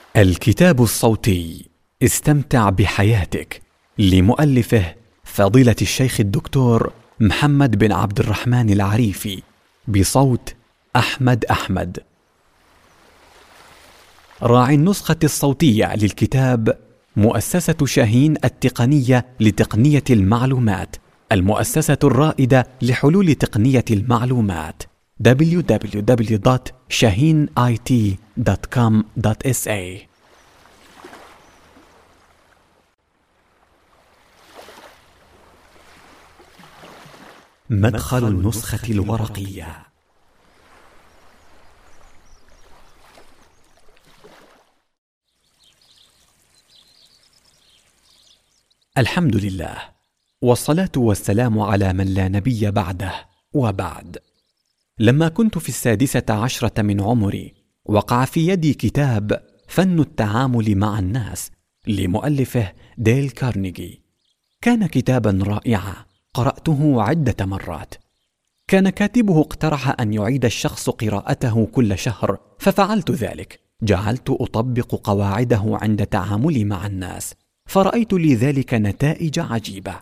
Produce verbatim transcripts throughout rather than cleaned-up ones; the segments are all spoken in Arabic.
الكتاب الصوتي استمتع بحياتك لمؤلفه فضيلة الشيخ الدكتور محمد بن عبد الرحمن العريفي بصوت أحمد أحمد. راعي النسخة الصوتية للكتاب مؤسسة شاهين التقنية لتقنية المعلومات، المؤسسة الرائدة لحلول تقنية المعلومات دبليو دبليو دبليو دوت شاهين آي تي دوت كوم دوت إس إيه. مدخل النسخة الورقية. الحمد لله، والصلاة والسلام على من لا نبي بعده، وبعد. لما كنت في السادسة عشرة من عمري وقع في يدي كتاب فن التعامل مع الناس لمؤلفه ديل كارنيجي. كان كتابا رائعا قرأته عدة مرات. كان كاتبه اقترح أن يعيد الشخص قراءته كل شهر، ففعلت ذلك. جعلت أطبق قواعده عند تعاملي مع الناس، فرأيت لذلك نتائج عجيبة.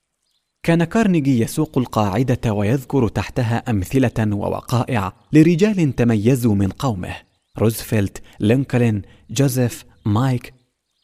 كان كارنيجي يسوق القاعدة ويذكر تحتها أمثلة ووقائع لرجال تميزوا من قومه: روزفلت، لينكولن، جوزيف، مايك.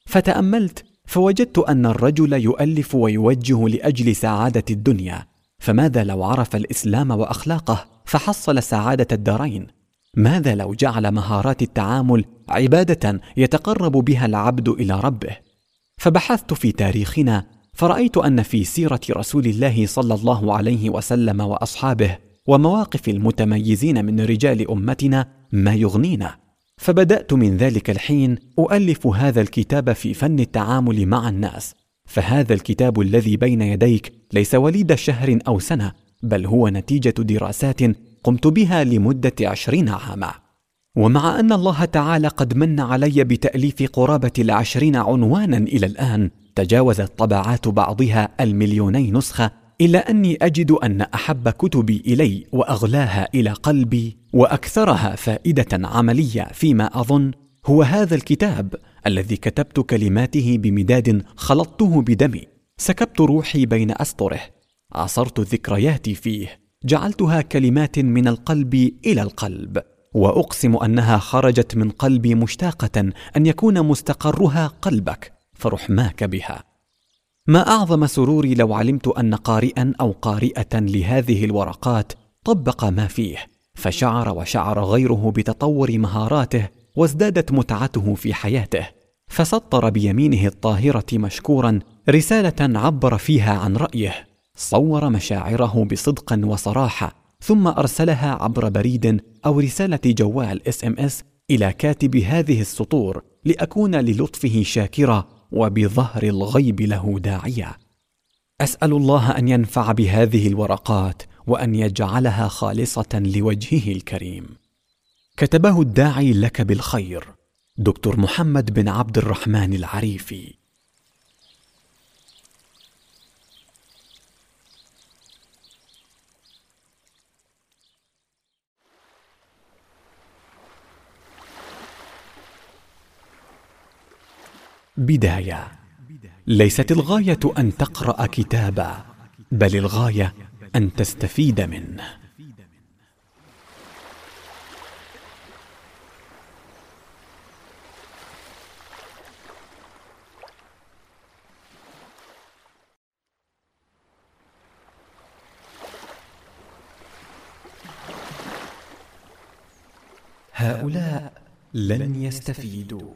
فتأملت فوجدت أن الرجل يؤلف ويوجه لأجل سعادة الدنيا، فماذا لو عرف الإسلام وأخلاقه فحصل سعادة الدارين؟ ماذا لو جعل مهارات التعامل عبادة يتقرب بها العبد إلى ربه؟ فبحثت في تاريخنا فرأيت أن في سيرة رسول الله صلى الله عليه وسلم وأصحابه ومواقف المتميزين من رجال أمتنا ما يغنينا. فبدأت من ذلك الحين أؤلف هذا الكتاب في فن التعامل مع الناس. فهذا الكتاب الذي بين يديك ليس وليد شهر أو سنة، بل هو نتيجة دراسات قمت بها لمدة عشرين عاما. ومع أن الله تعالى قد من علي بتأليف قرابة العشرين عنوانا إلى الآن، تجاوزت طبعات بعضها المليوني نسخة، إلا أني أجد أن أحب كتبي إلي وأغلاها إلى قلبي وأكثرها فائدة عملية فيما أظن هو هذا الكتاب الذي كتبت كلماته بمداد خلطته بدمي، سكبت روحي بين أسطره، عصرت ذكرياتي فيه، جعلتها كلمات من القلب إلى القلب، وأقسم أنها خرجت من قلبي مشتاقة أن يكون مستقرها قلبك، فرحماك بها. ما أعظم سروري لو علمت أن قارئا أو قارئة لهذه الورقات طبق ما فيه، فشعر وشعر غيره بتطور مهاراته، وازدادت متعته في حياته، فسطر بيمينه الطاهرة مشكورا رسالة عبر فيها عن رأيه، صور مشاعره بصدق وصراحة، ثم أرسلها عبر بريد أو رسالة جوال إس إم إس إلى كاتب هذه السطور لأكون للطفه شاكرا وبظهر الغيب له داعيا. أسأل الله أن ينفع بهذه الورقات وأن يجعلها خالصة لوجهه الكريم. كتبه الداعي لك بالخير، دكتور محمد بن عبد الرحمن العريفي. بداية. ليست الغاية أن تقرأ كتابا، بل الغاية أن تستفيد منه. هؤلاء لن يستفيدوا.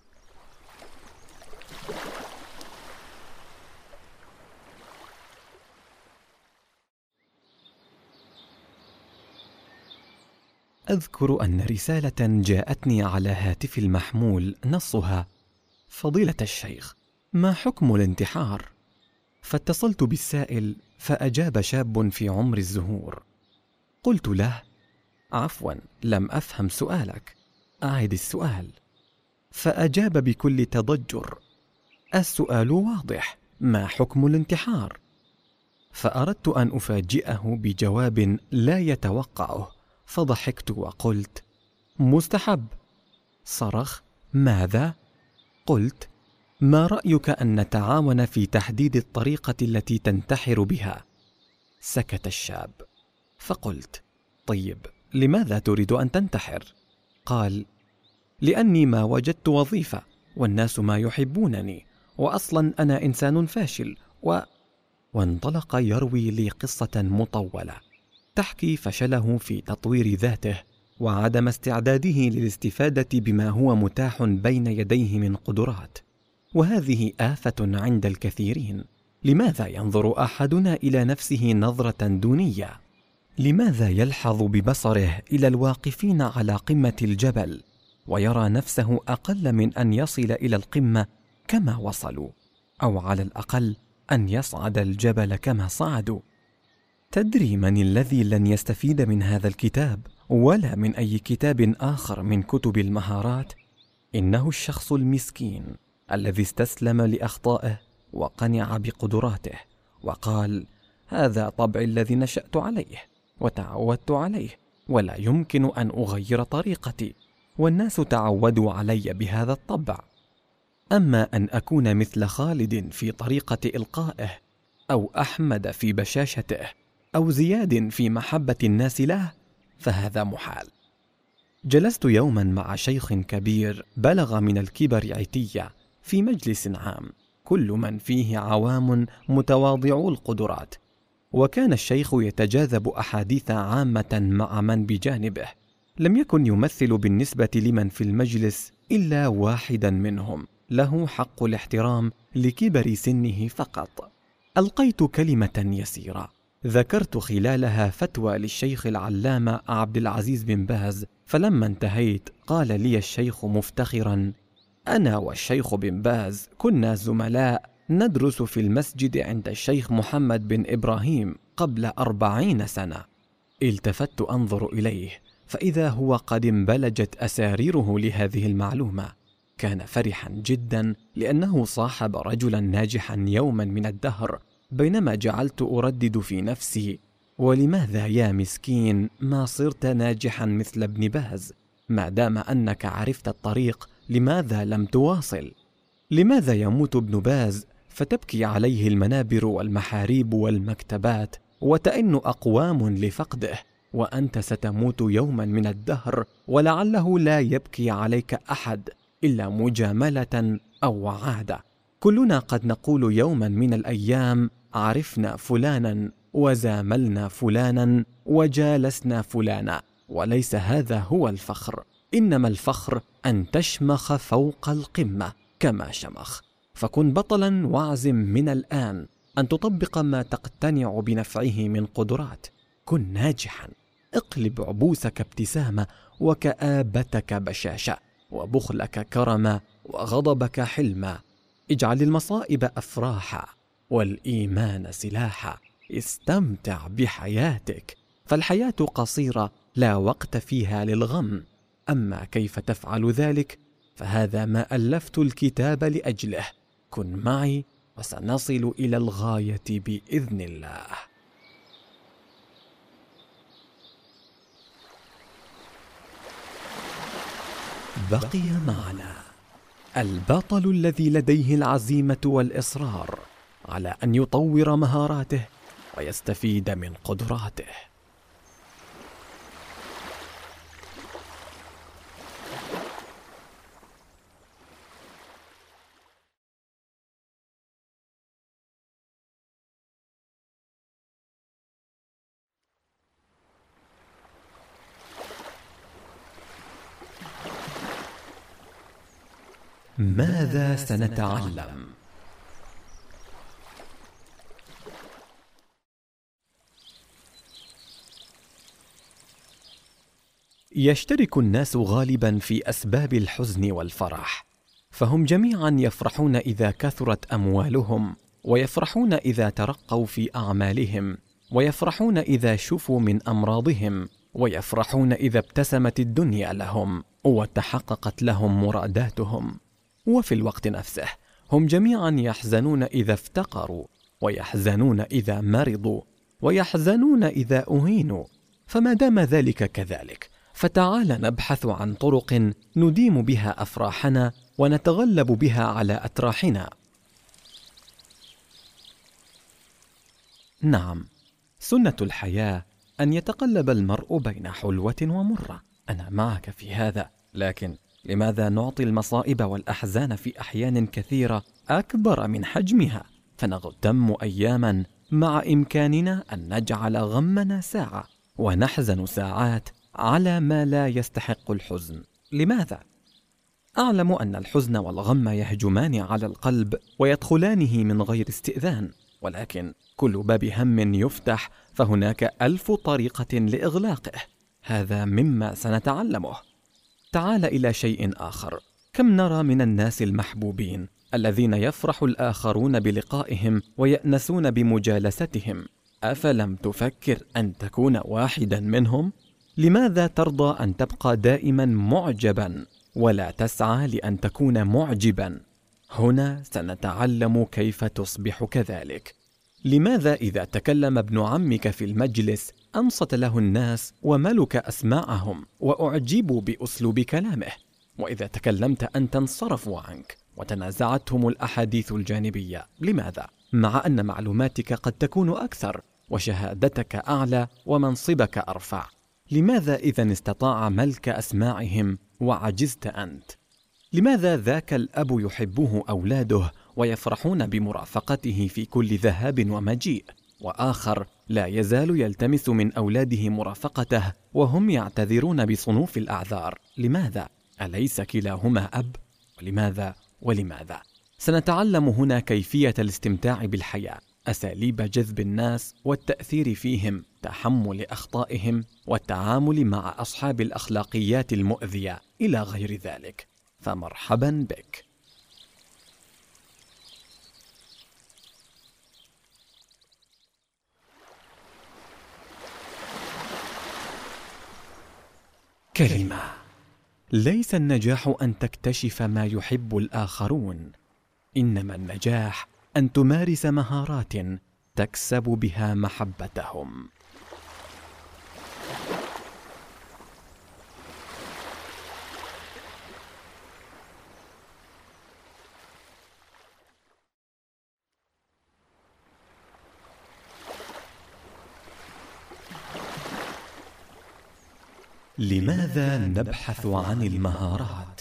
أذكر أن رسالة جاءتني على هاتفي المحمول نصها: فضيلة الشيخ، ما حكم الانتحار؟ فاتصلت بالسائل فأجاب شاب في عمر الزهور. قلت له: عفوا، لم أفهم سؤالك، أعد السؤال. فأجاب بكل تضجر: السؤال واضح، ما حكم الانتحار؟ فأردت أن أفاجئه بجواب لا يتوقعه، فضحكت وقلت: مستحب. صرخ: ماذا؟ قلت: ما رأيك أن نتعاون في تحديد الطريقة التي تنتحر بها؟ سكت الشاب، فقلت: طيب، لماذا تريد أن تنتحر؟ قال: لأني ما وجدت وظيفة، والناس ما يحبونني، وأصلا أنا إنسان فاشل و... وانطلق يروي لي قصة مطولة تحكي فشله في تطوير ذاته وعدم استعداده للاستفادة بما هو متاح بين يديه من قدرات. وهذه آفة عند الكثيرين. لماذا ينظر أحدنا إلى نفسه نظرة دونية؟ لماذا يلحظ ببصره إلى الواقفين على قمة الجبل ويرى نفسه أقل من أن يصل إلى القمة كما وصلوا، أو على الأقل أن يصعد الجبل كما صعدوا؟ تدري من الذي لن يستفيد من هذا الكتاب ولا من أي كتاب آخر من كتب المهارات؟ إنه الشخص المسكين الذي استسلم لأخطائه وقنع بقدراته وقال: هذا طبعي الذي نشأت عليه وتعودت عليه، ولا يمكن أن أغير طريقتي، والناس تعودوا علي بهذا الطبع. أما أن أكون مثل خالد في طريقة إلقائه، أو أحمد في بشاشته، أو زياد في محبة الناس له، فهذا محال. جلست يوما مع شيخ كبير بلغ من الكبر عتية في مجلس عام كل من فيه عوام متواضعو القدرات، وكان الشيخ يتجاذب أحاديث عامة مع من بجانبه، لم يكن يمثل بالنسبة لمن في المجلس إلا واحدا منهم له حق الاحترام لكبر سنه فقط. ألقيت كلمة يسيرة ذكرت خلالها فتوى للشيخ العلامة عبد العزيز بن باز، فلما انتهيت قال لي الشيخ مفتخرا: أنا والشيخ بن باز كنا زملاء ندرس في المسجد عند الشيخ محمد بن إبراهيم قبل أربعين سنة. التفت أنظر إليه فإذا هو قد انبلجت أساريره لهذه المعلومة. كان فرحا جدا لأنه صاحب رجلا ناجحا يوما من الدهر، بينما جعلت أردد في نفسي: ولماذا يا مسكين ما صرت ناجحا مثل ابن باز؟ ما دام أنك عرفت الطريق لماذا لم تواصل؟ لماذا يموت ابن باز فتبكي عليه المنابر والمحاريب والمكتبات وتئن أقوام لفقده، وأنت ستموت يوما من الدهر ولعله لا يبكي عليك أحد إلا مجاملة أو عادة؟ كلنا قد نقول يوما من الأيام: عرفنا فلانا وزاملنا فلانا وجالسنا فلانا، وليس هذا هو الفخر. إنما الفخر أن تشمخ فوق القمة كما شمخ. فكن بطلا واعزم من الآن أن تطبق ما تقتنع بنفعه من قدرات. كن ناجحا، اقلب عبوسك ابتسامة وكآبتك بشاشة وبخلك كرما وغضبك حلما. اجعل المصائب أفراحا والإيمان سلاحا. استمتع بحياتك، فالحياة قصيرة لا وقت فيها للغم. أما كيف تفعل ذلك فهذا ما ألفت الكتاب لأجله. كن معي وسنصل إلى الغاية بإذن الله. بقي معنا البطل الذي لديه العزيمة والإصرار على أن يطور مهاراته ويستفيد من قدراته. ماذا سنتعلم؟ يشترك الناس غالبا في أسباب الحزن والفرح، فهم جميعا يفرحون إذا كثرت أموالهم، ويفرحون إذا ترقوا في أعمالهم، ويفرحون إذا شفوا من أمراضهم، ويفرحون إذا ابتسمت الدنيا لهم وتحققت لهم مراداتهم. وفي الوقت نفسه هم جميعا يحزنون إذا افتقروا، ويحزنون إذا مرضوا، ويحزنون إذا أهينوا. فما دام ذلك كذلك، فتعال نبحث عن طرق نديم بها أفراحنا ونتغلب بها على أتراحنا. نعم، سنة الحياة أن يتقلب المرء بين حلوة ومرة، أنا معك في هذا، لكن لماذا نعطي المصائب والأحزان في أحيان كثيرة أكبر من حجمها، فنغتم أياما مع إمكاننا أن نجعل غمنا ساعة ونحزن ساعات على ما لا يستحق الحزن؟ لماذا؟ أعلم أن الحزن والغم يهجمان على القلب ويدخلانه من غير استئذان، ولكن كل باب هم يفتح فهناك ألف طريقة لإغلاقه، هذا مما سنتعلمه. تعال إلى شيء آخر، كم نرى من الناس المحبوبين الذين يفرح الآخرون بلقائهم ويأنسون بمجالستهم، أفلم تفكر أن تكون واحدا منهم؟ لماذا ترضى أن تبقى دائما معجبا ولا تسعى لأن تكون معجبا؟ هنا سنتعلم كيف تصبح كذلك. لماذا إذا تكلم ابن عمك في المجلس أنصت له الناس وملك أسماعهم وأعجبوا بأسلوب كلامه، وإذا تكلمت أنت انصرفوا عنك وتنازعتهم الأحاديث الجانبية؟ لماذا؟ مع أن معلوماتك قد تكون أكثر وشهادتك أعلى ومنصبك أرفع. لماذا إذا استطاع ملك أسماعهم وعجزت أنت؟ لماذا ذاك الأب يحبه أولاده ويفرحون بمرافقته في كل ذهاب ومجيء، وآخر لا يزال يلتمس من أولاده مرافقته وهم يعتذرون بصنوف الأعذار؟ لماذا؟ أليس كلاهما أب؟ ولماذا ولماذا؟ سنتعلم هنا كيفية الاستمتاع بالحياة، أساليب جذب الناس والتأثير فيهم، تحمل أخطائهم والتعامل مع أصحاب الأخلاقيات المؤذية إلى غير ذلك. فمرحبا بك. كلمة: ليس النجاح أن تكتشف ما يحب الآخرون، إنما النجاح أن تمارس مهارات تكسب بها محبتهم. لماذا نبحث عن المهارات؟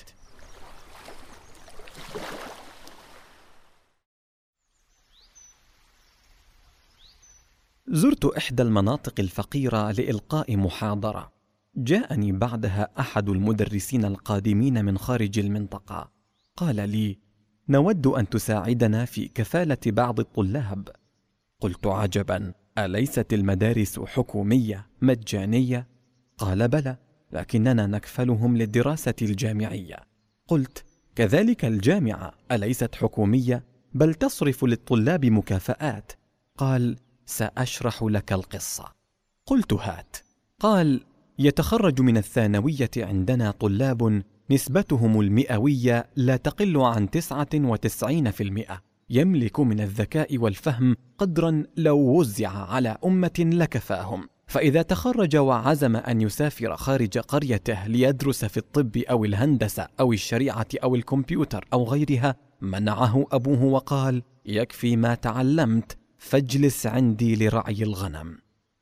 زرت إحدى المناطق الفقيرة لإلقاء محاضرة. جاءني بعدها أحد المدرسين القادمين من خارج المنطقة، قال لي: نود أن تساعدنا في كفالة بعض الطلاب. قلت: عجبا، أليست المدارس حكومية مجانية؟ قال: بلى، لكننا نكفلهم للدراسة الجامعية. قلت: كذلك الجامعة أليست حكومية؟ بل تصرف للطلاب مكافآت. قال: سأشرح لك القصة. قلت: هات. قال: يتخرج من الثانوية عندنا طلاب نسبتهم المئوية لا تقل عن تسعة وتسعين في المئة، يملك من الذكاء والفهم قدرا لو وزع على أمة لكفاهم، فإذا تخرج وعزم أن يسافر خارج قريته ليدرس في الطب أو الهندسة أو الشريعة أو الكمبيوتر أو غيرها، منعه أبوه وقال: يكفي ما تعلمت، فاجلس عندي لرعي الغنم.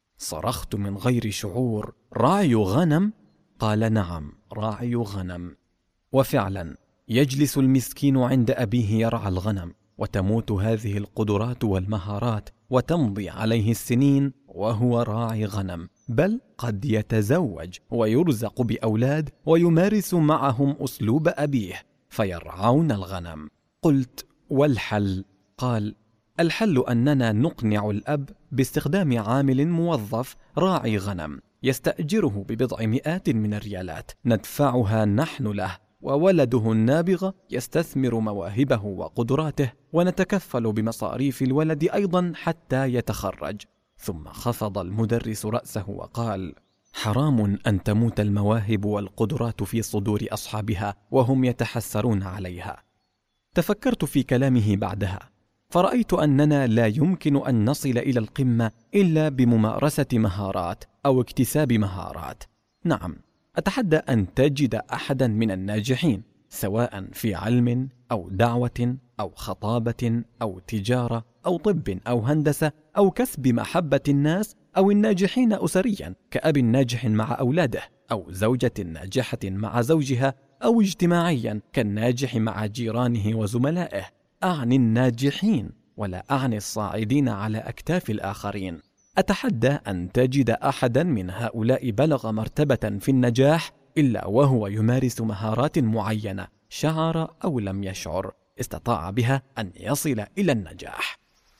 صرخت من غير شعور: راعي غنم؟ قال: نعم، راعي غنم. وفعلا يجلس المسكين عند أبيه يرعى الغنم، وتموت هذه القدرات والمهارات وتمضي عليه السنين وهو راعي غنم، بل قد يتزوج ويرزق بأولاد ويمارس معهم أسلوب أبيه فيرعون الغنم. قلت: والحل؟ قال: الحل أننا نقنع الأب باستخدام عامل موظف راعي غنم يستأجره ببضع مئات من الريالات ندفعها نحن له، وولده النابغة يستثمر مواهبه وقدراته، ونتكفل بمصاريف الولد أيضا حتى يتخرج. ثم خفض المدرس رأسه وقال: حرام أن تموت المواهب والقدرات في صدور أصحابها وهم يتحسرون عليها. تفكرت في كلامه بعدها، فرأيت أننا لا يمكن أن نصل إلى القمة إلا بممارسة مهارات أو اكتساب مهارات. نعم، أتحدى أن تجد أحدا من الناجحين سواء في علم أو دعوة أو خطابة أو تجارة أو طب أو هندسة أو كسب محبة الناس أو الناجحين أسريا كأب ناجح مع أولاده أو زوجة ناجحة مع زوجها أو اجتماعيا كالناجح مع جيرانه وزملائه. أعني الناجحين ولا أعني الصاعدين على أكتاف الآخرين. أتحدى أن تجد أحدا من هؤلاء بلغ مرتبة في النجاح إلا وهو يمارس مهارات معينة شعر أو لم يشعر استطاع بها أن يصل إلى النجاح.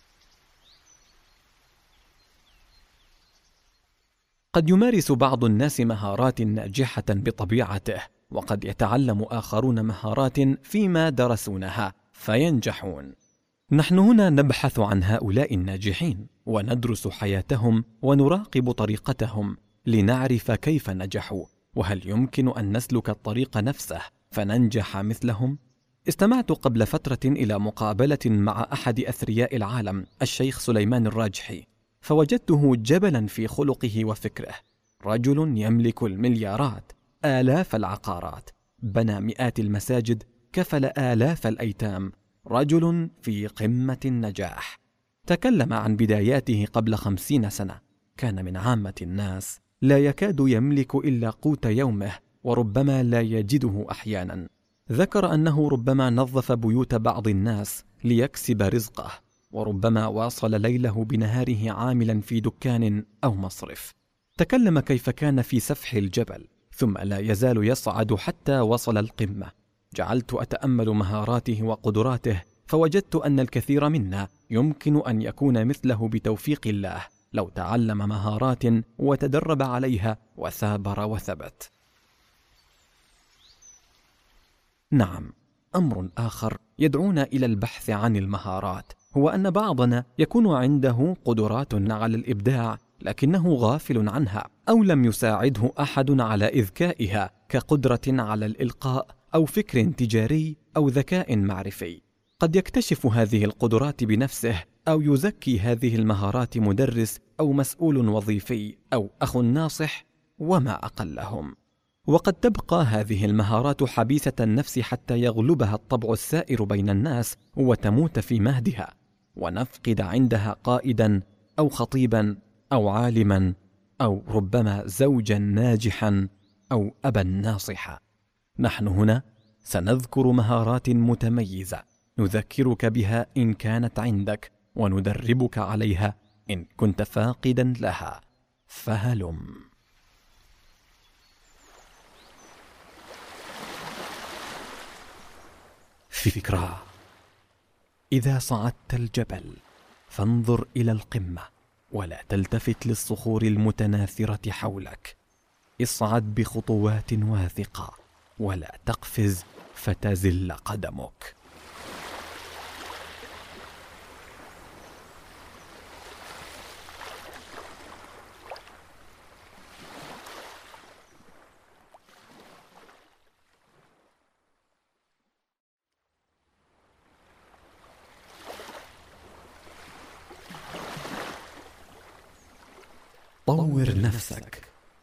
قد يمارس بعض الناس مهارات ناجحة بطبيعته، وقد يتعلم آخرون مهارات فيما درسونها فينجحون. نحن هنا نبحث عن هؤلاء الناجحين وندرس حياتهم ونراقب طريقتهم لنعرف كيف نجحوا، وهل يمكن أن نسلك الطريق نفسه فننجح مثلهم؟ استمعت قبل فترة إلى مقابلة مع أحد أثرياء العالم الشيخ سليمان الراجحي، فوجدته جبلا في خلقه وفكره، رجل يملك المليارات، آلاف العقارات، بنى مئات المساجد، كفل آلاف الأيتام، رجل في قمة النجاح. تكلم عن بداياته قبل خمسين سنة، كان من عامة الناس، لا يكاد يملك إلا قوت يومه وربما لا يجده أحيانا. ذكر أنه ربما نظف بيوت بعض الناس ليكسب رزقه، وربما واصل ليله بنهاره عاملا في دكان أو مصرف. تكلم كيف كان في سفح الجبل ثم لا يزال يصعد حتى وصل القمة. جعلت أتأمل مهاراته وقدراته، فوجدت أن الكثير منا يمكن أن يكون مثله بتوفيق الله لو تعلم مهارات وتدرب عليها وثابر وثبت. نعم، أمر آخر يدعونا إلى البحث عن المهارات هو أن بعضنا يكون عنده قدرات على الإبداع لكنه غافل عنها، أو لم يساعده أحد على إذكائها، كقدرة على الإلقاء أو فكر تجاري أو ذكاء معرفي. قد يكتشف هذه القدرات بنفسه، أو يزكي هذه المهارات مدرس أو مسؤول وظيفي أو أخ ناصح وما أقلهم. وقد تبقى هذه المهارات حبيسة النفس حتى يغلبها الطبع السائر بين الناس وتموت في مهدها، ونفقد عندها قائدا أو خطيبا أو عالما أو ربما زوجا ناجحا أو أبا ناصحا. نحن هنا سنذكر مهارات متميزة نذكرك بها إن كانت عندك، وندربك عليها إن كنت فاقدا لها، فهلم. فكرة: إذا صعدت الجبل فانظر إلى القمة ولا تلتفت للصخور المتناثرة حولك. اصعد بخطوات واثقة ولا تقفز فتزل قدمك. طور نفسك.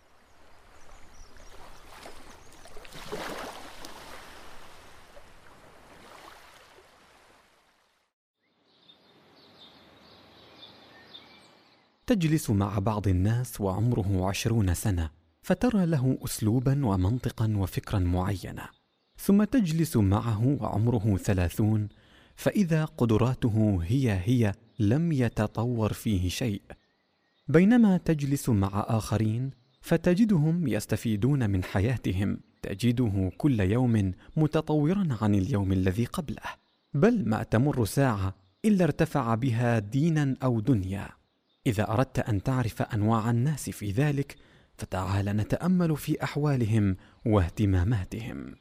تجلس مع بعض الناس وعمره عشرون سنة، فترى له أسلوبا ومنطقا وفكرا معينة، ثم تجلس معه وعمره ثلاثون، فإذا قدراته هي هي لم يتطور فيه شيء. بينما تجلس مع آخرين فتجدهم يستفيدون من حياتهم، تجده كل يوم متطورا عن اليوم الذي قبله، بل ما تمر ساعة إلا ارتفع بها دينا أو دنيا. إذا أردت أن تعرف أنواع الناس في ذلك، فتعال نتأمل في أحوالهم واهتماماتهم.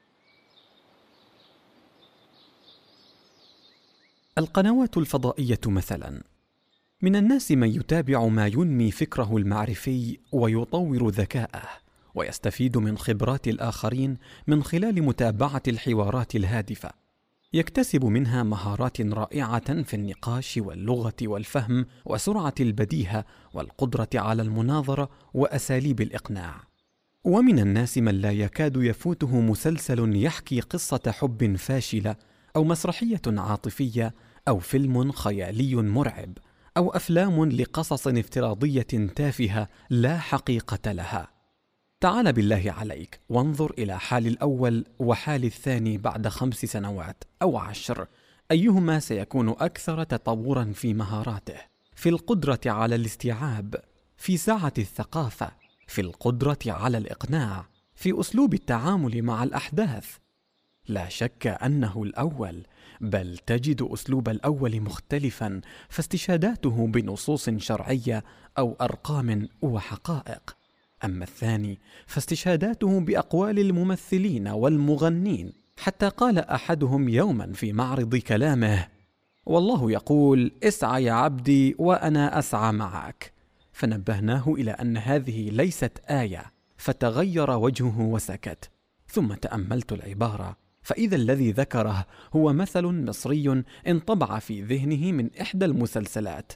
القنوات الفضائية مثلا، من الناس من يتابع ما ينمي فكره المعرفي ويطور ذكاءه، ويستفيد من خبرات الآخرين من خلال متابعة الحوارات الهادفة، يكتسب منها مهارات رائعة في النقاش واللغة والفهم وسرعة البديهة والقدرة على المناظرة وأساليب الإقناع. ومن الناس من لا يكاد يفوته مسلسل يحكي قصة حب فاشلة، أو مسرحية عاطفية، أو فيلم خيالي مرعب، أو أفلام لقصص افتراضية تافهة لا حقيقة لها. تعال بالله عليك وانظر إلى حال الأول وحال الثاني بعد خمس سنوات أو عشر، أيهما سيكون أكثر تطورا في مهاراته، في القدرة على الاستيعاب، في سعة الثقافة، في القدرة على الإقناع، في أسلوب التعامل مع الأحداث؟ لا شك أنه الأول، بل تجد أسلوب الأول مختلفا، فاستشهاداته بنصوص شرعية أو أرقام وحقائق. أما الثاني فاستشهاداته بأقوال الممثلين والمغنين، حتى قال أحدهم يوما في معرض كلامه: والله يقول اسعى يا عبدي وأنا أسعى معك. فنبهناه إلى أن هذه ليست آية، فتغير وجهه وسكت. ثم تأملت العبارة، فإذا الذي ذكره هو مثل مصري انطبع في ذهنه من إحدى المسلسلات.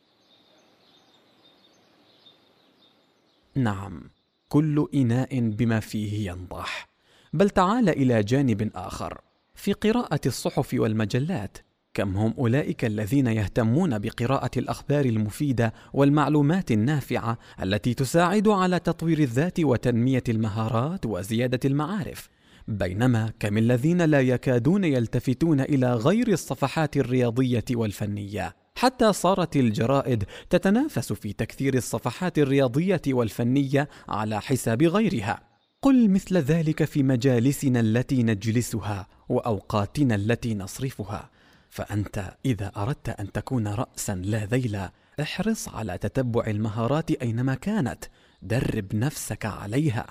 نعم، كل إناء بما فيه ينضح. بل تعال إلى جانب آخر، في قراءة الصحف والمجلات، كم هم أولئك الذين يهتمون بقراءة الأخبار المفيدة والمعلومات النافعة التي تساعد على تطوير الذات وتنمية المهارات وزيادة المعارف، بينما كم الذين لا يكادون يلتفتون إلى غير الصفحات الرياضية والفنية، حتى صارت الجرائد تتنافس في تكثير الصفحات الرياضية والفنية على حساب غيرها. قل مثل ذلك في مجالسنا التي نجلسها وأوقاتنا التي نصرفها. فأنت إذا أردت أن تكون رأسا لا ذيلا، احرص على تتبع المهارات أينما كانت، درب نفسك عليها.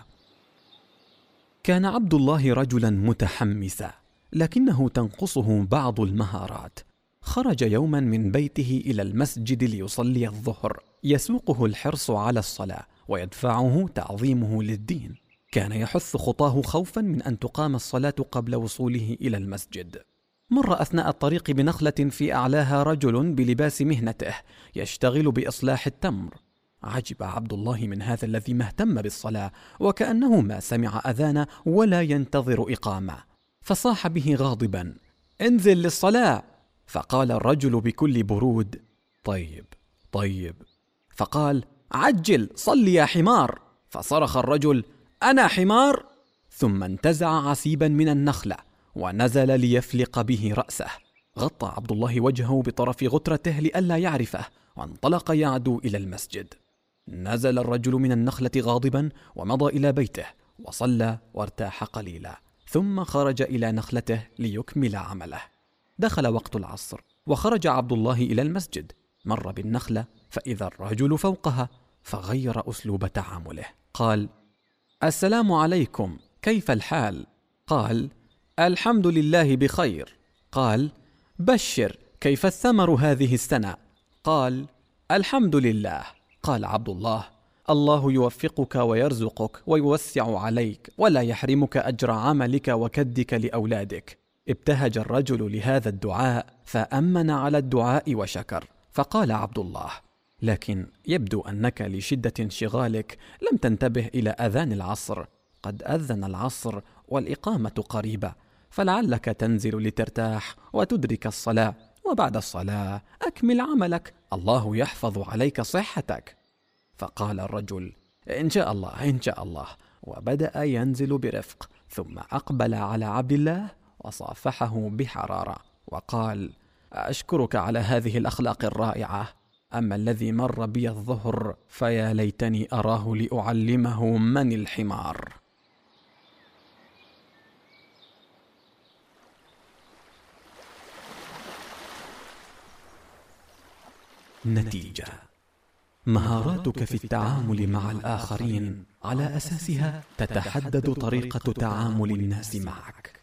كان عبد الله رجلا متحمسا، لكنه تنقصه بعض المهارات. خرج يوما من بيته إلى المسجد ليصلي الظهر، يسوقه الحرص على الصلاة ويدفعه تعظيمه للدين. كان يحث خطاه خوفا من أن تقام الصلاة قبل وصوله إلى المسجد. مر أثناء الطريق بنخلة في أعلاها رجل بلباس مهنته يشتغل بإصلاح التمر. عجب عبد الله من هذا الذي ما اهتم بالصلاة، وكأنه ما سمع أذان ولا ينتظر إقامة، فصاح به غاضبا: انزل للصلاة. فقال الرجل بكل برود: طيب طيب. فقال: عجل صل يا حمار. فصرخ الرجل: أنا حمار؟ ثم انتزع عسيبا من النخلة ونزل ليفلق به رأسه. غطى عبد الله وجهه بطرف غترته لئلا يعرفه، وانطلق يعدو إلى المسجد. نزل الرجل من النخلة غاضبا ومضى إلى بيته وصلى وارتاح قليلا، ثم خرج إلى نخلته ليكمل عمله. دخل وقت العصر وخرج عبد الله إلى المسجد. مر بالنخلة فإذا الرجل فوقها، فغير أسلوب تعامله. قال: السلام عليكم، كيف الحال؟ قال: الحمد لله بخير. قال: بشر، كيف الثمر هذه السنة؟ قال: الحمد لله. قال عبد الله: الله يوفقك ويرزقك ويوسع عليك ولا يحرمك أجر عملك وكدك لأولادك. ابتهج الرجل لهذا الدعاء فأمن على الدعاء وشكر. فقال عبد الله: لكن يبدو أنك لشدة انشغالك لم تنتبه إلى أذان العصر. قد أذن العصر والإقامة قريبة، فلعلك تنزل لترتاح وتدرك الصلاة، وبعد الصلاة أكمل عملك، الله يحفظ عليك صحتك. فقال الرجل: إن شاء الله إن شاء الله، وبدأ ينزل برفق، ثم أقبل على عبد الله وصافحه بحرارة وقال: أشكرك على هذه الأخلاق الرائعة، أما الذي مر بي الظهر فيا ليتني أراه لأعلمه من الحمار. نتيجة: مهاراتك في التعامل مع الآخرين على أساسها تتحدد طريقة تعامل الناس معك.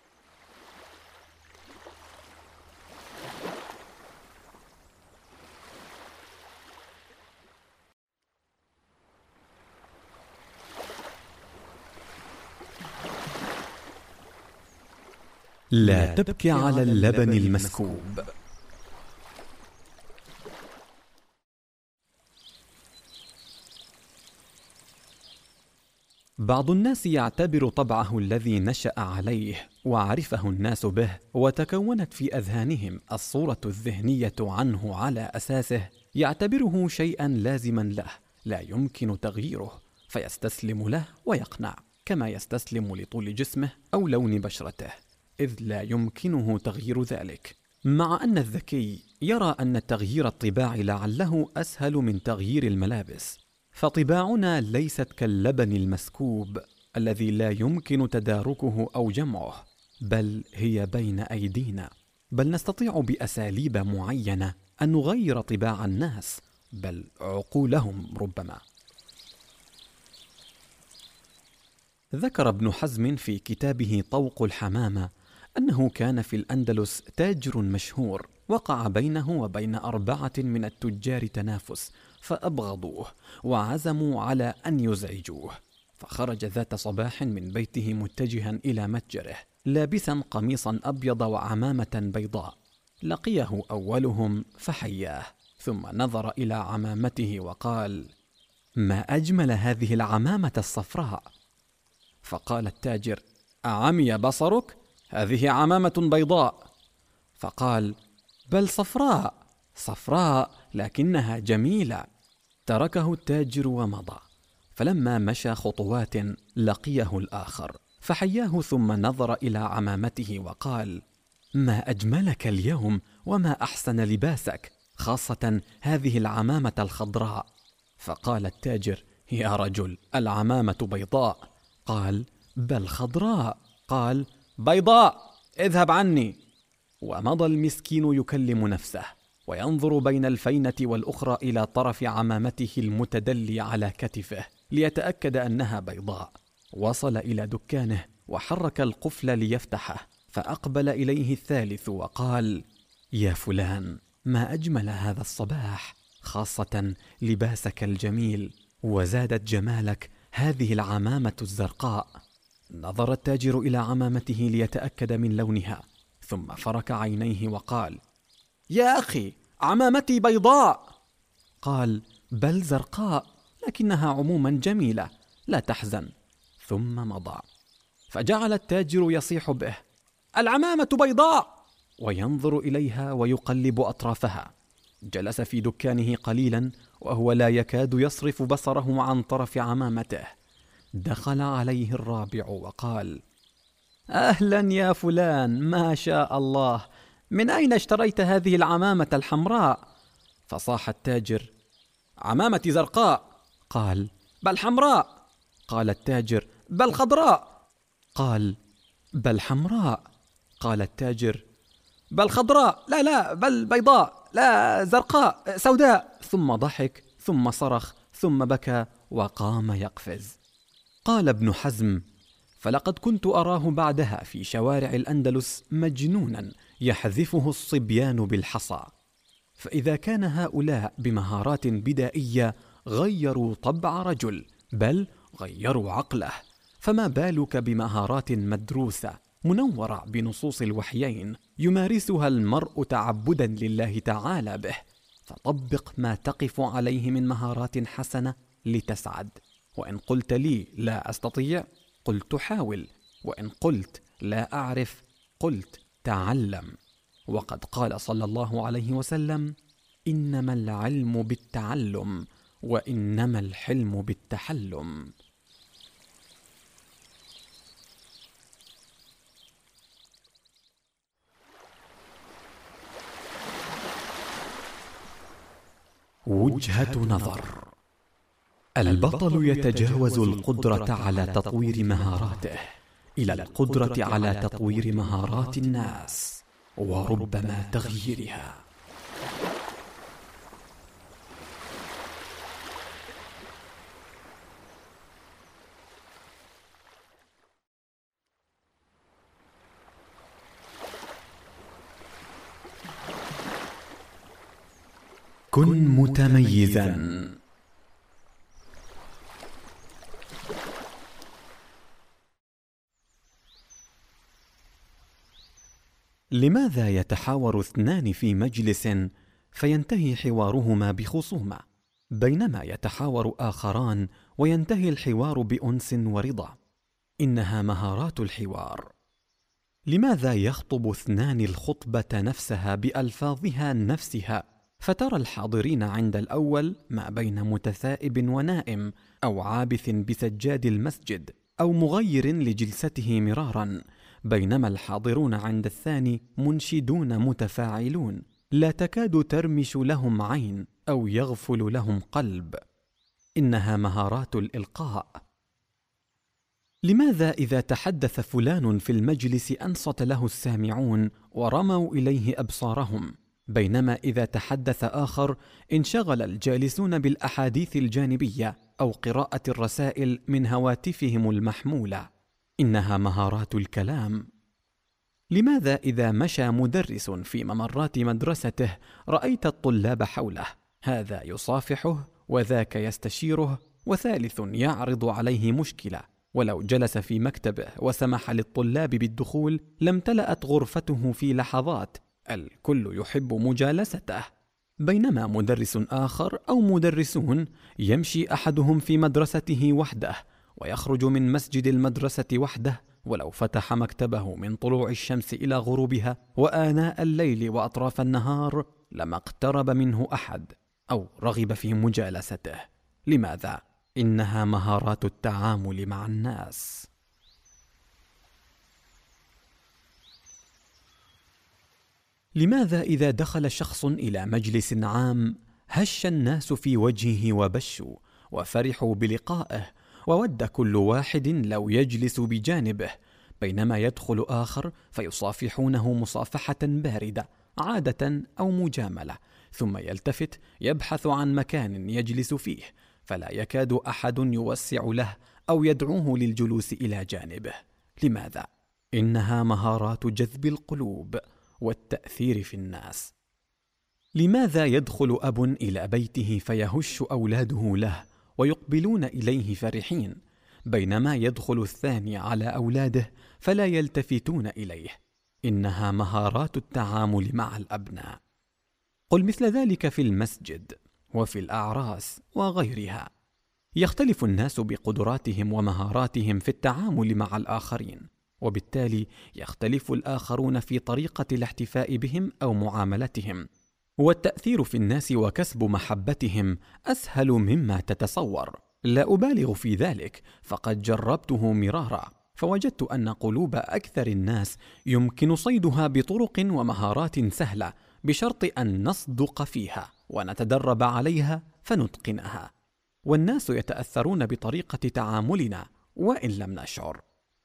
لا تبكي على اللبن المسكوب. بعض الناس يعتبر طبعه الذي نشأ عليه وعرفه الناس به وتكونت في أذهانهم الصورة الذهنية عنه على أساسه، يعتبره شيئا لازما له لا يمكن تغييره، فيستسلم له ويقنع، كما يستسلم لطول جسمه أو لون بشرته، إذ لا يمكنه تغيير ذلك. مع أن الذكي يرى أن تغيير الطباع لعله أسهل من تغيير الملابس، فطباعنا ليست كاللبن المسكوب الذي لا يمكن تداركه أو جمعه، بل هي بين أيدينا، بل نستطيع بأساليب معينة أن نغير طباع الناس، بل عقولهم ربما. ذكر ابن حزم في كتابه طوق الحمامة أنه كان في الأندلس تاجر مشهور، وقع بينه وبين أربعة من التجار تنافس، فأبغضوه وعزموا على أن يزعجوه، فخرج ذات صباح من بيته متجها إلى متجره لابسا قميصا أبيض وعمامة بيضاء. لقيه أولهم فحياه، ثم نظر إلى عمامته وقال: ما أجمل هذه العمامة الصفراء. فقال التاجر: أعمي بصرك؟ هذه عمامة بيضاء. فقال: بل صفراء، صفراء لكنها جميلة. تركه التاجر ومضى، فلما مشى خطوات لقيه الآخر فحياه، ثم نظر إلى عمامته وقال: ما أجملك اليوم وما أحسن لباسك، خاصة هذه العمامة الخضراء. فقال التاجر: يا رجل، العمامة بيضاء. قال: بل خضراء. قال: بيضاء، اذهب عني. ومضى المسكين يكلم نفسه وينظر بين الفينة والأخرى إلى طرف عمامته المتدلي على كتفه ليتأكد أنها بيضاء. وصل إلى دكانه وحرك القفل ليفتحه، فأقبل إليه الثالث وقال: يا فلان، ما أجمل هذا الصباح، خاصة لباسك الجميل، وزادت جمالك هذه العمامة الزرقاء. نظر التاجر إلى عمامته ليتأكد من لونها، ثم فرك عينيه وقال: يا أخي، عمامتي بيضاء. قال: بل زرقاء، لكنها عموما جميلة، لا تحزن. ثم مضى، فجعل التاجر يصيح به: العمامة بيضاء، وينظر إليها ويقلب أطرافها. جلس في دكانه قليلا وهو لا يكاد يصرف بصره عن طرف عمامته. دخل عليه الرابع وقال: أهلا يا فلان، ما شاء الله، من أين اشتريت هذه العمامة الحمراء؟ فصاح التاجر: عمامتي زرقاء. قال: بل حمراء. قال التاجر: بل خضراء. قال: بل حمراء. قال التاجر: بل خضراء، لا لا، بل بيضاء، لا زرقاء، سوداء. ثم ضحك، ثم صرخ، ثم بكى وقام يقفز. قال ابن حزم: فلقد كنت أراه بعدها في شوارع الأندلس مجنونا يحذفه الصبيان بالحصى. فإذا كان هؤلاء بمهارات بدائية غيروا طبع رجل، بل غيروا عقله، فما بالك بمهارات مدروسة منورة بنصوص الوحيين يمارسها المرء تعبدا لله تعالى به. فطبق ما تقف عليه من مهارات حسنة لتسعد. وإن قلت لي لا أستطيع، قلت حاول، وإن قلت لا أعرف، قلت تعلم. وقد قال صلى الله عليه وسلم: إنما العلم بالتعلم، وإنما الحلم بالتحلم. وجهة نظر: البطل يتجاوز القدرة على تطوير مهاراته إلى القدرة على تطوير مهارات الناس، وربما تغييرها. كن متميزا. لماذا يتحاور اثنان في مجلس فينتهي حوارهما بخصومة؟ بينما يتحاور آخران وينتهي الحوار بأنس ورضا. إنها مهارات الحوار. لماذا يخطب اثنان الخطبة نفسها بألفاظها نفسها، فترى الحاضرين عند الأول ما بين متثائب ونائم، أو عابث بسجاد المسجد، أو مغير لجلسته مرارا، بينما الحاضرون عند الثاني منشدون متفاعلون، لا تكاد ترمش لهم عين أو يغفل لهم قلب. إنها مهارات الإلقاء. لماذا إذا تحدث فلان في المجلس أنصت له السامعون ورموا إليه أبصارهم، بينما إذا تحدث آخر انشغل الجالسون بالأحاديث الجانبية أو قراءة الرسائل من هواتفهم المحمولة؟ إنها مهارات الكلام. لماذا إذا مشى مدرس في ممرات مدرسته رأيت الطلاب حوله، هذا يصافحه وذاك يستشيره وثالث يعرض عليه مشكلة، ولو جلس في مكتبه وسمح للطلاب بالدخول لامتلأت غرفته في لحظات، الكل يحب مجالسته؟ بينما مدرس آخر أو مدرسون يمشي أحدهم في مدرسته وحده ويخرج من مسجد المدرسة وحده، ولو فتح مكتبه من طلوع الشمس إلى غروبها وآناء الليل وأطراف النهار لما اقترب منه أحد أو رغب في مجالسته. لماذا؟ إنها مهارات التعامل مع الناس. لماذا إذا دخل شخص إلى مجلس عام هش الناس في وجهه وبشوا وفرحوا بلقائه، وود كل واحد لو يجلس بجانبه، بينما يدخل آخر فيصافحونه مصافحة باردة عادة أو مجاملة، ثم يلتفت يبحث عن مكان يجلس فيه، فلا يكاد أحد يوسع له أو يدعوه للجلوس إلى جانبه. لماذا؟ إنها مهارات جذب القلوب والتأثير في الناس. لماذا يدخل أب إلى بيته فيهش أولاده له ويقبلون إليه فرحين، بينما يدخل الثاني على أولاده فلا يلتفتون إليه؟ إنها مهارات التعامل مع الأبناء. قل مثل ذلك في المسجد وفي الأعراس وغيرها. يختلف الناس بقدراتهم ومهاراتهم في التعامل مع الآخرين، وبالتالي يختلف الآخرون في طريقة الاحتفاء بهم أو معاملتهم، والتأثير في الناس وكسب محبتهم أسهل مما تتصور. لا أبالغ في ذلك، فقد جربته مرارا، فوجدت أن قلوب أكثر الناس يمكن صيدها بطرق ومهارات سهلة، بشرط أن نصدق فيها ونتدرب عليها فنتقنها، والناس يتأثرون بطريقة تعاملنا وإن لم نشعر.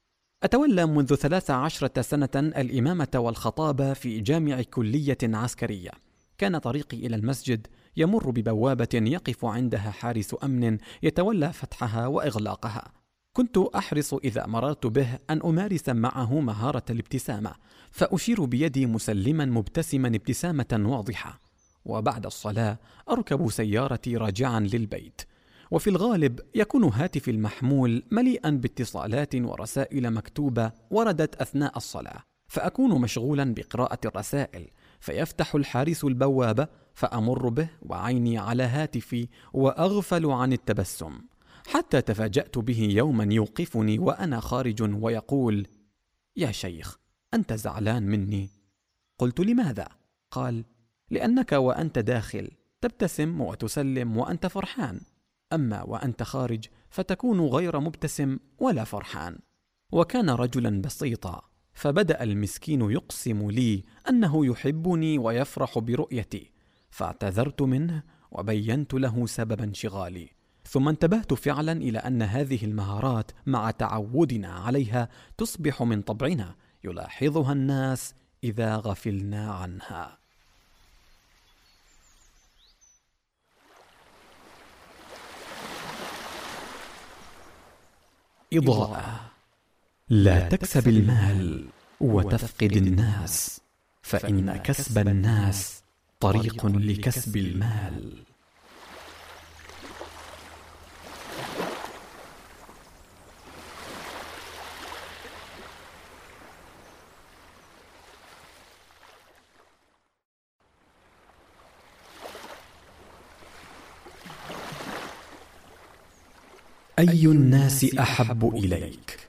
أتولى منذ ثلاث عشرة سنة الإمامة والخطابة في جامع كلية عسكرية. كان طريقي إلى المسجد يمر ببوابة يقف عندها حارس أمن يتولى فتحها وإغلاقها. كنت أحرص إذا مررت به أن أمارس معه مهارة الابتسامة، فأشير بيدي مسلما مبتسما ابتسامة واضحة. وبعد الصلاة أركب سيارتي راجعا للبيت، وفي الغالب يكون هاتفي المحمول مليئا باتصالات ورسائل مكتوبة وردت أثناء الصلاة، فأكون مشغولا بقراءة الرسائل، فيفتح الحارس البوابة فأمر به وعيني على هاتفي وأغفل عن التبسم، حتى تفاجأت به يوما يوقفني وأنا خارج ويقول: يا شيخ، أنت زعلان مني؟ قلت: لماذا؟ قال: لأنك وأنت داخل تبتسم وتسلم وأنت فرحان، أما وأنت خارج فتكون غير مبتسم ولا فرحان. وكان رجلا بسيطا، فبدأ المسكين يقسم لي أنه يحبني ويفرح برؤيتي، فاعتذرت منه وبينت له سبب انشغالي، ثم انتبهت فعلا إلى أن هذه المهارات مع تعودنا عليها تصبح من طبعنا، يلاحظها الناس إذا غفلنا عنها. إضاءة. لا تكسب المال وتفقد الناس، فإن كسب الناس طريق لكسب المال. أي الناس أحب إليك؟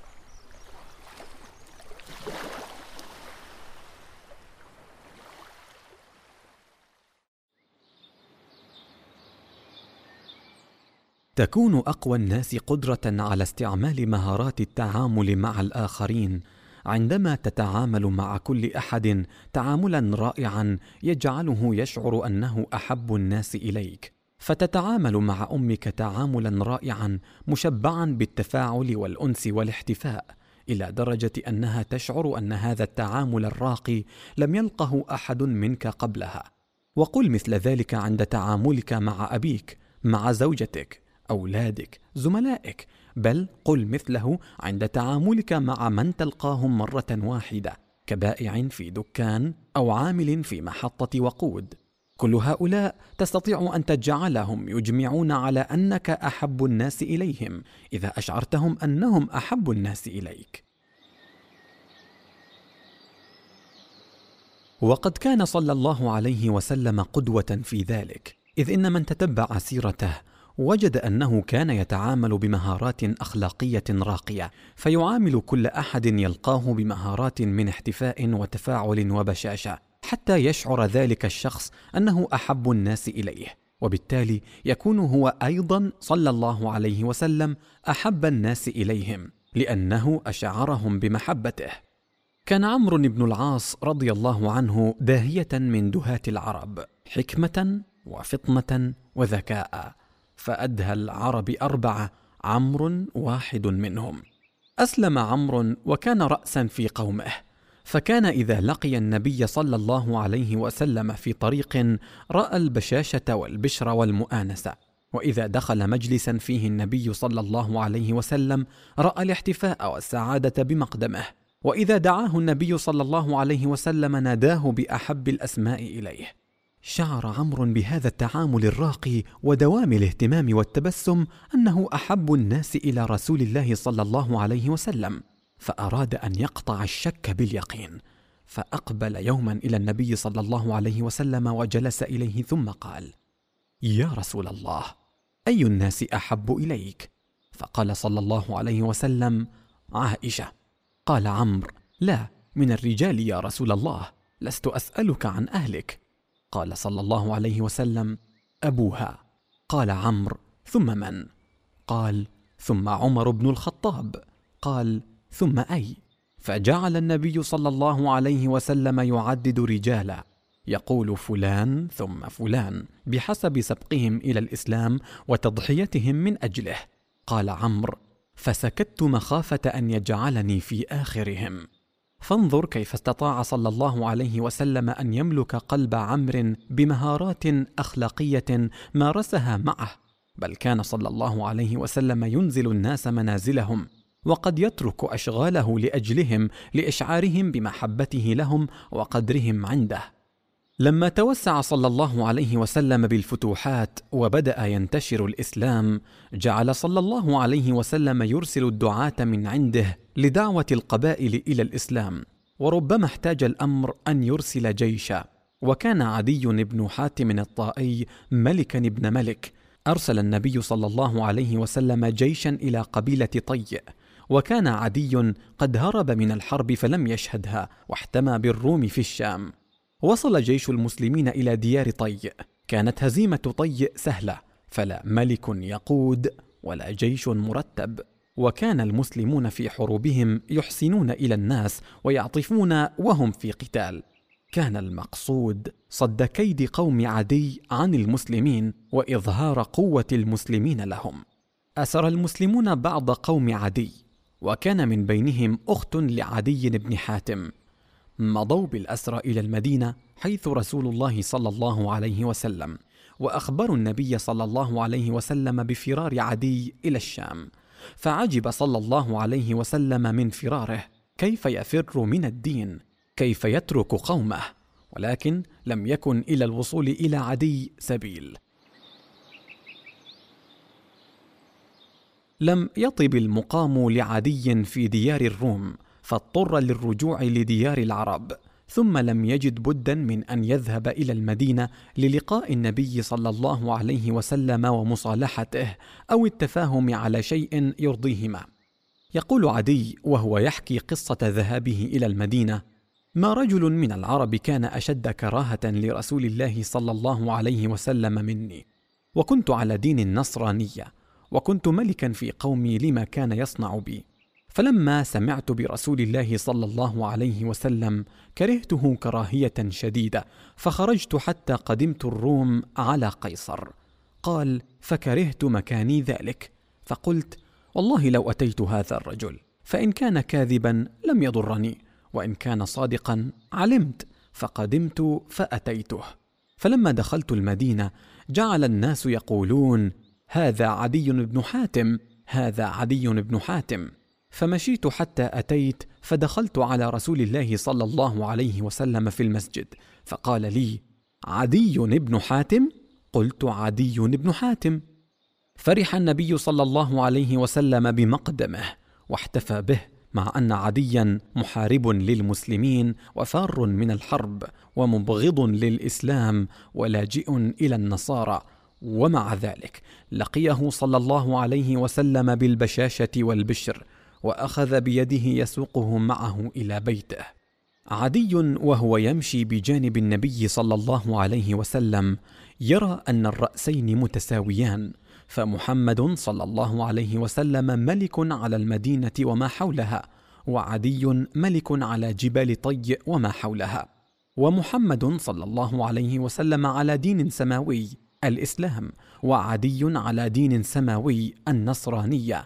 تكون أقوى الناس قدرة على استعمال مهارات التعامل مع الآخرين عندما تتعامل مع كل أحد تعاملا رائعا يجعله يشعر أنه أحب الناس إليك، فتتعامل مع أمك تعاملا رائعا مشبعا بالتفاعل والأنس والاحتفاء، إلى درجة أنها تشعر أن هذا التعامل الراقي لم يلقه أحد منك قبلها. وقل مثل ذلك عند تعاملك مع أبيك، مع زوجتك، أولادك، زملائك، بل قل مثله عند تعاملك مع من تلقاهم مرة واحدة كبائع في دكان أو عامل في محطة وقود. كل هؤلاء تستطيع أن تجعلهم يجمعون على أنك أحب الناس إليهم إذا أشعرتهم أنهم أحب الناس إليك. وقد كان صلى الله عليه وسلم قدوة في ذلك، إذ إن من تتبع سيرته وجد أنه كان يتعامل بمهارات أخلاقية راقية، فيعامل كل أحد يلقاه بمهارات من احتفاء وتفاعل وبشاشة، حتى يشعر ذلك الشخص أنه أحب الناس إليه، وبالتالي يكون هو أيضا صلى الله عليه وسلم أحب الناس إليهم، لأنه أشعرهم بمحبته. كان عمرو بن العاص رضي الله عنه داهية من دهاة العرب، حكمة وفطنة وذكاء، فأدهى العرب أربعة، عمرو واحد منهم. أسلم عمرو وكان رأسا في قومه، فكان إذا لقي النبي صلى الله عليه وسلم في طريق رأى البشاشة والبشر والمؤانسة، وإذا دخل مجلسا فيه النبي صلى الله عليه وسلم رأى الاحتفاء والسعادة بمقدمه، وإذا دعاه النبي صلى الله عليه وسلم ناداه بأحب الأسماء إليه. شعر عمرو بهذا التعامل الراقي ودوام الاهتمام والتبسم أنه أحب الناس إلى رسول الله صلى الله عليه وسلم، فأراد أن يقطع الشك باليقين، فأقبل يوما إلى النبي صلى الله عليه وسلم وجلس إليه ثم قال: يا رسول الله، أي الناس أحب إليك؟ فقال صلى الله عليه وسلم: عائشة. قال عمرو: لا، من الرجال يا رسول الله، لست أسألك عن أهلك. قال صلى الله عليه وسلم: أبوها. قال عمرو: ثم من؟ قال: ثم عمر بن الخطاب. قال: ثم أي؟ فجعل النبي صلى الله عليه وسلم يعدد رجالا، يقول فلان ثم فلان بحسب سبقهم إلى الإسلام وتضحيتهم من أجله. قال عمرو: فسكت مخافة أن يجعلني في آخرهم. فانظر كيف استطاع صلى الله عليه وسلم أن يملك قلب عمرو بمهارات أخلاقية مارسها معه، بل كان صلى الله عليه وسلم ينزل الناس منازلهم، وقد يترك أشغاله لأجلهم لإشعارهم بمحبته لهم وقدرهم عنده. لما توسع صلى الله عليه وسلم بالفتوحات وبدأ ينتشر الإسلام، جعل صلى الله عليه وسلم يرسل الدعاة من عنده لدعوة القبائل إلى الإسلام، وربما احتاج الأمر أن يرسل جيشا. وكان عدي بن حاتم الطائي ملكا ابن ملك، أرسل النبي صلى الله عليه وسلم جيشا إلى قبيلة طيء، وكان عدي قد هرب من الحرب فلم يشهدها واحتمى بالروم في الشام. وصل جيش المسلمين إلى ديار طيء، كانت هزيمة طيء سهلة، فلا ملك يقود ولا جيش مرتب، وكان المسلمون في حروبهم يحسنون إلى الناس ويعطفون وهم في قتال. كان المقصود صد كيد قوم عدي عن المسلمين وإظهار قوة المسلمين لهم. أسر المسلمون بعض قوم عدي، وكان من بينهم أخت لعدي بن حاتم. مضوا بالأسرى إلى المدينة حيث رسول الله صلى الله عليه وسلم، وأخبروا النبي صلى الله عليه وسلم بفرار عدي إلى الشام، فعجب صلى الله عليه وسلم من فراره، كيف يفر من الدين، كيف يترك قومه، ولكن لم يكن إلى الوصول إلى عدي سبيل. لم يطب المقام لعدي في ديار الروم، فاضطر للرجوع لديار العرب، ثم لم يجد بدا من أن يذهب إلى المدينة للقاء النبي صلى الله عليه وسلم ومصالحته أو التفاهم على شيء يرضيهما. يقول عدي وهو يحكي قصة ذهابه إلى المدينة: ما رجل من العرب كان أشد كراهة لرسول الله صلى الله عليه وسلم مني، وكنت على دين النصرانية، وكنت ملكا في قومي لما كان يصنع بي، فلما سمعت برسول الله صلى الله عليه وسلم كرهته كراهية شديدة، فخرجت حتى قدمت الروم على قيصر. قال: فكرهت مكاني ذلك، فقلت: والله لو أتيت هذا الرجل، فإن كان كاذبا لم يضرني، وإن كان صادقا علمت، فقدمت فأتيته. فلما دخلت المدينة جعل الناس يقولون: هذا عدي بن حاتم، هذا عدي بن حاتم. فمشيت حتى أتيت، فدخلت على رسول الله صلى الله عليه وسلم في المسجد، فقال لي: عدي بن حاتم؟ قلت: عدي بن حاتم. فرح النبي صلى الله عليه وسلم بمقدمه واحتفى به، مع أن عديا محارب للمسلمين وفار من الحرب ومبغض للإسلام ولاجئ إلى النصارى، ومع ذلك لقيه صلى الله عليه وسلم بالبشاشة والبشر، وأخذ بيده يسوقه معه إلى بيته. عدي وهو يمشي بجانب النبي صلى الله عليه وسلم يرى أن الرأسين متساويان، فمحمد صلى الله عليه وسلم ملك على المدينة وما حولها، وعدي ملك على جبال طي وما حولها، ومحمد صلى الله عليه وسلم على دين سماوي الإسلام، وعدي على دين سماوي النصرانية،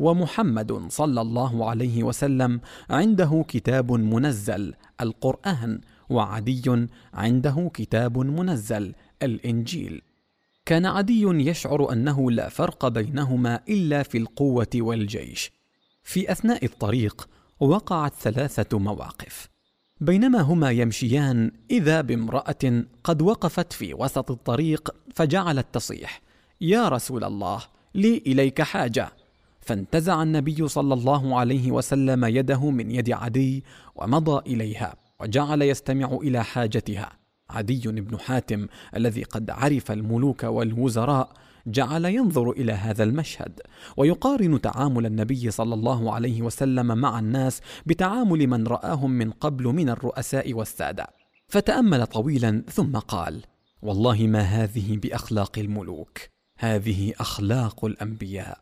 ومحمد صلى الله عليه وسلم عنده كتاب منزل القرآن، وعدي عنده كتاب منزل الإنجيل. كان عدي يشعر أنه لا فرق بينهما إلا في القوة والجيش. في أثناء الطريق وقعت ثلاثة مواقف. بينما هما يمشيان إذا بامرأة قد وقفت في وسط الطريق فجعلت تصيح: يا رسول الله، لي إليك حاجة. فانتزع النبي صلى الله عليه وسلم يده من يد عدي ومضى إليها وجعل يستمع إلى حاجتها. عدي بن حاتم الذي قد عرف الملوك والوزراء جعل ينظر إلى هذا المشهد ويقارن تعامل النبي صلى الله عليه وسلم مع الناس بتعامل من رآهم من قبل من الرؤساء والسادة، فتأمل طويلا ثم قال: والله ما هذه بأخلاق الملوك، هذه أخلاق الأنبياء.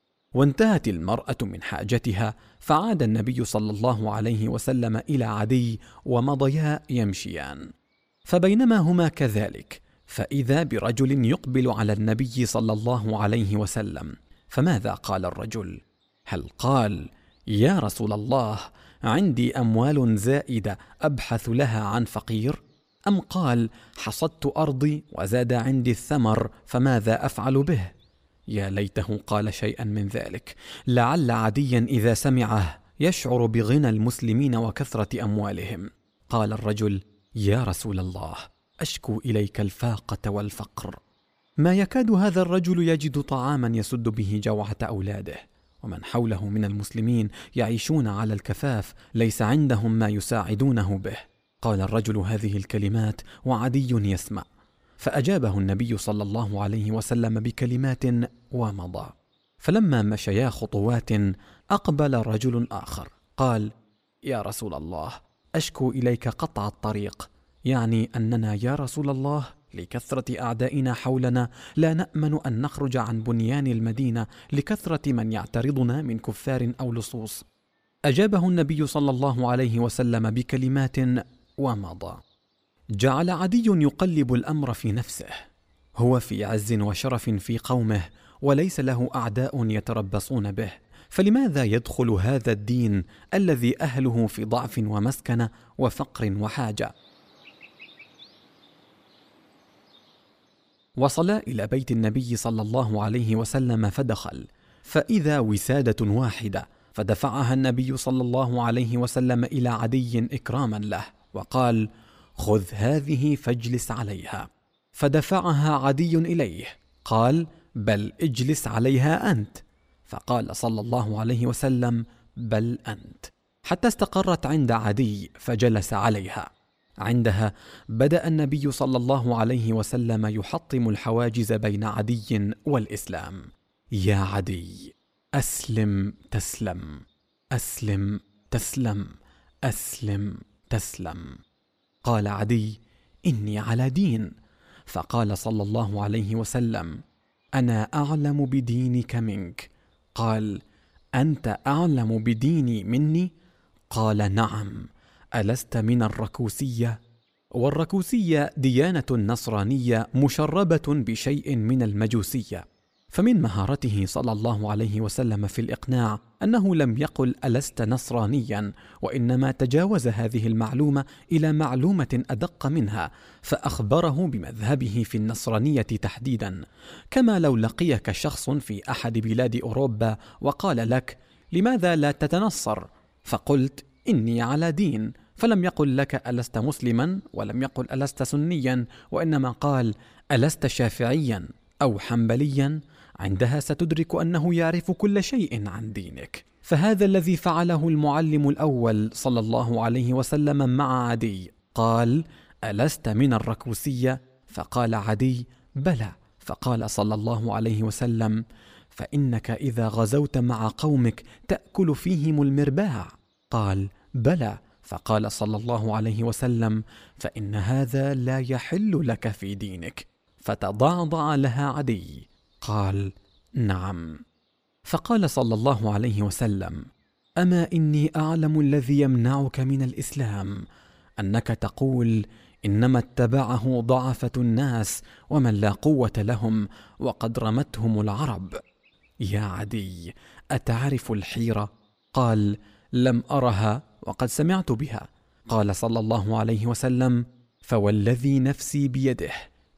وانتهت المرأة من حاجتها، فعاد النبي صلى الله عليه وسلم إلى عدي ومضيا يمشيان. فبينما هما كذلك، فإذا برجل يقبل على النبي صلى الله عليه وسلم. فماذا قال الرجل؟ هل قال: يا رسول الله، عندي أموال زائدة أبحث لها عن فقير؟ أم قال: حصدت أرضي وزاد عندي الثمر فماذا أفعل به؟ يا ليته قال شيئا من ذلك، لعل عديا إذا سمعه يشعر بغنى المسلمين وكثرة أموالهم. قال الرجل: يا رسول الله، أشكو إليك الفاقة والفقر. ما يكاد هذا الرجل يجد طعاما يسد به جوعة أولاده، ومن حوله من المسلمين يعيشون على الكفاف، ليس عندهم ما يساعدونه به. قال الرجل هذه الكلمات وعدي يسمع، فأجابه النبي صلى الله عليه وسلم بكلمات ومضى. فلما مشيا خطوات أقبل رجل آخر قال: يا رسول الله، أشكو إليك قطع الطريق، يعني أننا يا رسول الله لكثرة أعدائنا حولنا لا نأمن أن نخرج عن بنيان المدينة لكثرة من يعترضنا من كفار أو لصوص. أجابه النبي صلى الله عليه وسلم بكلمات ومضى. جعل عدي يقلب الأمر في نفسه، هو في عز وشرف في قومه وليس له أعداء يتربصون به، فلماذا يدخل هذا الدين الذي أهله في ضعف ومسكنة وفقر وحاجة؟ وصل إلى بيت النبي صلى الله عليه وسلم فدخل، فإذا وسادة واحدة، فدفعها النبي صلى الله عليه وسلم إلى عدي إكراما له وقال: خذ هذه فاجلس عليها. فدفعها عدي إليه، قال: بل اجلس عليها أنت. فقال صلى الله عليه وسلم: بل أنت، حتى استقرت عند عدي فجلس عليها. عندها بدأ النبي صلى الله عليه وسلم يحطم الحواجز بين عدي والإسلام. يا عدي، أسلم تسلم، أسلم تسلم، أسلم تسلم. قال عدي: إني على دين. فقال صلى الله عليه وسلم: أنا أعلم بدينك منك. قال: أنت أعلم بديني مني؟ قال: نعم. ألست من الركوسية؟ والركوسية ديانة نصرانية مشربة بشيء من المجوسية. فمن مهارته صلى الله عليه وسلم في الإقناع أنه لم يقل ألست نصرانيا، وإنما تجاوز هذه المعلومة إلى معلومة أدق منها، فأخبره بمذهبه في النصرانية تحديدا. كما لو لقيك شخص في أحد بلاد أوروبا وقال لك: لماذا لا تتنصر؟ فقلت: إني على دين، فلم يقل لك ألست مسلما، ولم يقل ألست سنيا، وإنما قال: ألست شافعيا أو حنبليا؟ عندها ستدرك أنه يعرف كل شيء عن دينك. فهذا الذي فعله المعلم الأول صلى الله عليه وسلم مع عدي. قال: ألست من الركوسية؟ فقال عدي: بلى. فقال صلى الله عليه وسلم: فإنك إذا غزوت مع قومك تأكل فيهم المرباع. قال: بلى. فقال صلى الله عليه وسلم: فإن هذا لا يحل لك في دينك. فتضعضع لها عدي. قال: نعم. فقال صلى الله عليه وسلم: أما إني أعلم الذي يمنعك من الإسلام، أنك تقول: إنما اتبعه ضعفة الناس ومن لا قوة لهم وقد رمتهم العرب. يا عدي، أتعرف الحيرة؟ قال: لم أرها وقد سمعت بها. قال صلى الله عليه وسلم: فوالذي نفسي بيده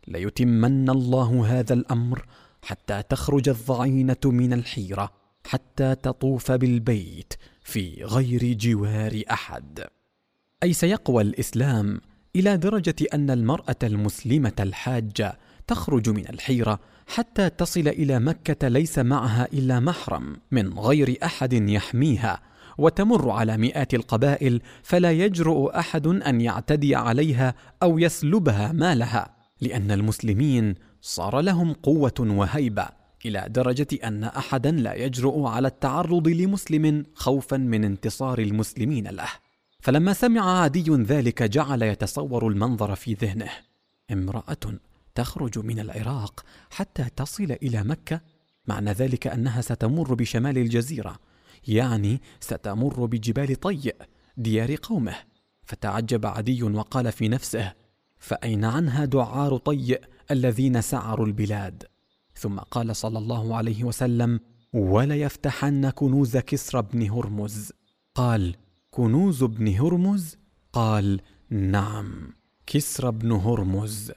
ليتمن الله هذا الأمر حتى تخرج الضعينة من الحيرة، حتى تطوف بالبيت في غير جوار أحد. أي سيقوى الإسلام إلى درجة أن المرأة المسلمة الحاجة تخرج من الحيرة حتى تصل إلى مكة ليس معها إلا محرم من غير أحد يحميها، وتمر على مئات القبائل فلا يجرؤ أحد أن يعتدي عليها أو يسلبها مالها، لأن المسلمين صار لهم قوة وهيبة إلى درجة أن أحدا لا يجرؤ على التعرض لمسلم خوفا من انتصار المسلمين له. فلما سمع عدي ذلك جعل يتصور المنظر في ذهنه: امرأة تخرج من العراق حتى تصل إلى مكة، معنى ذلك أنها ستمر بشمال الجزيرة، يعني ستمر بجبال طيء ديار قومه. فتعجب عدي وقال في نفسه: فأين عنها دعار طيء الذين سعروا البلاد؟ ثم قال صلى الله عليه وسلم: وليفتحن كنوز كسرى بن هرمز. قال: كنوز بن هرمز؟ قال: نعم، كسرى بن هرمز.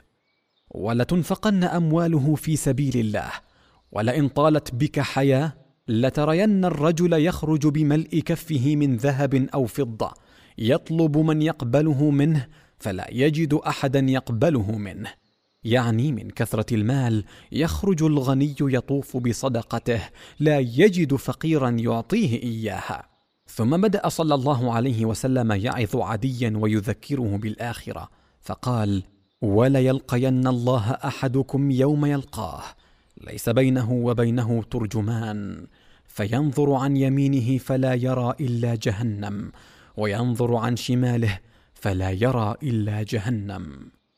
ولتنفقن أمواله في سبيل الله، ولئن طالت بك حياة لترين الرجل يخرج بملء كفه من ذهب أو فضة يطلب من يقبله منه فلا يجد أحدا يقبله منه، يعني من كثرة المال يخرج الغني يطوف بصدقته لا يجد فقيرا يعطيه إياها. ثم بدأ صلى الله عليه وسلم يعظ عديا ويذكره بالآخرة، فقال: وليلقين الله أحدكم يوم يلقاه ليس بينه وبينه ترجمان، فينظر عن يمينه فلا يرى إلا جهنم، وينظر عن شماله فلا يرى إلا جهنم.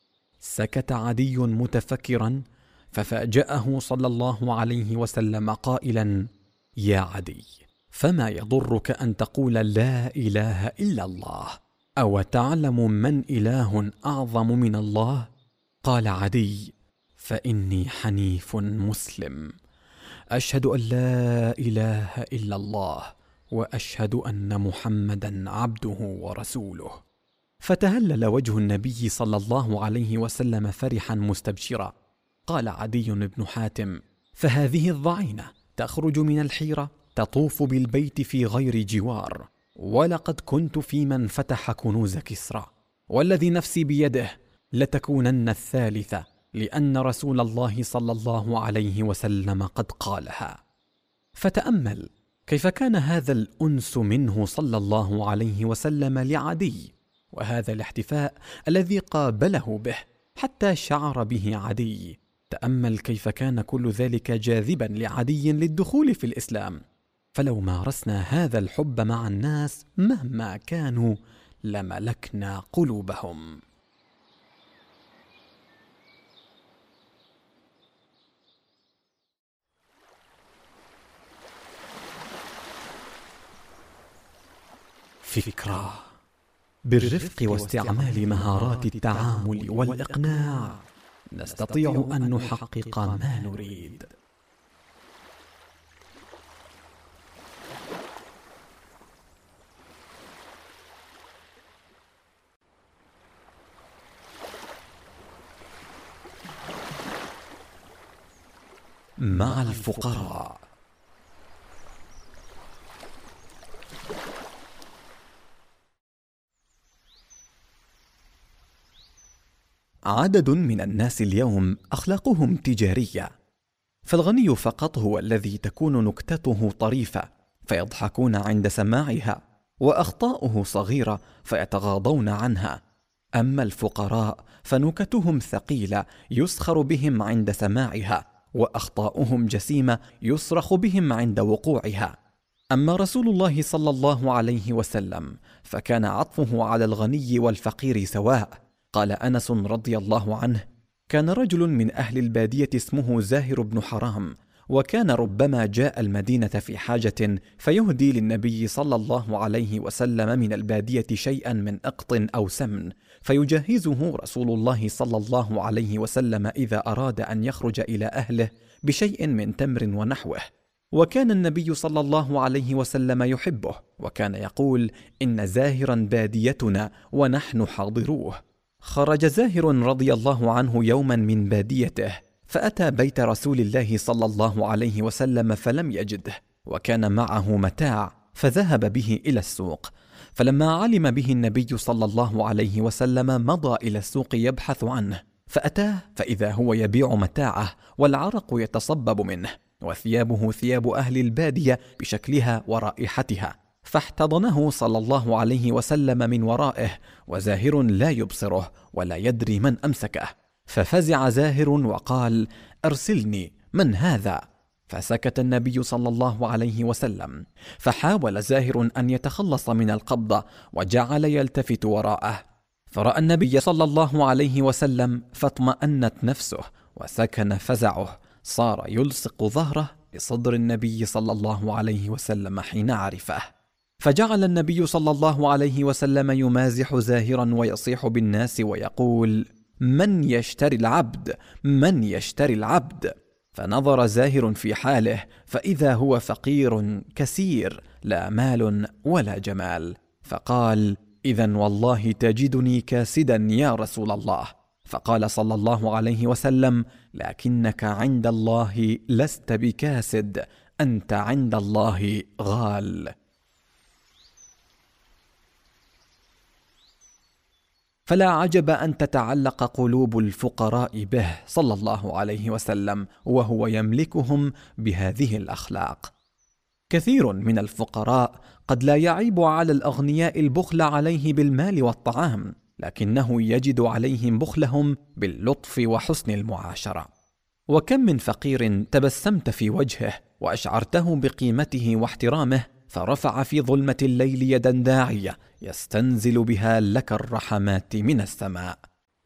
سكت عدي متفكرا، ففاجأه صلى الله عليه وسلم قائلا: يا عدي، فما يضرك أن تقول لا إله إلا الله؟ أو تعلم من إله أعظم من الله؟ قال عدي: فإني حنيف مسلم، أشهد أن لا إله إلا الله، وأشهد أن محمدا عبده ورسوله. فتهلل وجه النبي صلى الله عليه وسلم فرحا مستبشرا. قال عدي بن حاتم: فهذه الضعينة تخرج من الحيرة تطوف بالبيت في غير جوار، ولقد كنت في من فتح كنوز كسرى، والذي نفسي بيده لتكونن الثالثة، لأن رسول الله صلى الله عليه وسلم قد قالها. فتأمل كيف كان هذا الأنس منه صلى الله عليه وسلم لعدي، وهذا الاحتفاء الذي قابله به حتى شعر به عدي. تأمل كيف كان كل ذلك جاذبا لعدي للدخول في الإسلام. فلو مارسنا هذا الحب مع الناس مهما كانوا لملكنا قلوبهم. فكرة: بالرفق واستعمال مهارات التعامل والإقناع نستطيع أن نحقق ما نريد. مع الفقراء. عدد من الناس اليوم أخلاقهم تجارية، فالغني فقط هو الذي تكون نكتته طريفة فيضحكون عند سماعها، وأخطاؤه صغيرة فيتغاضون عنها. أما الفقراء فنكتهم ثقيلة يسخر بهم عند سماعها، وأخطاؤهم جسيمة يصرخ بهم عند وقوعها. أما رسول الله صلى الله عليه وسلم فكان عطفه على الغني والفقير سواء. قال أنس رضي الله عنه: كان رجل من أهل البادية اسمه زاهر بن حرام، وكان ربما جاء المدينة في حاجة فيهدي للنبي صلى الله عليه وسلم من البادية شيئا من أقط أو سمن، فيجهزه رسول الله صلى الله عليه وسلم إذا أراد أن يخرج إلى أهله بشيء من تمر ونحوه. وكان النبي صلى الله عليه وسلم يحبه، وكان يقول: إن زاهرا باديتنا ونحن حاضروه. خرج زاهر رضي الله عنه يوما من باديته فأتى بيت رسول الله صلى الله عليه وسلم فلم يجده، وكان معه متاع فذهب به إلى السوق. فلما علم به النبي صلى الله عليه وسلم مضى إلى السوق يبحث عنه، فأتاه فإذا هو يبيع متاعه والعرق يتصبب منه، وثيابه ثياب أهل البادية بشكلها ورائحتها، فاحتضنه صلى الله عليه وسلم من ورائه، وزاهر لا يبصره ولا يدري من أمسكه. ففزع زاهر وقال: أرسلني، من هذا؟ فسكت النبي صلى الله عليه وسلم، فحاول زاهر أن يتخلص من القبضة وجعل يلتفت وراءه، فرأى النبي صلى الله عليه وسلم فاطمأنت نفسه وسكن فزعه، صار يلصق ظهره بصدر النبي صلى الله عليه وسلم حين عرفه. فجعل النبي صلى الله عليه وسلم يمازح زاهرا ويصيح بالناس ويقول: من يشتري العبد؟ من يشتري العبد؟ فنظر زاهر في حاله فإذا هو فقير كسير لا مال ولا جمال، فقال: إذن والله تجدني كاسدا يا رسول الله. فقال صلى الله عليه وسلم: لكنك عند الله لست بكاسد، أنت عند الله غال. فلا عجب أن تتعلق قلوب الفقراء به صلى الله عليه وسلم وهو يملكهم بهذه الأخلاق. كثير من الفقراء قد لا يعيب على الأغنياء البخل عليه بالمال والطعام، لكنه يجد عليهم بخلهم باللطف وحسن المعاشرة. وكم من فقير تبسمت في وجهه وأشعرته بقيمته واحترامه، فرفع في ظلمة الليل يدا داعية يستنزل بها لك الرحمات من السماء.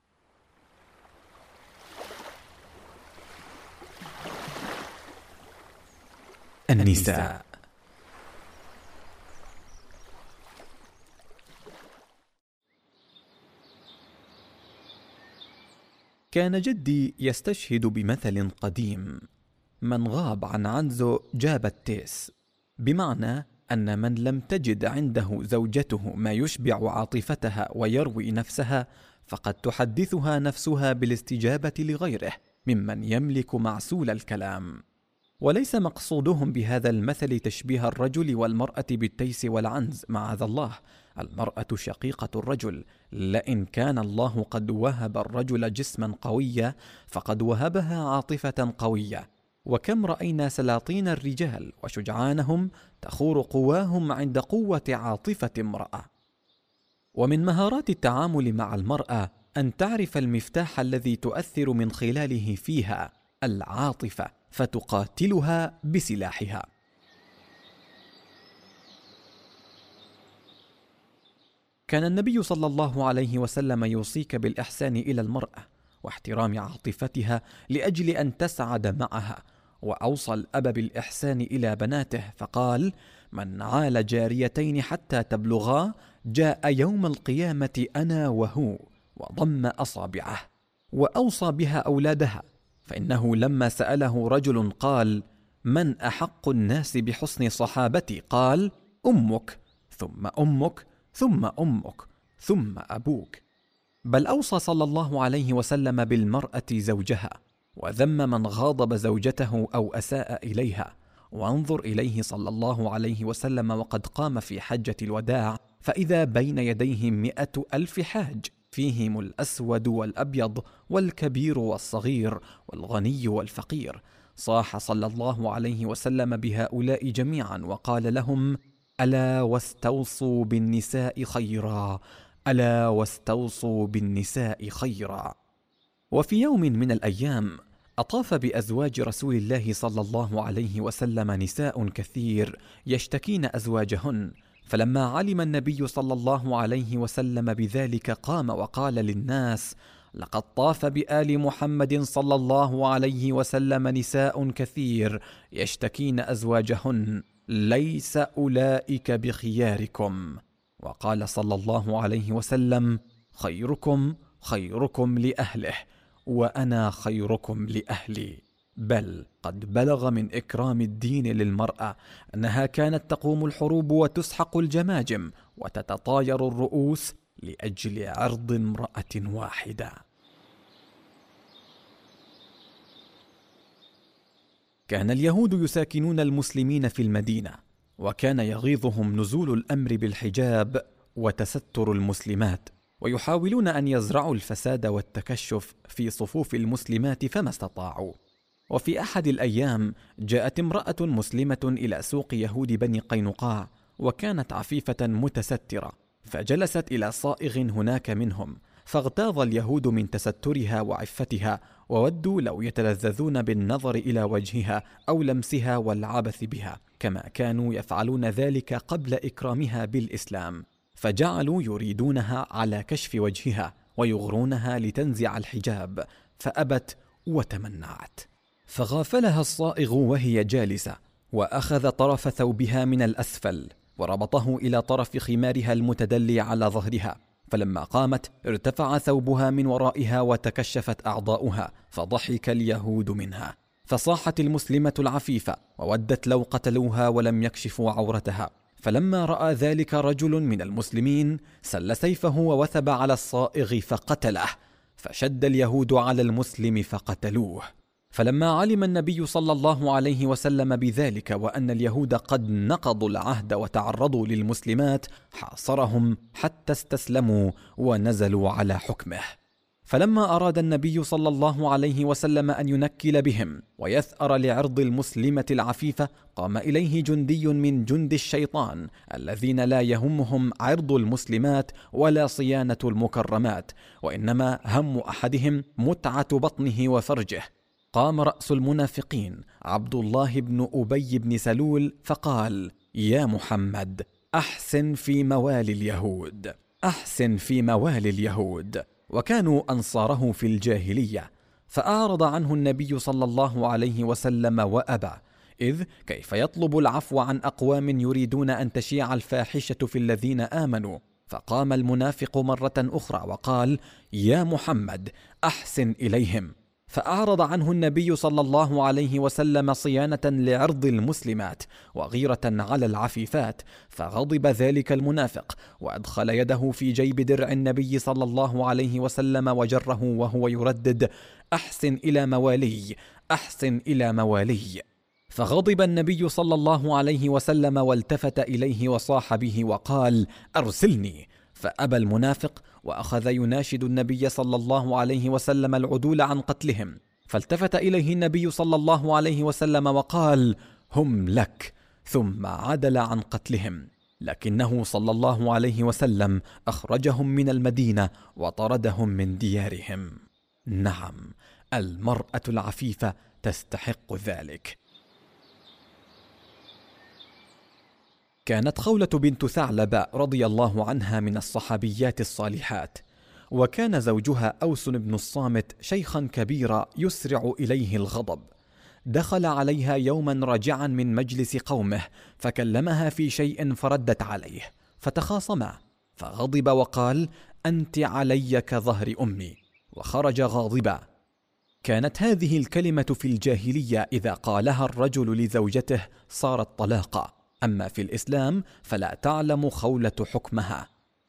النساء. كان جدي يستشهد بمثل قديم: من غاب عن عنزه جاب التيس، بمعنى أن من لم تجد عنده زوجته ما يشبع عاطفتها ويروي نفسها فقد تحدثها نفسها بالاستجابة لغيره ممن يملك معسول الكلام. وليس مقصودهم بهذا المثل تشبيه الرجل والمرأة بالتيس والعنز، معاذ الله، المرأة شقيقة الرجل، لئن كان الله قد وهب الرجل جسما قويا فقد وهبها عاطفة قوية. وكم رأينا سلاطين الرجال وشجعانهم تخور قواهم عند قوة عاطفة امرأة. ومن مهارات التعامل مع المرأة أن تعرف المفتاح الذي تؤثر من خلاله فيها، العاطفة، فتقاتلها بسلاحها. كان النبي صلى الله عليه وسلم يوصيك بالإحسان إلى المرأة واحترام عاطفتها لأجل أن تسعد معها، وأوصى الأب بالإحسان إلى بناته فقال: من عال جاريتين حتى تبلغا جاء يوم القيامة أنا وهو، وضم أصابعه. وأوصى بها أولادها، فإنه لما سأله رجل قال: من أحق الناس بحسن صحابتي؟ قال: أمك، ثم أمك، ثم أمك، ثم أبوك. بل أوصى صلى الله عليه وسلم بالمرأة زوجها، وذم من غاضب زوجته أو أساء إليها. وانظر إليه صلى الله عليه وسلم وقد قام في حجة الوداع، فإذا بين يديه مئة ألف حاج، فيهم الأسود والأبيض والكبير والصغير والغني والفقير. صاح صلى الله عليه وسلم بهؤلاء جميعا وقال لهم: ألا واستوصوا بالنساء خيرا، ألا واستوصوا بالنساء خيرا. وفي يوم من الأيام أطاف بأزواج رسول الله صلى الله عليه وسلم نساء كثير يشتكين أزواجهن، فلما علم النبي صلى الله عليه وسلم بذلك قام وقال للناس: لقد طاف بآل محمد صلى الله عليه وسلم نساء كثير يشتكين أزواجهن، ليس أولئك بخياركم. وقال صلى الله عليه وسلم: خيركم خيركم لأهله، وأنا خيركم لأهلي. بل قد بلغ من إكرام الدين للمرأة أنها كانت تقوم الحروب وتسحق الجماجم وتتطاير الرؤوس لأجل عرض امرأة واحدة. كان اليهود يساكنون المسلمين في المدينة، وكان يغيظهم نزول الأمر بالحجاب وتستر المسلمات، ويحاولون أن يزرعوا الفساد والتكشف في صفوف المسلمات فما استطاعوا. وفي أحد الأيام جاءت امرأة مسلمة إلى سوق يهود بني قينقاع، وكانت عفيفة متسترة، فجلست إلى صائغ هناك منهم، فاغتاظ اليهود من تسترها وعفتها، وودوا لو يتلذذون بالنظر إلى وجهها أو لمسها والعبث بها، كما كانوا يفعلون ذلك قبل إكرامها بالإسلام، فجعلوا يريدونها على كشف وجهها ويغرونها لتنزع الحجاب، فأبت وتمنعت. فغافلها الصائغ وهي جالسة، وأخذ طرف ثوبها من الأسفل وربطه إلى طرف خمارها المتدلي على ظهرها، فلما قامت ارتفع ثوبها من ورائها وتكشفت أعضاؤها، فضحك اليهود منها. فصاحت المسلمة العفيفة وودت لو قتلوها ولم يكشفوا عورتها. فلما رأى ذلك رجل من المسلمين سل سيفه ووثب على الصائغ فقتله، فشد اليهود على المسلم فقتلوه. فلما علم النبي صلى الله عليه وسلم بذلك وأن اليهود قد نقضوا العهد وتعرضوا للمسلمات، حاصرهم حتى استسلموا ونزلوا على حكمه. فلما أراد النبي صلى الله عليه وسلم أن ينكل بهم ويثأر لعرض المسلمة العفيفة، قام إليه جندي من جند الشيطان الذين لا يهمهم عرض المسلمات ولا صيانة المكرمات، وإنما هم أحدهم متعة بطنه وفرجه. قام رأس المنافقين عبد الله بن أبي بن سلول فقال: يا محمد، أحسن في موالي اليهود، أحسن في موالي اليهود. وكانوا أنصاره في الجاهلية، فأعرض عنه النبي صلى الله عليه وسلم وأبى، إذ كيف يطلب العفو عن أقوام يريدون أن تشيع الفاحشة في الذين آمنوا. فقام المنافق مرة أخرى وقال: يا محمد، أحسن إليهم. فأعرض عنه النبي صلى الله عليه وسلم صيانة لعرض المسلمات وغيرة على العفيفات، فغضب ذلك المنافق وأدخل يده في جيب درع النبي صلى الله عليه وسلم وجره وهو يردد: أحسن إلى موالي، أحسن إلى موالي. فغضب النبي صلى الله عليه وسلم والتفت إليه وصاح به وقال: أرسلني. فأبى المنافق وأخذ يناشد النبي صلى الله عليه وسلم العدول عن قتلهم، فالتفت إليه النبي صلى الله عليه وسلم وقال: هم لك، ثم عدل عن قتلهم، لكنه صلى الله عليه وسلم أخرجهم من المدينة وطردهم من ديارهم. نعم، المرأة العفيفة تستحق ذلك. كانت خولة بنت ثعلب رضي الله عنها من الصحابيات الصالحات، وكان زوجها أوس بن الصامت شيخا كبيرا يسرع إليه الغضب. دخل عليها يوما راجعا من مجلس قومه فكلمها في شيء فردت عليه، فتخاصما، فغضب وقال: أنت علي كظهر أمي، وخرج غاضبا. كانت هذه الكلمة في الجاهلية إذا قالها الرجل لزوجته صارت طلاقا، أما في الإسلام فلا تعلم خولة حكمها.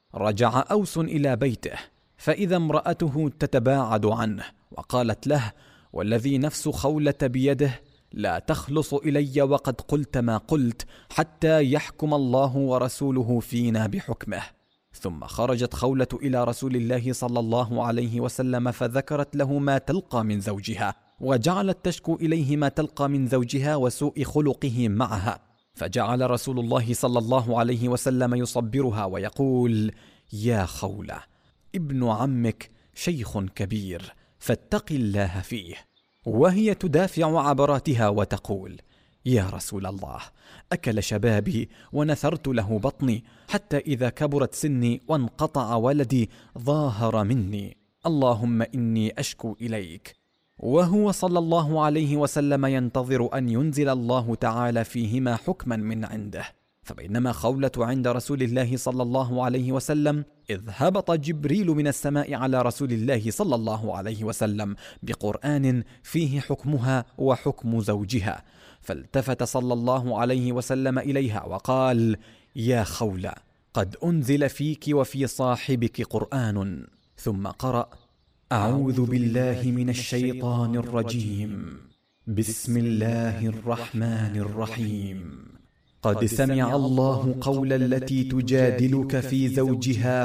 رجع أوس إلى بيته فإذا امرأته تتباعد عنه، وقالت له: والذي نفس خولة بيده لا تخلص إلي وقد قلت ما قلت حتى يحكم الله ورسوله فينا بحكمه. ثم خرجت خولة إلى رسول الله صلى الله عليه وسلم فذكرت له ما تلقى من زوجها، وجعلت تشكو إليه ما تلقى من زوجها وسوء خلقه معها، فجعل رسول الله صلى الله عليه وسلم يصبرها ويقول: يا خولة، ابن عمك شيخ كبير فاتق الله فيه. وهي تدافع عبراتها وتقول: يا رسول الله، أكل شبابي ونثرت له بطني، حتى إذا كبرت سني وانقطع ولدي ظاهر مني، اللهم إني أشكو إليك. وهو صلى الله عليه وسلم ينتظر أن ينزل الله تعالى فيهما حكما من عنده. فبينما خولة عند رسول الله صلى الله عليه وسلم إذ هبط جبريل من السماء على رسول الله صلى الله عليه وسلم بقرآن فيه حكمها وحكم زوجها، فالتفت صلى الله عليه وسلم إليها وقال: يا خولة، قد أنزل فيك وفي صاحبك قرآن. ثم قرأ: أعوذ بالله من الشيطان الرجيم، بسم الله الرحمن الرحيم. قد سمع الله قول التي تجادلك في زوجها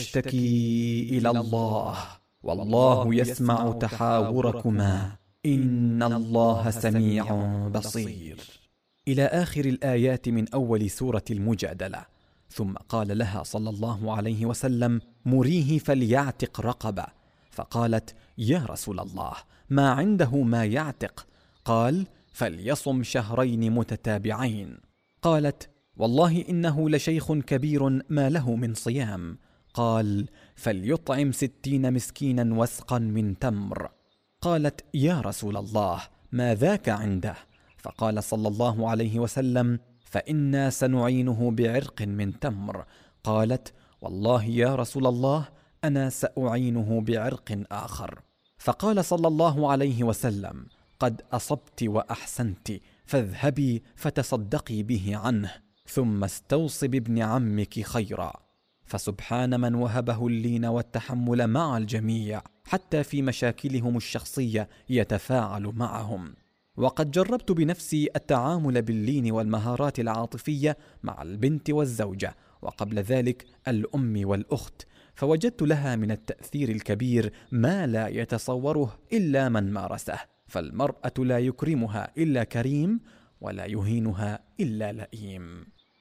وتشتكي إلى الله، والله يسمع تحاوركما، إن الله سميع بصير. إلى آخر الآيات من أول سورة المجادلة. ثم قال لها صلى الله عليه وسلم: مريه فليعتق رقبة. فقالت: يا رسول الله، ما عنده ما يعتق؟ قال: فليصم شهرين متتابعين. قالت: والله إنه لشيخ كبير ما له من صيام. قال: فليطعم ستين مسكينا وسقا من تمر. قالت: يا رسول الله، ما ذاك عنده؟ فقال صلى الله عليه وسلم: فإنا سنعينه بعرق من تمر. قالت: والله يا رسول الله، أنا سأعينه بعرق آخر. فقال صلى الله عليه وسلم: قد أصبت وأحسنت، فاذهبي فتصدقي به عنه، ثم استوصي بابن عمك خيرا. فسبحان من وهبه اللين والتحمل مع الجميع، حتى في مشاكلهم الشخصية يتفاعل معهم. وقد جربت بنفسي التعامل باللين والمهارات العاطفية مع البنت والزوجة، وقبل ذلك الأم والأخت، فوجدت لها من التأثير الكبير ما لا يتصوره إلا من مارسه. فالمرأة لا يكرمها إلا كريم، ولا يهينها إلا لئيم.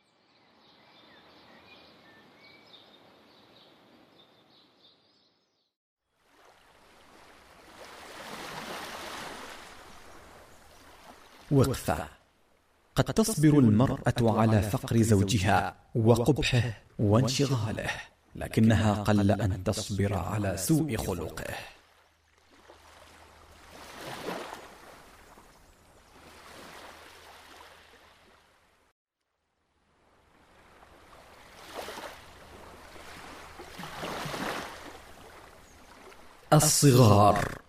وقفة. قد تصبر المرأة على فقر زوجها وقبحه وانشغاله، لكنها قل أن تصبر على سوء خلقه. الصغار.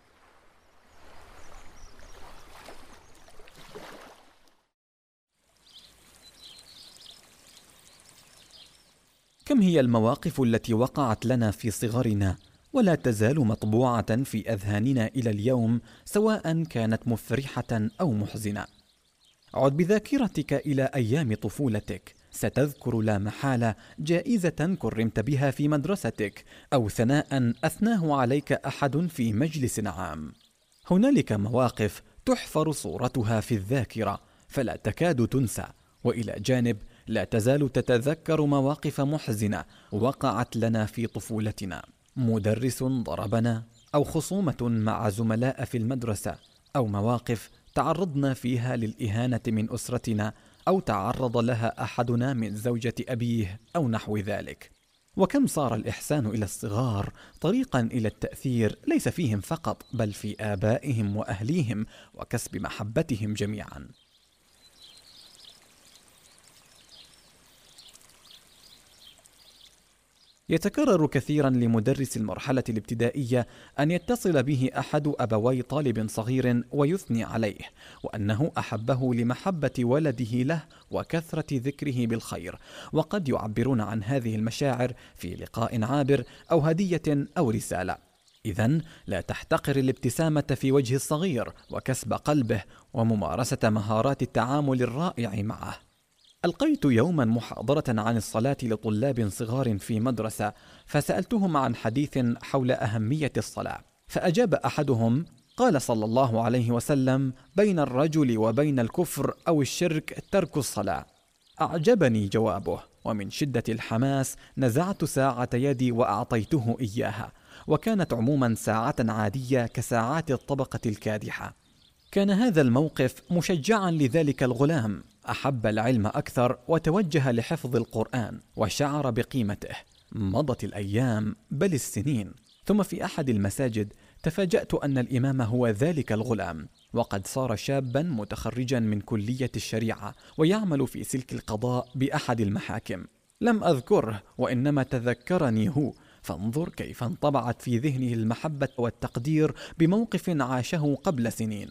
كم هي المواقف التي وقعت لنا في صغرنا ولا تزال مطبوعة في أذهاننا إلى اليوم، سواء كانت مفرحة أو محزنة. عد بذاكرتك إلى أيام طفولتك، ستذكر لا محالة جائزة كرمت بها في مدرستك، أو ثناء أثناه عليك أحد في مجلس عام. هنالك مواقف تحفر صورتها في الذاكرة فلا تكاد تنسى، وإلى جانب لا تزال تتذكر مواقف محزنة وقعت لنا في طفولتنا، مدرس ضربنا، أو خصومة مع زملاء في المدرسة، أو مواقف تعرضنا فيها للإهانة من أسرتنا، أو تعرض لها أحدنا من زوجة أبيه أو نحو ذلك. وكم صار الإحسان إلى الصغار طريقا إلى التأثير ليس فيهم فقط بل في آبائهم وأهليهم وكسب محبتهم جميعا. يتكرر كثيرا لمدرس المرحلة الابتدائية أن يتصل به أحد أبوي طالب صغير ويثني عليه، وأنه أحبه لمحبة ولده له وكثرة ذكره بالخير، وقد يعبرون عن هذه المشاعر في لقاء عابر أو هدية أو رسالة. إذن لا تحتقر الابتسامة في وجه الصغير وكسب قلبه وممارسة مهارات التعامل الرائع معه. ألقيت يوما محاضرة عن الصلاة لطلاب صغار في مدرسة، فسألتهم عن حديث حول أهمية الصلاة، فأجاب أحدهم قال صلى الله عليه وسلم: بين الرجل وبين الكفر أو الشرك ترك الصلاة. أعجبني جوابه، ومن شدة الحماس نزعت ساعة يدي وأعطيته إياها، وكانت عموما ساعة عادية كساعات الطبقة الكادحة. كان هذا الموقف مشجعا لذلك الغلام، أحب العلم أكثر وتوجه لحفظ القرآن وشعر بقيمته. مضت الأيام بل السنين، ثم في أحد المساجد تفاجأت أن الإمام هو ذلك الغلام، وقد صار شابا متخرجا من كلية الشريعة ويعمل في سلك القضاء بأحد المحاكم. لم أذكره وإنما تذكرني هو، فانظر كيف انطبعت في ذهنه المحبة والتقدير بموقف عاشه قبل سنين.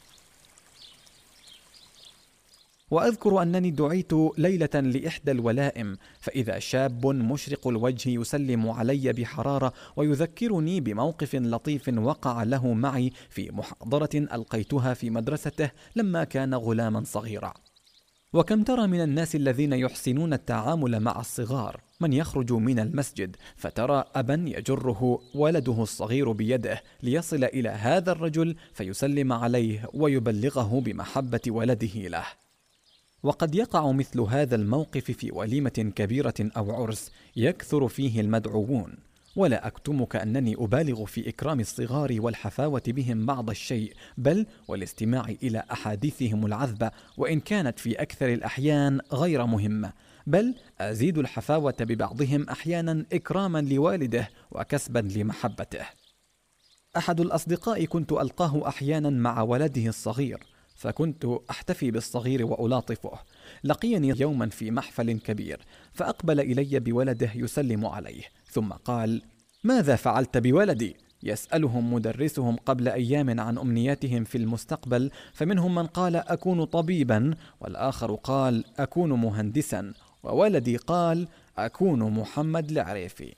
وأذكر أنني دعيت ليلة لإحدى الولائم، فإذا شاب مشرق الوجه يسلم علي بحرارة ويذكرني بموقف لطيف وقع له معي في محاضرة ألقيتها في مدرسته لما كان غلاما صغيرا. وكم ترى من الناس الذين يحسنون التعامل مع الصغار، من يخرج من المسجد فترى أبا يجره ولده الصغير بيده ليصل إلى هذا الرجل فيسلم عليه ويبلغه بمحبة ولده له. وقد يقع مثل هذا الموقف في وليمة كبيرة أو عرس يكثر فيه المدعوون، ولا أكتمك أنني أبالغ في إكرام الصغار والحفاوة بهم بعض الشيء، بل والاستماع إلى أحاديثهم العذبة وإن كانت في أكثر الأحيان غير مهمة، بل أزيد الحفاوة ببعضهم أحيانا إكراما لوالده وكسبا لمحبته. أحد الأصدقاء كنت ألقاه أحيانا مع ولده الصغير، فكنت أحتفي بالصغير وألاطفه. لقيني يوما في محفل كبير، فأقبل إلي بولده يسلم عليه، ثم قال: ماذا فعلت بولدي؟ يسألهم مدرسهم قبل أيام عن أمنياتهم في المستقبل، فمنهم من قال أكون طبيبا، والآخر قال أكون مهندسا، وولدي قال أكون محمد العريفي.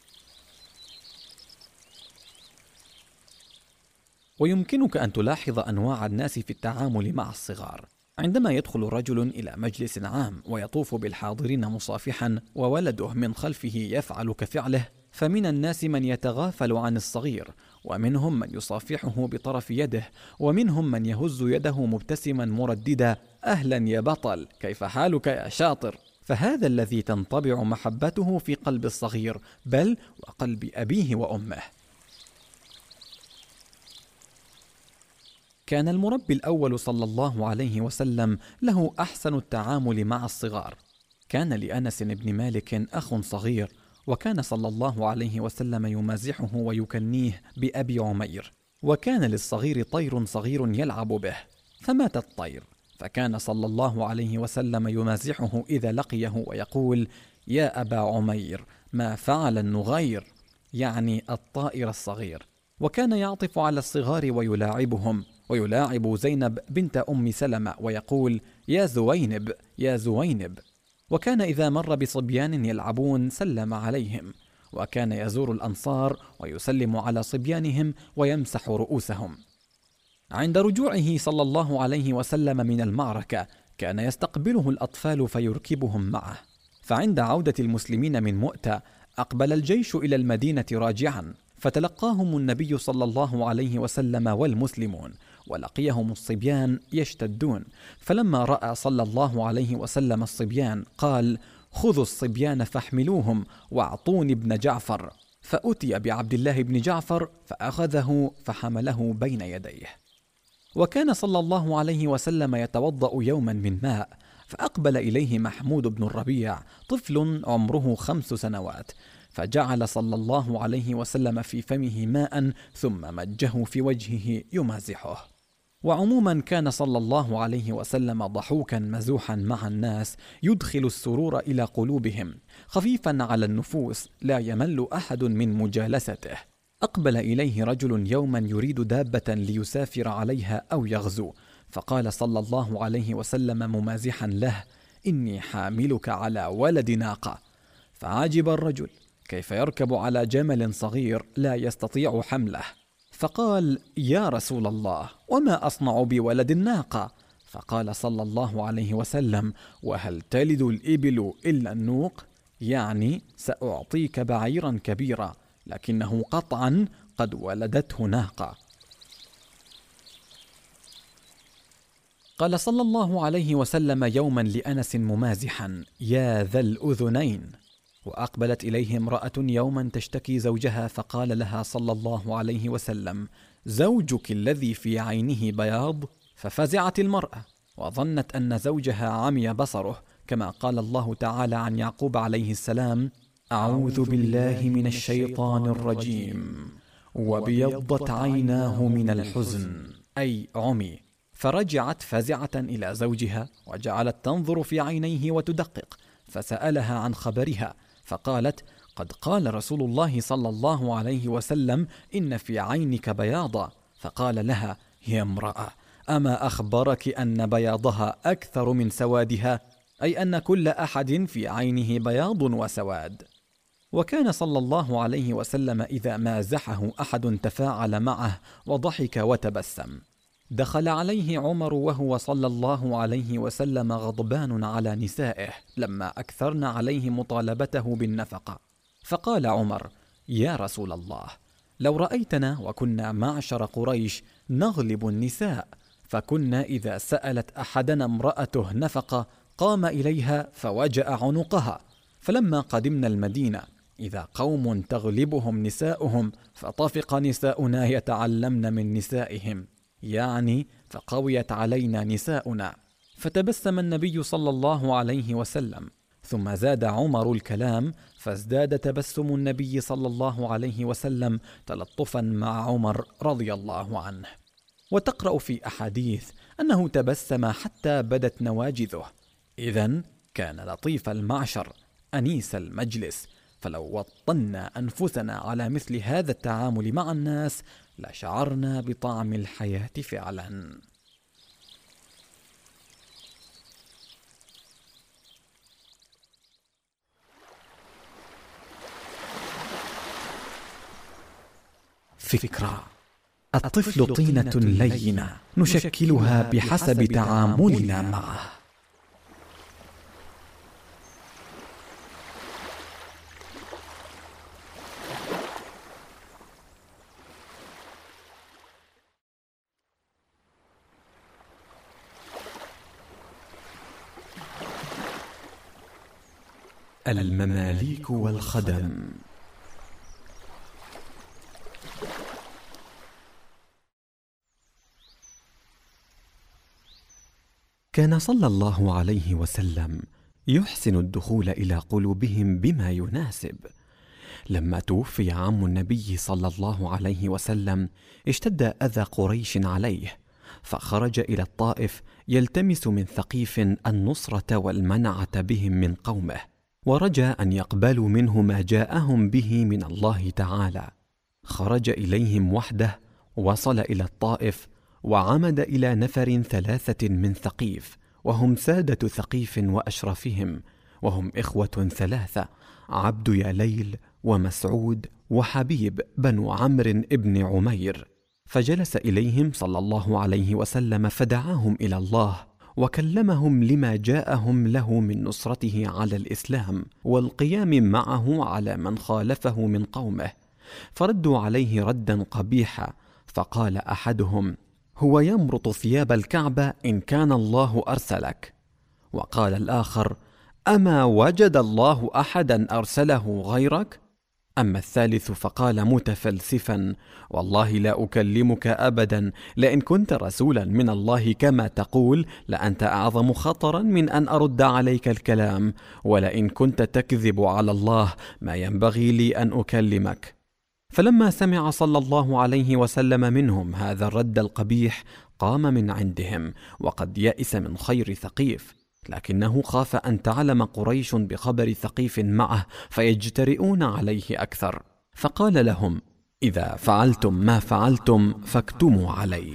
ويمكنك أن تلاحظ أنواع الناس في التعامل مع الصغار. عندما يدخل رجل إلى مجلس عام ويطوف بالحاضرين مصافحا وولده من خلفه يفعل كفعله، فمن الناس من يتغافل عن الصغير، ومنهم من يصافحه بطرف يده، ومنهم من يهز يده مبتسما مرددا: أهلا يا بطل، كيف حالك يا شاطر؟ فهذا الذي تنطبع محبته في قلب الصغير، بل وقلب أبيه وأمه. كان المربي الأول صلى الله عليه وسلم له أحسن التعامل مع الصغار. كان لأنس بن مالك أخ صغير، وكان صلى الله عليه وسلم يمازحه ويكنيه بأبي عمير، وكان للصغير طير صغير يلعب به، فمات الطير، فكان صلى الله عليه وسلم يمازحه إذا لقيه ويقول: يا أبا عمير، ما فعل النغير، يعني الطائر الصغير. وكان يعطف على الصغار ويلاعبهم، ويلاعب زينب بنت أم سلمة ويقول: يا زوينب يا زوينب. وكان إذا مر بصبيان يلعبون سلم عليهم، وكان يزور الأنصار ويسلم على صبيانهم ويمسح رؤوسهم. عند رجوعه صلى الله عليه وسلم من المعركة كان يستقبله الأطفال فيركبهم معه، فعند عودة المسلمين من مؤتة أقبل الجيش إلى المدينة راجعا، فتلقاهم النبي صلى الله عليه وسلم والمسلمون، ولقيهم الصبيان يشتدون، فلما رأى صلى الله عليه وسلم الصبيان قال: خذوا الصبيان فاحملوهم واعطوني ابن جعفر، فأتي بعبد الله بن جعفر فأخذه فحمله بين يديه. وكان صلى الله عليه وسلم يتوضأ يوما من ماء، فأقبل إليه محمود بن الربيع طفل عمره خمس سنوات، فجعل صلى الله عليه وسلم في فمه ماء ثم مجه في وجهه يمازحه. وعموما كان صلى الله عليه وسلم ضحوكا مزوحا مع الناس، يدخل السرور إلى قلوبهم، خفيفا على النفوس، لا يمل أحد من مجالسته. أقبل إليه رجل يوما يريد دابة ليسافر عليها أو يغزو، فقال صلى الله عليه وسلم ممازحا له: إني حاملك على ولد ناقة. فعجب الرجل كيف يركب على جمل صغير لا يستطيع حمله، فقال: يا رسول الله، وما أصنع بولد الناقة؟ فقال صلى الله عليه وسلم: وهل تلد الإبل إلا النوق؟ يعني سأعطيك بعيرا كبيرا، لكنه قطعا قد ولدته ناقة. قال صلى الله عليه وسلم يوما لأنس ممازحا: يا ذا الأذنين. وأقبلت إليه امرأة يوما تشتكي زوجها، فقال لها صلى الله عليه وسلم: زوجك الذي في عينه بياض؟ ففزعت المرأة وظنت أن زوجها عمي بصره، كما قال الله تعالى عن يعقوب عليه السلام: أعوذ بالله من الشيطان الرجيم، وبيضت عيناه من الحزن، أي عمي. فرجعت فزعة إلى زوجها وجعلت تنظر في عينيه وتدقق، فسألها عن خبرها، فقالت: قد قال رسول الله صلى الله عليه وسلم: إن في عينك بياضا. فقال لها: يا امرأة، أما أخبرك أن بياضها أكثر من سوادها؟ أي أن كل أحد في عينه بياض وسواد. وكان صلى الله عليه وسلم إذا مازحه أحد تفاعل معه وضحك وتبسم. دخل عليه عمر وهو صلى الله عليه وسلم غضبان على نسائه لما أكثرن عليه مطالبته بالنفقة، فقال عمر: يا رسول الله، لو رأيتنا وكنا معشر قريش نغلب النساء، فكنا إذا سألت أحدنا امرأته نفقة قام إليها فوجأ عنقها، فلما قدمنا المدينة إذا قوم تغلبهم نساؤهم فطفق نساؤنا يتعلمن من نسائهم، يعني فقويت علينا نساؤنا. فتبسم النبي صلى الله عليه وسلم، ثم زاد عمر الكلام، فازداد تبسم النبي صلى الله عليه وسلم تلطفا مع عمر رضي الله عنه. وتقرأ في أحاديث أنه تبسم حتى بدت نواجذه، إذن كان لطيف المعشر أنيس المجلس، فلو وطنا أنفسنا على مثل هذا التعامل مع الناس لشعرنا بطعم الحياة فعلا. فكرة: الطفل طينة لينة نشكلها بحسب تعاملنا معه. المماليك والخدم. كان صلى الله عليه وسلم يحسن الدخول إلى قلوبهم بما يناسب. لما توفي عم النبي صلى الله عليه وسلم اشتد أذى قريش عليه، فخرج إلى الطائف يلتمس من ثقيف النصرة والمنعة بهم من قومه، ورجى أن يقبلوا منه ما جاءهم به من الله تعالى. خرج إليهم وحده، وصل إلى الطائف، وعمد إلى نفر ثلاثة من ثقيف، وهم سادة ثقيف وأشرفهم، وهم إخوة ثلاثة: عبد ياليل ومسعود وحبيب بن عمرو ابن عمير. فجلس إليهم صلى الله عليه وسلم فدعاهم إلى الله، وكلمهم لما جاءهم له من نصرته على الإسلام والقيام معه على من خالفه من قومه، فردوا عليه ردا قبيحا. فقال أحدهم: هو يمرط ثياب الكعبة إن كان الله أرسلك. وقال الآخر: أما وجد الله أحدا أرسله غيرك؟ أما الثالث فقال متفلسفا: والله لا أكلمك أبدا، لئن كنت رسولا من الله كما تقول لأنت أعظم خطرا من أن أرد عليك الكلام، ولئن كنت تكذب على الله ما ينبغي لي أن أكلمك. فلما سمع صلى الله عليه وسلم منهم هذا الرد القبيح قام من عندهم، وقد يئس من خير ثقيف، لكنه خاف أن تعلم قريش بخبر ثقيف معه فيجترئون عليه أكثر، فقال لهم: إذا فعلتم ما فعلتم فاكتموا علي.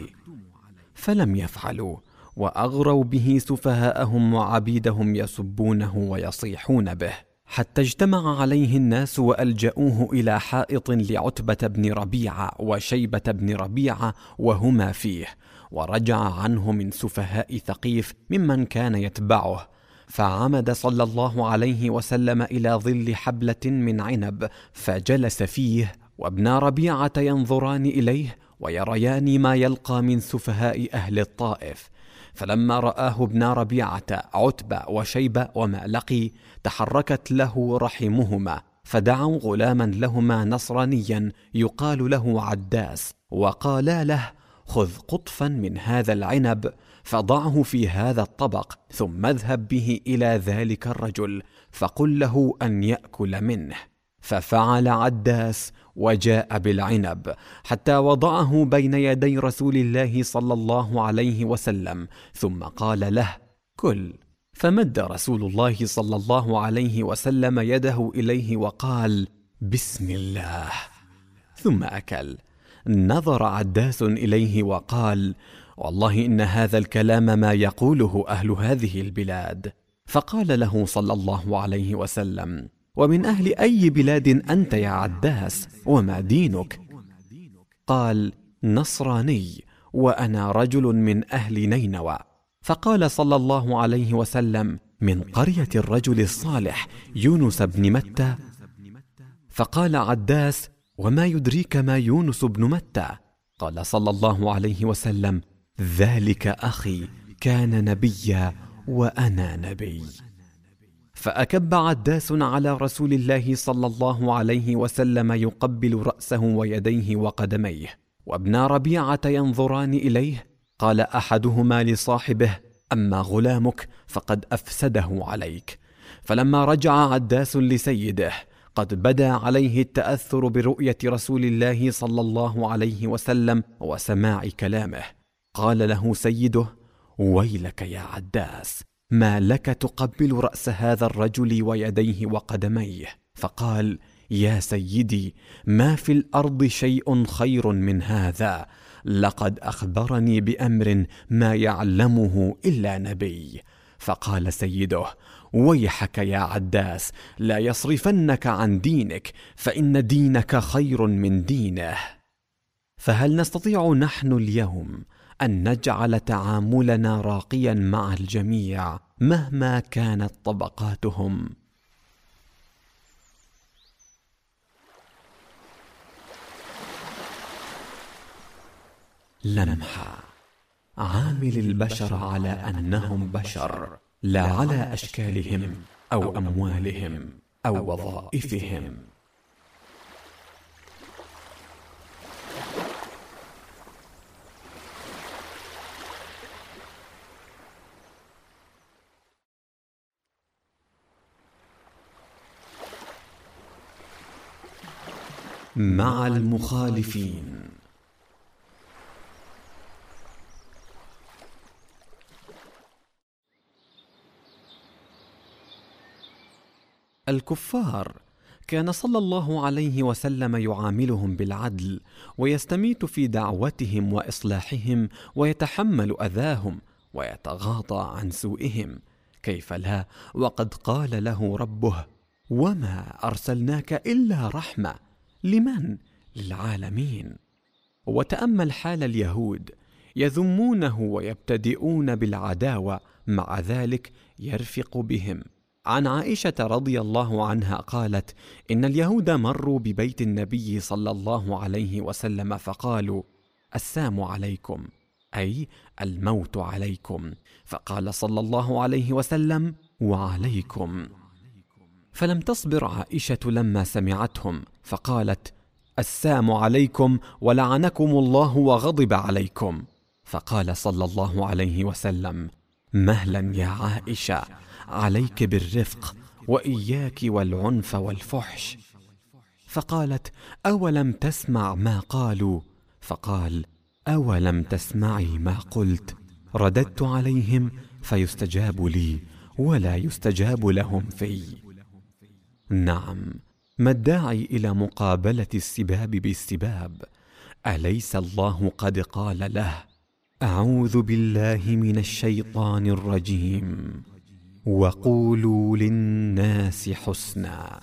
فلم يفعلوا، وأغروا به سفهاءهم وعبيدهم يسبونه ويصيحون به، حتى اجتمع عليه الناس وألجأوه إلى حائط لعتبة بن ربيعة وشيبة بن ربيعة وهما فيه، ورجع عنه من سفهاء ثقيف ممن كان يتبعه. فعمد صلى الله عليه وسلم إلى ظل حبلة من عنب فجلس فيه، وابن ربيعة ينظران إليه ويريان ما يلقى من سفهاء أهل الطائف. فلما رآه ابن ربيعة عتبة وشيبة وما لقي تحركت له رحمهما، فدعوا غلاما لهما نصرانيا يقال له عداس، وقالا له: خذ قطفا من هذا العنب فضعه في هذا الطبق، ثم اذهب به إلى ذلك الرجل فقل له أن يأكل منه. ففعل عداس وجاء بالعنب حتى وضعه بين يدي رسول الله صلى الله عليه وسلم، ثم قال له: كل. فمد رسول الله صلى الله عليه وسلم يده إليه وقال: بسم الله، ثم أكل. نظر عداس إليه وقال: والله إن هذا الكلام ما يقوله أهل هذه البلاد. فقال له صلى الله عليه وسلم: ومن أهل أي بلاد أنت يا عداس؟ وما دينك؟ قال: نصراني، وأنا رجل من أهل نينوى. فقال صلى الله عليه وسلم: من قرية الرجل الصالح يونس بن متى. فقال عداس: وما يدريك ما يونس بن متى؟ قال صلى الله عليه وسلم: ذلك أخي كان نبيا وأنا نبي. فأكب عداس على رسول الله صلى الله عليه وسلم يقبل رأسه ويديه وقدميه، وابن ربيعة ينظران إليه. قال أحدهما لصاحبه: أما غلامك فقد أفسده عليك. فلما رجع عداس لسيده قد بدا عليه التأثر برؤية رسول الله صلى الله عليه وسلم وسماع كلامه، قال له سيده: ويلك يا عداس، ما لك تقبل رأس هذا الرجل ويديه وقدميه؟ فقال: يا سيدي، ما في الأرض شيء خير من هذا، لقد أخبرني بأمر ما يعلمه إلا نبي. فقال سيده: ويحك يا عداس، لا يصرفنك عن دينك، فإن دينك خير من دينه. فهل نستطيع نحن اليوم أن نجعل تعاملنا راقيا مع الجميع مهما كانت طبقاتهم؟ لمحة: عامل البشر على أنهم بشر، لا على أشكالهم أو أموالهم أو وظائفهم. مع المخالفين. الكفار كان صلى الله عليه وسلم يعاملهم بالعدل، ويستميت في دعوتهم وإصلاحهم، ويتحمل أذاهم ويتغاضى عن سوءهم. كيف لا، وقد قال له ربه: وما أرسلناك إلا رحمة. لمن؟ للعالمين. وتأمل حال اليهود، يذمونه ويبتدئون بالعداوة، مع ذلك يرفق بهم. عن عائشة رضي الله عنها قالت: إن اليهود مروا ببيت النبي صلى الله عليه وسلم فقالوا: السلام عليكم، أي الموت عليكم. فقال صلى الله عليه وسلم: وعليكم. فلم تصبر عائشة لما سمعتهم، فقالت: السام عليكم ولعنكم الله وغضب عليكم. فقال صلى الله عليه وسلم: مهلا يا عائشة، عليك بالرفق، وإياك والعنف والفحش. فقالت: أولم تسمع ما قالوا؟ فقال: أولم تسمعي ما قلت؟ رددت عليهم فيستجاب لي ولا يستجاب لهم في. نعم، ما الداعي إلى مقابلة السباب بالسباب؟ أليس الله قد قال له: أعوذ بالله من الشيطان الرجيم، وقولوا للناس حسنا.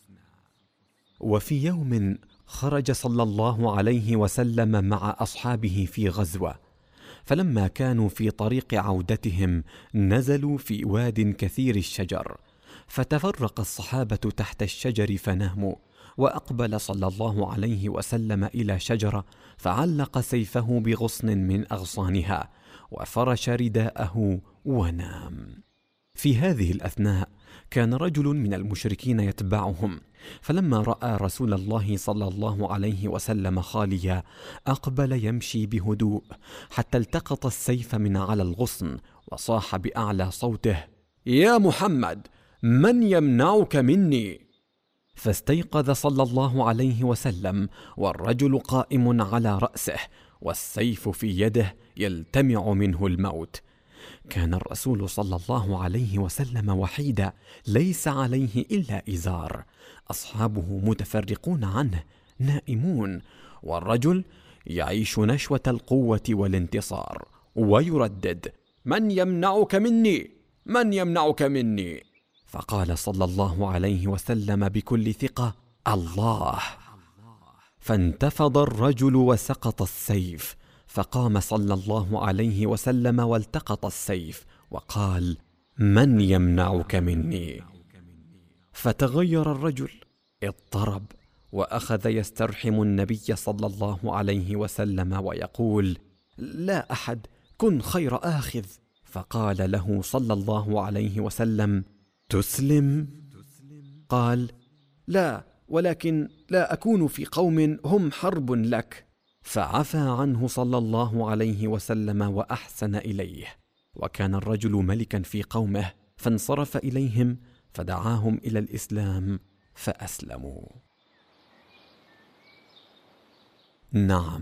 وفي يوم خرج صلى الله عليه وسلم مع أصحابه في غزوة، فلما كانوا في طريق عودتهم نزلوا في واد كثير الشجر، فتفرق الصحابة تحت الشجر فناموا، وأقبل صلى الله عليه وسلم إلى شجرة فعلق سيفه بغصن من أغصانها وفرش رداءه ونام. في هذه الأثناء كان رجل من المشركين يتبعهم، فلما رأى رسول الله صلى الله عليه وسلم خاليا أقبل يمشي بهدوء حتى التقط السيف من على الغصن وصاح بأعلى صوته: يا محمد، من يمنعك مني؟ فاستيقظ صلى الله عليه وسلم والرجل قائم على رأسه والسيف في يده يلتمع منه الموت. كان الرسول صلى الله عليه وسلم وحيدا، ليس عليه إلا إزار، أصحابه متفرقون عنه نائمون، والرجل يعيش نشوة القوة والانتصار ويردد: من يمنعك مني؟ من يمنعك مني؟ فقال صلى الله عليه وسلم بكل ثقة: الله. فانتفض الرجل وسقط السيف، فقام صلى الله عليه وسلم والتقط السيف وقال: من يمنعك مني؟ فتغير الرجل، اضطرب، وأخذ يسترحم النبي صلى الله عليه وسلم ويقول: لا أحد، كن خير آخذ. فقال له صلى الله عليه وسلم: تسلم؟ قال: لا، ولكن لا أكون في قوم هم حرب لك. فعفى عنه صلى الله عليه وسلم وأحسن إليه. وكان الرجل ملكا في قومه، فانصرف إليهم فدعاهم إلى الإسلام فأسلموا. نعم،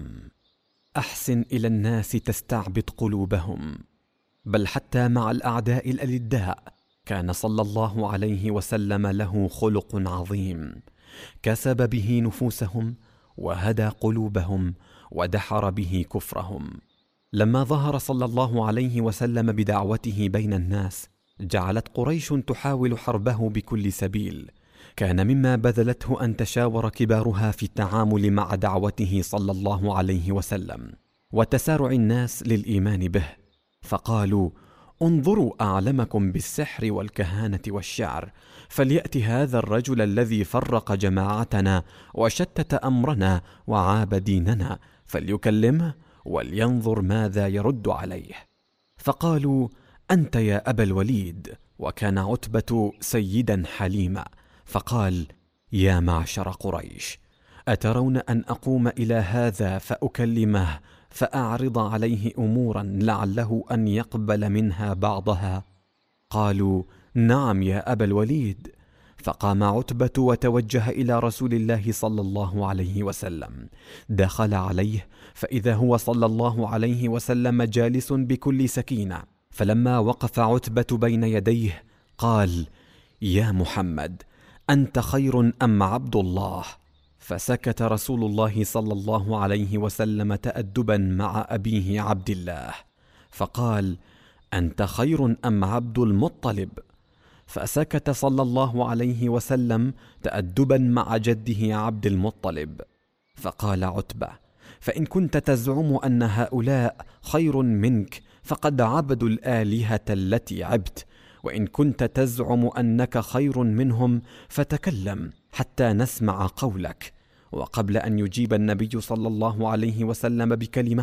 أحسن إلى الناس تستعبد قلوبهم، بل حتى مع الأعداء الألداء كان صلى الله عليه وسلم له خلق عظيم، كسب به نفوسهم وهدى قلوبهم ودحر به كفرهم. لما ظهر صلى الله عليه وسلم بدعوته بين الناس جعلت قريش تحاول حربه بكل سبيل. كان مما بذلته أن تشاور كبارها في التعامل مع دعوته صلى الله عليه وسلم وتسارع الناس للإيمان به، فقالوا: انظروا أعلمكم بالسحر والكهانة والشعر، فليأت هذا الرجل الذي فرق جماعتنا وشتت أمرنا وعاب ديننا، فليكلمه ولينظر ماذا يرد عليه. فقالوا: أنت يا أبا الوليد. وكان عتبة سيدا حليما، فقال: يا معشر قريش، أترون أن أقوم إلى هذا فأكلمه فأعرض عليه أمورا لعله أن يقبل منها بعضها؟ قالوا: نعم يا أبا الوليد. فقام عتبة وتوجه إلى رسول الله صلى الله عليه وسلم، دخل عليه فإذا هو صلى الله عليه وسلم جالس بكل سكينة. فلما وقف عتبة بين يديه قال: يا محمد، أنت خير أم عبد الله؟ فسكت رسول الله صلى الله عليه وسلم تأدبا مع أبيه عبد الله، فقال: أنت خير أم عبد المطلب؟ فسكت صلى الله عليه وسلم تأدبا مع جده عبد المطلب. فقال عتبة: فإن كنت تزعم أن هؤلاء خير منك فقد عبدوا الآلهة التي عبت، وإن كنت تزعم أنك خير منهم فتكلم حتى نسمع قولك. وقبل أن يجيب النبي صلى الله عليه وسلم بكلمة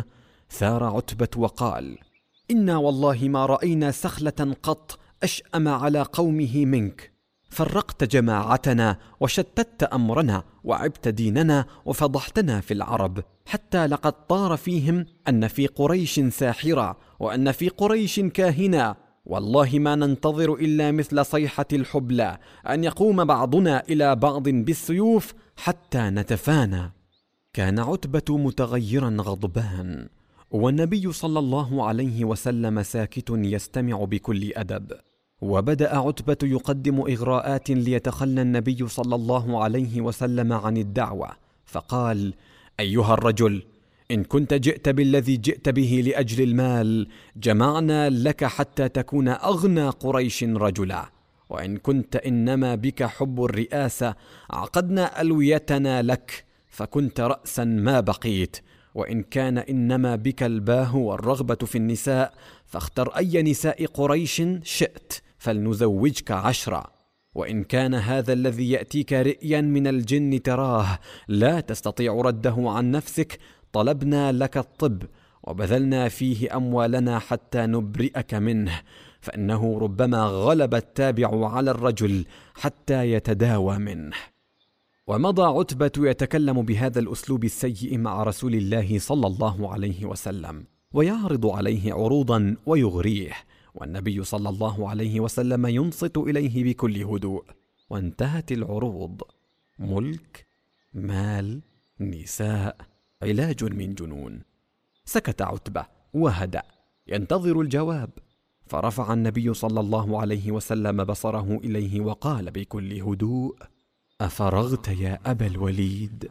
ثار عتبة وقال: إنا والله ما رأينا سخلة قط أشأم على قومه منك، فرقت جماعتنا وشتت أمرنا وعبت ديننا وفضحتنا في العرب، حتى لقد طار فيهم أن في قريش ساحرا وأن في قريش كاهنا، والله ما ننتظر إلا مثل صيحة الحبلى أن يقوم بعضنا إلى بعض بالسيوف حتى نتفانى. كان عتبة متغيرا غضبان، والنبي صلى الله عليه وسلم ساكت يستمع بكل أدب. وبدأ عتبة يقدم إغراءات ليتخلى النبي صلى الله عليه وسلم عن الدعوة، فقال: أيها الرجل، إن كنت جئت بالذي جئت به لأجل المال جمعنا لك حتى تكون أغنى قريش رجلا، وإن كنت إنما بك حب الرئاسة عقدنا ألويتنا لك فكنت رأسا ما بقيت، وإن كان إنما بك الباه والرغبة في النساء فاختر أي نساء قريش شئت فلنزوجك عشرا، وإن كان هذا الذي يأتيك رئيا من الجن تراه لا تستطيع رده عن نفسك طلبنا لك الطب وبذلنا فيه أموالنا حتى نبرئك منه، فإنه ربما غلب التابع على الرجل حتى يتداوى منه. ومضى عتبة يتكلم بهذا الأسلوب السيء مع رسول الله صلى الله عليه وسلم، ويعرض عليه عروضا ويغريه، والنبي صلى الله عليه وسلم ينصت إليه بكل هدوء. وانتهت العروض: ملك، مال، نساء، علاج من جنون. سكت عتبة وهدأ ينتظر الجواب، فرفع النبي صلى الله عليه وسلم بصره إليه وقال بكل هدوء: أفرغت يا أبا الوليد؟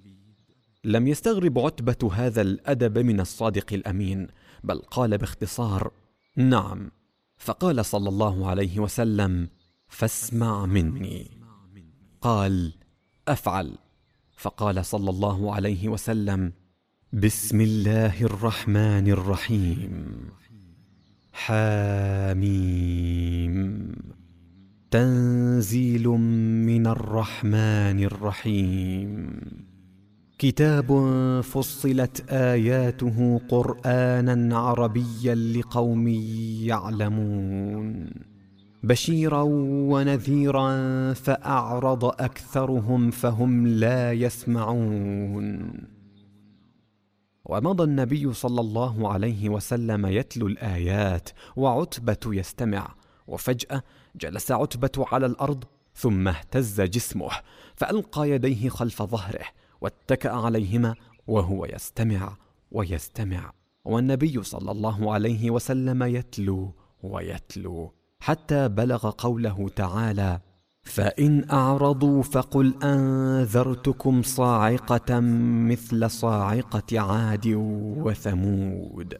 لم يستغرب عتبة هذا الأدب من الصادق الأمين، بل قال باختصار: نعم. فقال صلى الله عليه وسلم: فاسمع مني. قال: أفعل. فقال صلى الله عليه وسلم: بسم الله الرحمن الرحيم. حاميم. تنزيل من الرحمن الرحيم. كتاب فصلت آياته قرآنا عربيا لقوم يعلمون، بشيرا ونذيرا فأعرض أكثرهم فهم لا يسمعون. ومضى النبي صلى الله عليه وسلم يتلو الآيات وعتبة يستمع، وفجأة جلس عتبة على الأرض ثم اهتز جسمه، فألقى يديه خلف ظهره واتكأ عليهما وهو يستمع ويستمع، والنبي صلى الله عليه وسلم يتلو ويتلو حتى بلغ قوله تعالى: فإن أعرضوا فقل أنذرتكم صاعقة مثل صاعقة عاد وثمود.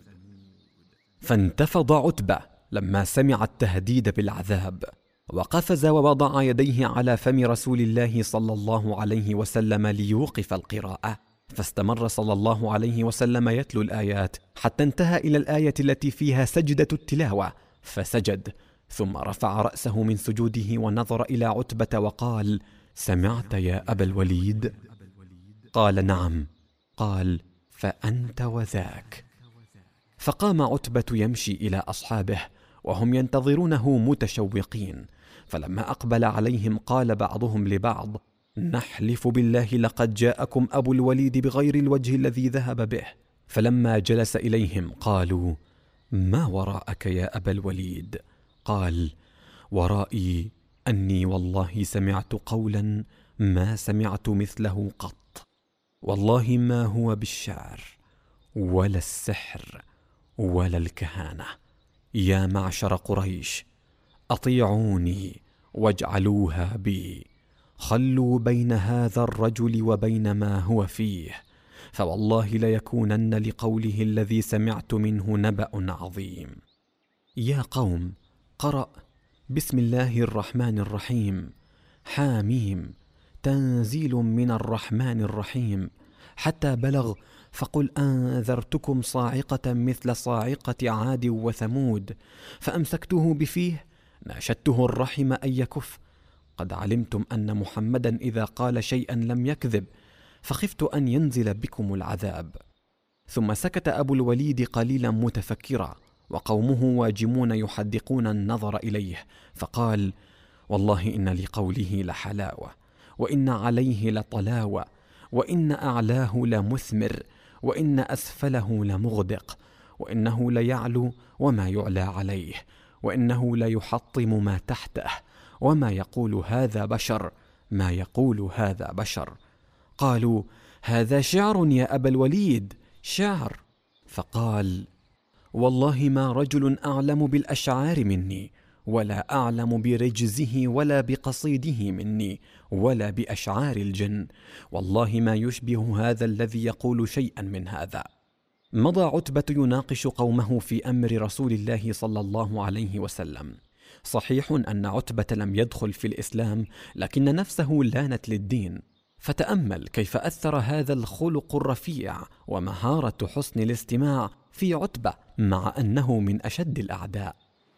فانتفض عتبة لما سمع التهديد بالعذاب، وقفز ووضع يديه على فم رسول الله صلى الله عليه وسلم ليوقف القراءة، فاستمر صلى الله عليه وسلم يتلو الآيات حتى انتهى إلى الآية التي فيها سجدة التلاوة، فسجد، ثم رفع رأسه من سجوده ونظر إلى عتبة وقال: سمعت يا أبا الوليد؟ قال: نعم. قال: فأنت وذاك. فقام عتبة يمشي إلى أصحابه وهم ينتظرونه متشوقين، فلما أقبل عليهم قال بعضهم لبعض: نحلف بالله لقد جاءكم أبو الوليد بغير الوجه الذي ذهب به. فلما جلس إليهم قالوا: ما وراءك يا أبا الوليد؟ قال: ورائي أني والله سمعت قولا ما سمعت مثله قط، والله ما هو بالشعر ولا السحر ولا الكهانة. يا معشر قريش، أطيعوني واجعلوها بي، خلوا بين هذا الرجل وبين ما هو فيه، فوالله ليكونن لقوله الذي سمعت منه نبأ عظيم. يا قوم، قرأ بسم الله الرحمن الرحيم، حاميم، تنزيل من الرحمن الرحيم، حتى بلغ فقل أنذرتكم صاعقة مثل صاعقة عاد وثمود، فأمسكته بفيه ناشدته الرحم أن يكف. قد علمتم أن محمدا إذا قال شيئا لم يكذب، فخفت أن ينزل بكم العذاب. ثم سكت أبو الوليد قليلا متفكرا، وقومه واجمون يحدقون النظر إليه، فقال: والله إن لقوله لحلاوة، وإن عليه لطلاوة، وإن أعلاه لمثمر، وإن أسفله لمغدق، وإنه ليعلو وما يعلى عليه، وإنه ليحطم ما تحته، وما يقول هذا بشر، ما يقول هذا بشر. قالوا: هذا شعر يا أبا الوليد، شعر. فقال: والله ما رجل أعلم بالأشعار مني، ولا أعلم برجزه ولا بقصيده مني، ولا بأشعار الجن، والله ما يشبه هذا الذي يقول شيئا من هذا. مضى عتبة يناقش قومه في أمر رسول الله صلى الله عليه وسلم. صحيح أن عتبة لم يدخل في الإسلام، لكن نفسه لانت للدين. فتأمل كيف أثر هذا الخلق الرفيع ومهارة حسن الاستماع في عتبة، مع أنه من أشد الأعداء.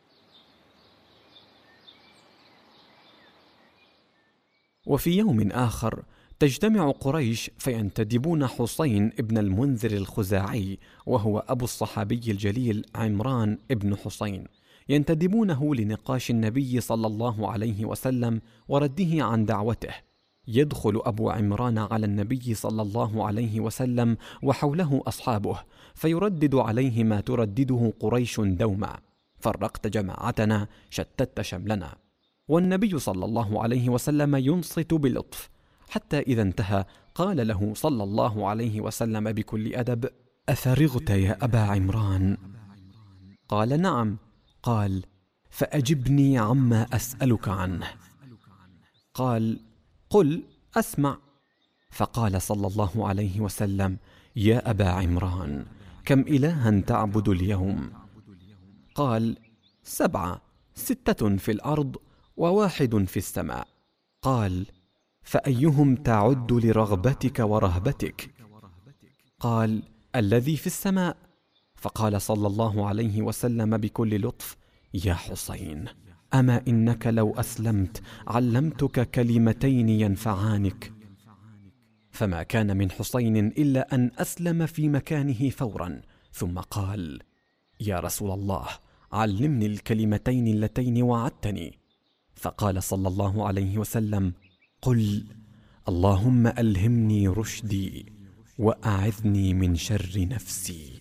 وفي يوم آخر تجتمع قريش فينتدبون حسين ابن المنذر الخزاعي، وهو أبو الصحابي الجليل عمران ابن حسين، ينتدبونه لنقاش النبي صلى الله عليه وسلم ورده عن دعوته. يدخل أبو عمران على النبي صلى الله عليه وسلم وحوله أصحابه، فيردد عليه ما تردده قريش دوما: فرقت جماعتنا، شتت شملنا. والنبي صلى الله عليه وسلم ينصت بلطف، حتى إذا انتهى قال له صلى الله عليه وسلم بكل أدب: أفرغت يا أبا عمران؟ قال: نعم. قال: فأجبني عما أسألك عنه. قال: قل أسمع. فقال صلى الله عليه وسلم: يا أبا عمران، كم إلها تعبد اليوم؟ قال: سبعة، ستة في الأرض وواحد في السماء. قال: فأيهم تعد لرغبتك ورهبتك؟ قال: الذي في السماء. فقال صلى الله عليه وسلم بكل لطف: يا حسين، أما إنك لو أسلمت علمتك كلمتين ينفعانك. فما كان من حسين إلا أن أسلم في مكانه فورا، ثم قال: يا رسول الله، علمني الكلمتين اللتين وعدتني. فقال صلى الله عليه وسلم: قل اللهم ألهمني رشدي وأعذني من شر نفسي.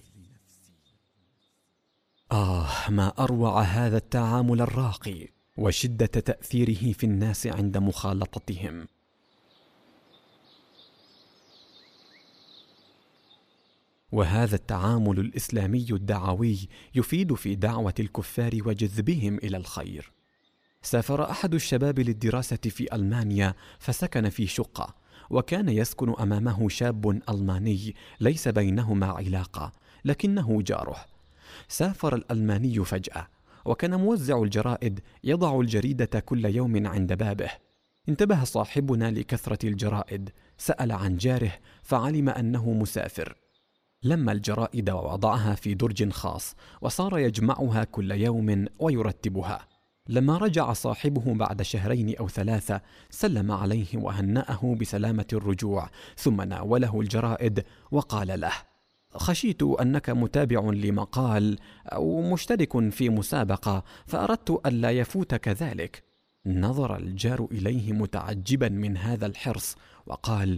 آه، ما أروع هذا التعامل الراقي وشدة تأثيره في الناس عند مخالطتهم. وهذا التعامل الإسلامي الدعوي يفيد في دعوة الكفار وجذبهم إلى الخير. سافر أحد الشباب للدراسة في ألمانيا، فسكن في شقة، وكان يسكن أمامه شاب ألماني ليس بينهما علاقة، لكنه جاره. سافر الألماني فجأة، وكان موزع الجرائد يضع الجريدة كل يوم عند بابه. انتبه صاحبنا لكثرة الجرائد، سأل عن جاره فعلم أنه مسافر. لما الجرائد ووضعها في درج خاص، وصار يجمعها كل يوم ويرتبها. لما رجع صاحبه بعد شهرين أو ثلاثة، سلم عليه وهنأه بسلامة الرجوع، ثم ناوله الجرائد وقال له: خشيت أنك متابع لمقال أو مشترك في مسابقة، فأردت ألا يفوتك ذلك. نظر الجار إليه متعجبا من هذا الحرص، وقال: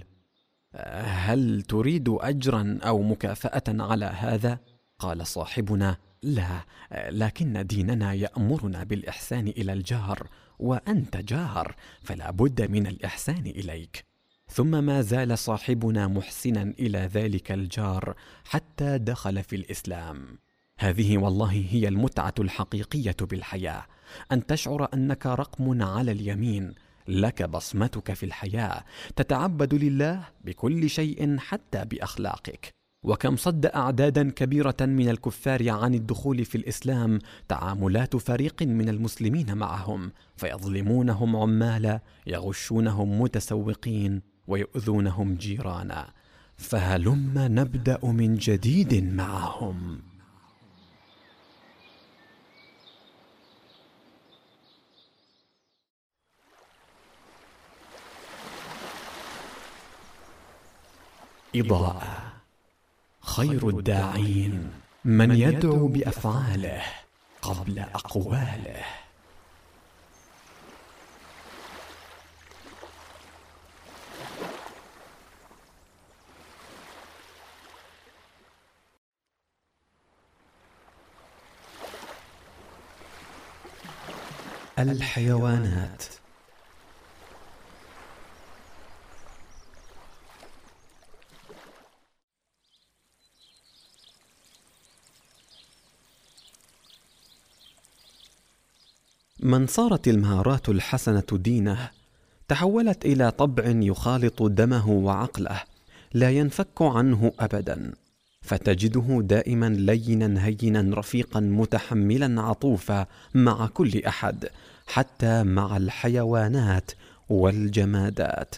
هل تريد أجرا أو مكافأة على هذا؟ قال صاحبنا: لا، لكن ديننا يأمرنا بالإحسان إلى الجار، وأنت جار، فلا بد من الإحسان إليك. ثم ما زال صاحبنا محسنا إلى ذلك الجار حتى دخل في الإسلام. هذه والله هي المتعة الحقيقية بالحياة، أن تشعر أنك رقم على اليمين، لك بصمتك في الحياة، تتعبد لله بكل شيء حتى بأخلاقك. وكم صد أعدادا كبيرة من الكفار عن الدخول في الإسلام تعاملات فريق من المسلمين معهم، فيظلمونهم عمالا، يغشونهم متسوقين، ويؤذونهم جيرانا. فهلم نبدأ من جديد معهم. إضاءة. خير الداعين من يدعو بأفعاله قبل أقواله. الحيوانات. من صارت المهارات الحسنة دينه تحولت إلى طبع يخالط دمه وعقله لا ينفك عنه أبدا، فتجده دائما لينا هينا رفيقا متحملا عطوفا مع كل أحد، حتى مع الحيوانات والجمادات.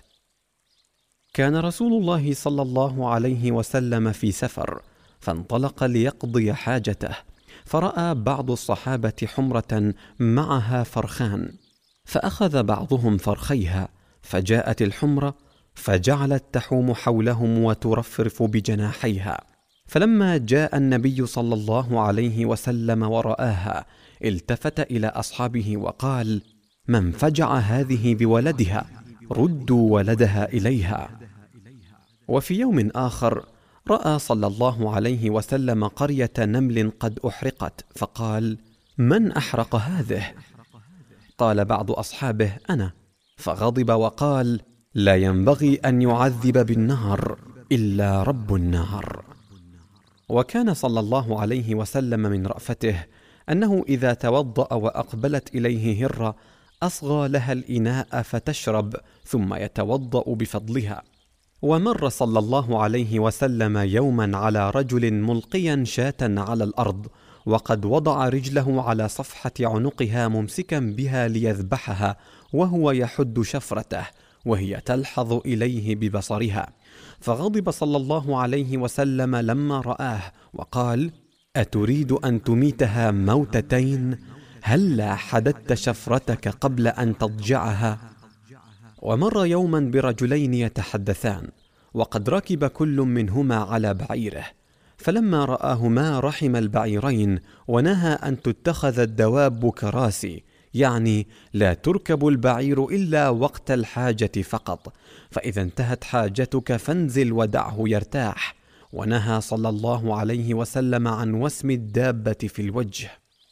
كان رسول الله صلى الله عليه وسلم في سفر، فانطلق ليقضي حاجته، فرأى بعض الصحابة حمرة معها فرخان، فأخذ بعضهم فرخيها، فجاءت الحمرة فجعلت تحوم حولهم وترفرف بجناحيها. فلما جاء النبي صلى الله عليه وسلم ورآها التفت إلى أصحابه وقال: من فجع هذه بولدها؟ ردوا ولدها إليها. وفي يوم آخر رأى صلى الله عليه وسلم قرية نمل قد أحرقت، فقال: من أحرق هذه؟ قال بعض أصحابه: أنا. فغضب وقال: لا ينبغي أن يعذب بالنار إلا رب النار. وكان صلى الله عليه وسلم من رأفته أنه إذا توضأ وأقبلت إليه هرة أصغى لها الإناء فتشرب ثم يتوضأ بفضلها. ومر صلى الله عليه وسلم يوما على رجل ملقيا شاة على الأرض، وقد وضع رجله على صفحة عنقها ممسكا بها ليذبحها، وهو يحد شفرته وهي تلحظ إليه ببصرها. فغضب صلى الله عليه وسلم لما رآه وقال: أتريد أن تميتها موتتين؟ هلا حددت شفرتك قبل أن تضجعها؟ ومر يوما برجلين يتحدثان، وقد ركب كل منهما على بعيره، فلما رآهما رحم البعيرين ونهى أن تتخذ الدواب كراسي، يعني لا تركب البعير إلا وقت الحاجة فقط، فإذا انتهت حاجتك فانزل ودعه يرتاح. ونهى صلى الله عليه وسلم عن وسم الدابة في الوجه.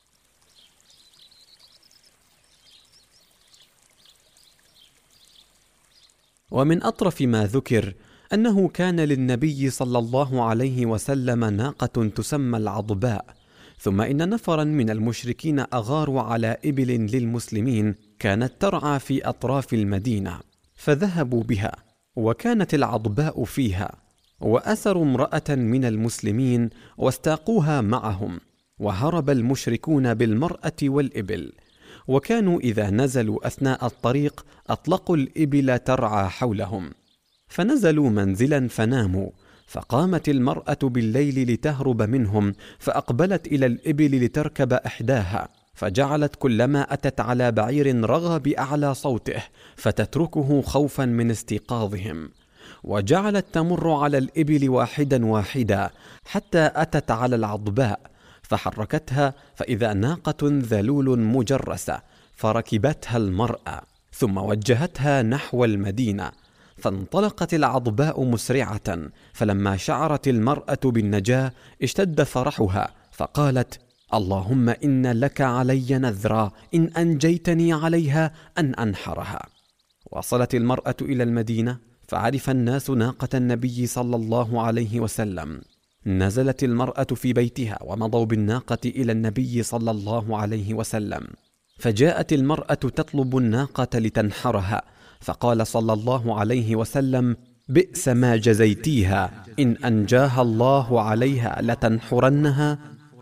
ومن أطرف ما ذكر أنه كان للنبي صلى الله عليه وسلم ناقة تسمى العضباء، ثم إن نفرا من المشركين أغاروا على إبل للمسلمين كانت ترعى في أطراف المدينة، فذهبوا بها وكانت العضباء فيها، وأسروا امرأة من المسلمين واستاقوها معهم، وهرب المشركون بالمرأة والإبل. وكانوا إذا نزلوا أثناء الطريق أطلقوا الإبل ترعى حولهم، فنزلوا منزلا فناموا، فقامت المرأة بالليل لتهرب منهم، فأقبلت إلى الإبل لتركب إحداها، فجعلت كلما أتت على بعير رغى بأعلى صوته فتتركه خوفا من استيقاظهم، وجعلت تمر على الإبل واحدا واحدا حتى أتت على العضباء فحركتها، فإذا ناقة ذلول مجرسة، فركبتها المرأة ثم وجهتها نحو المدينة، فانطلقت العضباء مسرعة. فلما شعرت المرأة بالنجاة اشتد فرحها، فقالت: اللهم إن لك علي نذرا إن أنجيتني عليها أن أنحرها. وصلت المرأة إلى المدينة، فعرف الناس ناقة النبي صلى الله عليه وسلم. نزلت المرأة في بيتها ومضوا بالناقة إلى النبي صلى الله عليه وسلم، فجاءت المرأة تطلب الناقة لتنحرها، فقال صلى الله عليه وسلم: بئس ما جزيتيها، إن أنجاها الله عليها لتنحرنها.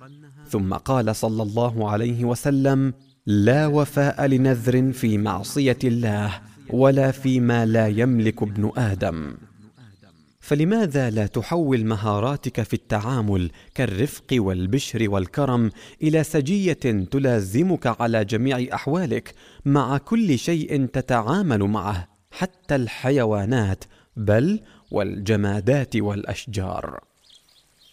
ثم قال صلى الله عليه وسلم: لا وفاء لنذر في معصية الله ولا فيما لا يملك ابن آدم. فلماذا لا تحول مهاراتك في التعامل كالرفق والبشر والكرم إلى سجية تلازمك على جميع أحوالك مع كل شيء تتعامل معه، حتى الحيوانات بل والجمادات والأشجار؟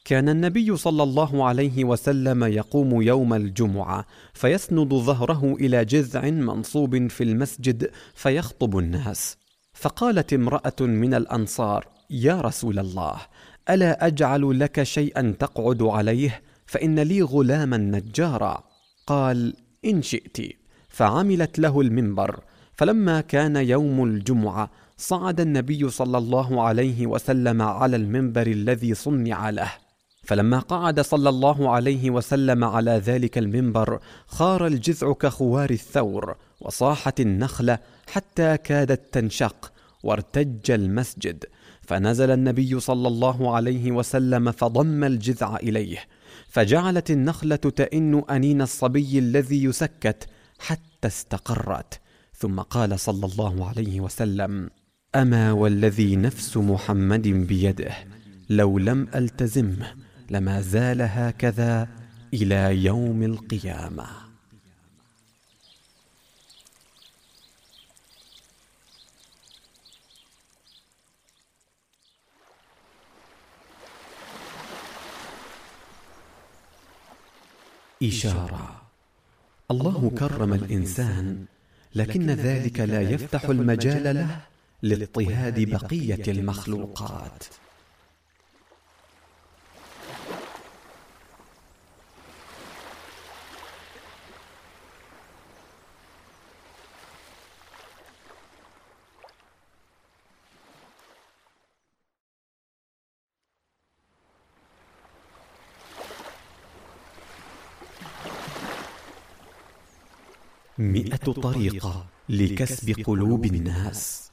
كان النبي صلى الله عليه وسلم يقوم يوم الجمعة فيسند ظهره إلى جذع منصوب في المسجد فيخطب الناس. فقالت امرأة من الأنصار: يا رسول الله، ألا أجعل لك شيئا تقعد عليه؟ فإن لي غلاما نجارا. قال: إن شئت. فعملت له المنبر. فلما كان يوم الجمعة صعد النبي صلى الله عليه وسلم على المنبر الذي صنع له. فلما قعد صلى الله عليه وسلم على ذلك المنبر خار الجذع كخوار الثور، وصاحت النخلة حتى كادت تنشق، وارتج المسجد. فنزل النبي صلى الله عليه وسلم فضم الجذع إليه، فجعلت النخلة تئن أنين الصبي الذي يسكت حتى استقرت. ثم قال صلى الله عليه وسلم: أما والذي نفس محمد بيده لو لم ألتزمه لما زال هكذا إلى يوم القيامة. إشارة: الله كرم الإنسان، لكن ذلك لا يفتح المجال له لاضطهاد بقية المخلوقات. مئة طريقة لكسب قلوب الناس.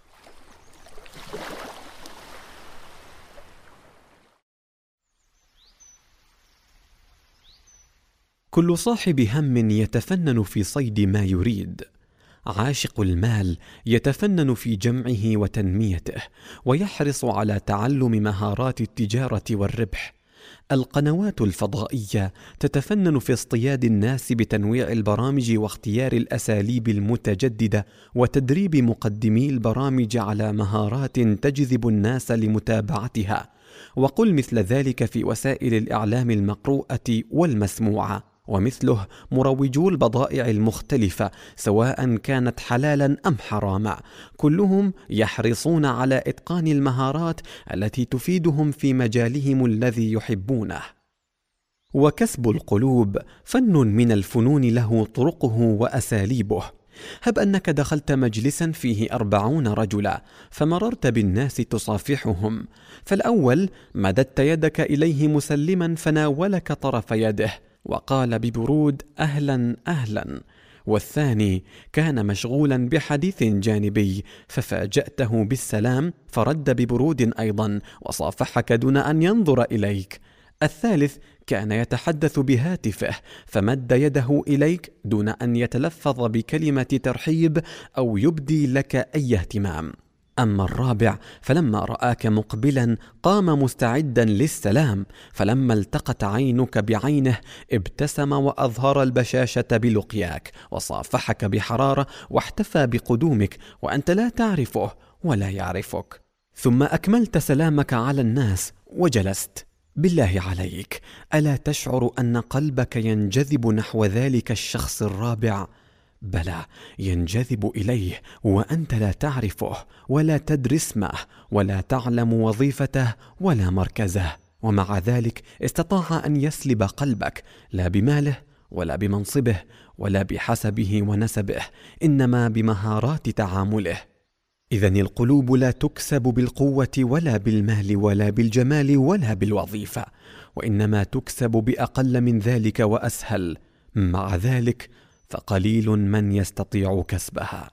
كل صاحب هم يتفنن في صيد ما يريد. عاشق المال يتفنن في جمعه وتنميته، ويحرص على تعلم مهارات التجارة والربح. القنوات الفضائية تتفنن في اصطياد الناس بتنويع البرامج واختيار الأساليب المتجددة، وتدريب مقدمي البرامج على مهارات تجذب الناس لمتابعتها. وقل مثل ذلك في وسائل الإعلام المقروءة والمسموعة. ومثله مروجو البضائع المختلفة سواء كانت حلالا أم حراما، كلهم يحرصون على إتقان المهارات التي تفيدهم في مجالهم الذي يحبونه. وكسب القلوب فن من الفنون له طرقه وأساليبه. هب أنك دخلت مجلسا فيه أربعون رجلا فمررت بالناس تصافحهم، فالأول مددت يدك إليه مسلما فناولك طرف يده وقال ببرود: أهلا أهلا. والثاني كان مشغولا بحديث جانبي ففاجأته بالسلام فرد ببرود أيضا وصافحك دون أن ينظر إليك. الثالث كان يتحدث بهاتفه فمد يده إليك دون أن يتلفظ بكلمة ترحيب أو يبدي لك أي اهتمام. أما الرابع فلما رآك مقبلا قام مستعدا للسلام، فلما التقت عينك بعينه ابتسم وأظهر البشاشة بلقياك وصافحك بحرارة واحتفى بقدومك وأنت لا تعرفه ولا يعرفك. ثم أكملت سلامك على الناس وجلست. بالله عليك، ألا تشعر أن قلبك ينجذب نحو ذلك الشخص الرابع؟ بلى، ينجذب إليه وأنت لا تعرفه ولا تدري اسمه ولا تعلم وظيفته ولا مركزه، ومع ذلك استطاع أن يسلب قلبك، لا بماله ولا بمنصبه ولا بحسبه ونسبه، إنما بمهارات تعامله. إذن القلوب لا تكسب بالقوة ولا بالمال ولا بالجمال ولا بالوظيفة، وإنما تكسب بأقل من ذلك وأسهل. مع ذلك فقليل من يستطيع كسبها.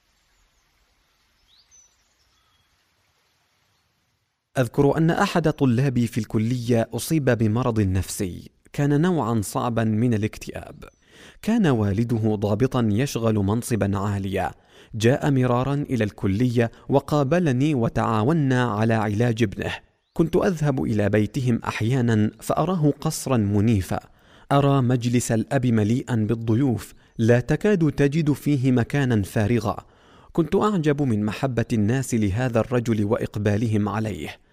أذكر أن أحد طلابي في الكلية أصيب بمرض نفسي كان نوعا صعبا من الاكتئاب. كان والده ضابطا يشغل منصبا عاليا، جاء مرارا إلى الكلية وقابلني وتعاوننا على علاج ابنه. كنت أذهب إلى بيتهم أحيانا فأراه قصرا منيفا، أرى مجلس الأب مليئا بالضيوف لا تكاد تجد فيه مكانا فارغا. كنت أعجب من محبة الناس لهذا الرجل وإقبالهم عليه.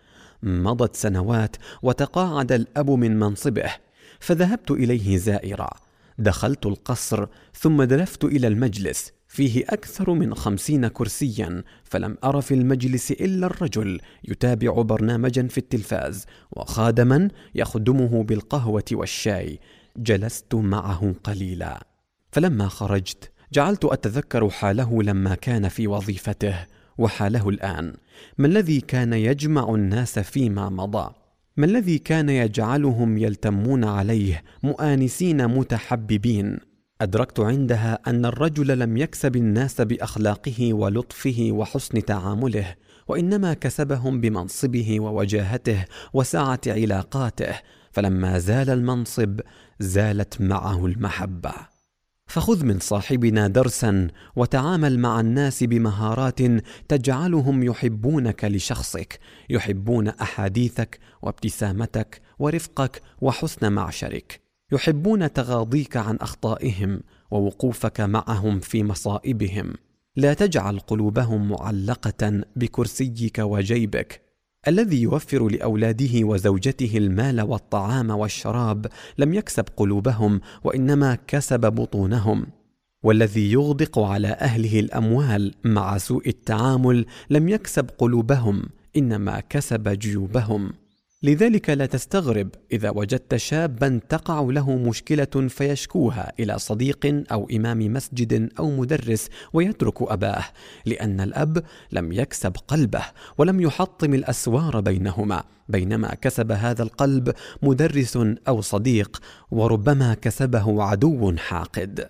مضت سنوات وتقاعد الأب من منصبه، فذهبت إليه زائرا. دخلت القصر ثم دلفت إلى المجلس، فيه أكثر من خمسين كرسيا، فلم أر في المجلس إلا الرجل يتابع برنامجا في التلفاز وخادما يخدمه بالقهوة والشاي. جلست معه قليلا، فلما خرجت جعلت أتذكر حاله لما كان في وظيفته وحاله الآن. ما الذي كان يجمع الناس فيما مضى؟ ما الذي كان يجعلهم يلتمون عليه مؤانسين متحببين؟ أدركت عندها أن الرجل لم يكسب الناس بأخلاقه ولطفه وحسن تعامله، وإنما كسبهم بمنصبه ووجاهته وسعة علاقاته، فلما زال المنصب زالت معه المحبة. فخذ من صاحبنا درسا وتعامل مع الناس بمهارات تجعلهم يحبونك لشخصك، يحبون أحاديثك وابتسامتك ورفقك وحسن معشرك، يحبون تغاضيك عن أخطائهم ووقوفك معهم في مصائبهم. لا تجعل قلوبهم معلقة بكرسيك وجيبك. الذي يوفر لأولاده وزوجته المال والطعام والشراب لم يكسب قلوبهم، وإنما كسب بطونهم. والذي يغدق على أهله الأموال مع سوء التعامل لم يكسب قلوبهم، إنما كسب جيوبهم. لذلك لا تستغرب إذا وجدت شابا تقع له مشكلة فيشكوها إلى صديق أو إمام مسجد أو مدرس ويترك أباه، لأن الأب لم يكسب قلبه ولم يحطم الأسوار بينهما، بينما كسب هذا القلب مدرس أو صديق، وربما كسبه عدو حاقد.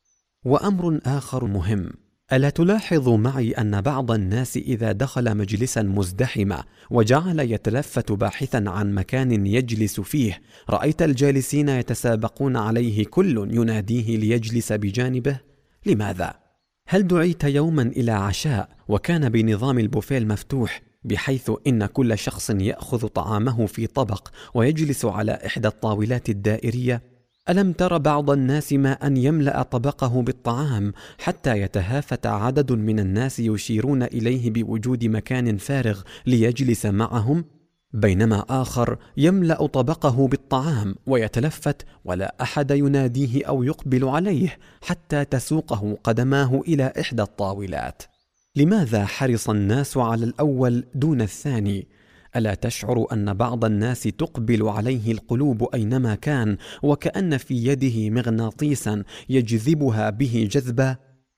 وأمر آخر مهم، ألا تلاحظ معي أن بعض الناس إذا دخل مجلسا مزدحما وجعل يتلفت باحثا عن مكان يجلس فيه، رأيت الجالسين يتسابقون عليه، كل يناديه ليجلس بجانبه؟ لماذا؟ هل دعيت يوما إلى عشاء وكان بنظام البوفيه المفتوح، بحيث إن كل شخص يأخذ طعامه في طبق ويجلس على إحدى الطاولات الدائرية؟ ألم تر بعض الناس ما أن يملأ طبقه بالطعام حتى يتهافت عدد من الناس يشيرون إليه بوجود مكان فارغ ليجلس معهم، بينما آخر يملأ طبقه بالطعام ويتلفت ولا أحد يناديه أو يقبل عليه حتى تسوقه قدماه إلى إحدى الطاولات؟ لماذا حرص الناس على الأول دون الثاني؟ ألا تشعر أن بعض الناس تقبل عليه القلوب أينما كان، وكأن في يده مغناطيسا يجذبها به جذبا؟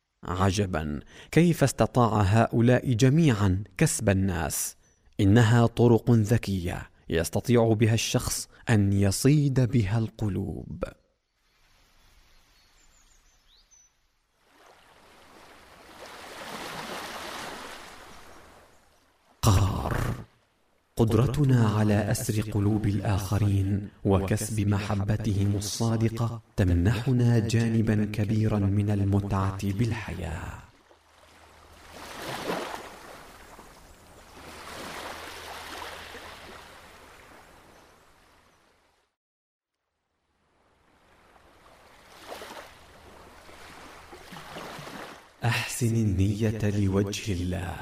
عجبا كيف استطاع هؤلاء جميعا كسب الناس! إنها طرق ذكية يستطيع بها الشخص أن يصيد بها القلوب. قرار. قدرتنا على أسر قلوب الآخرين وكسب محبتهم الصادقة تمنحنا جانبا كبيرا من المتعة بالحياة. أحسن النية لوجه الله.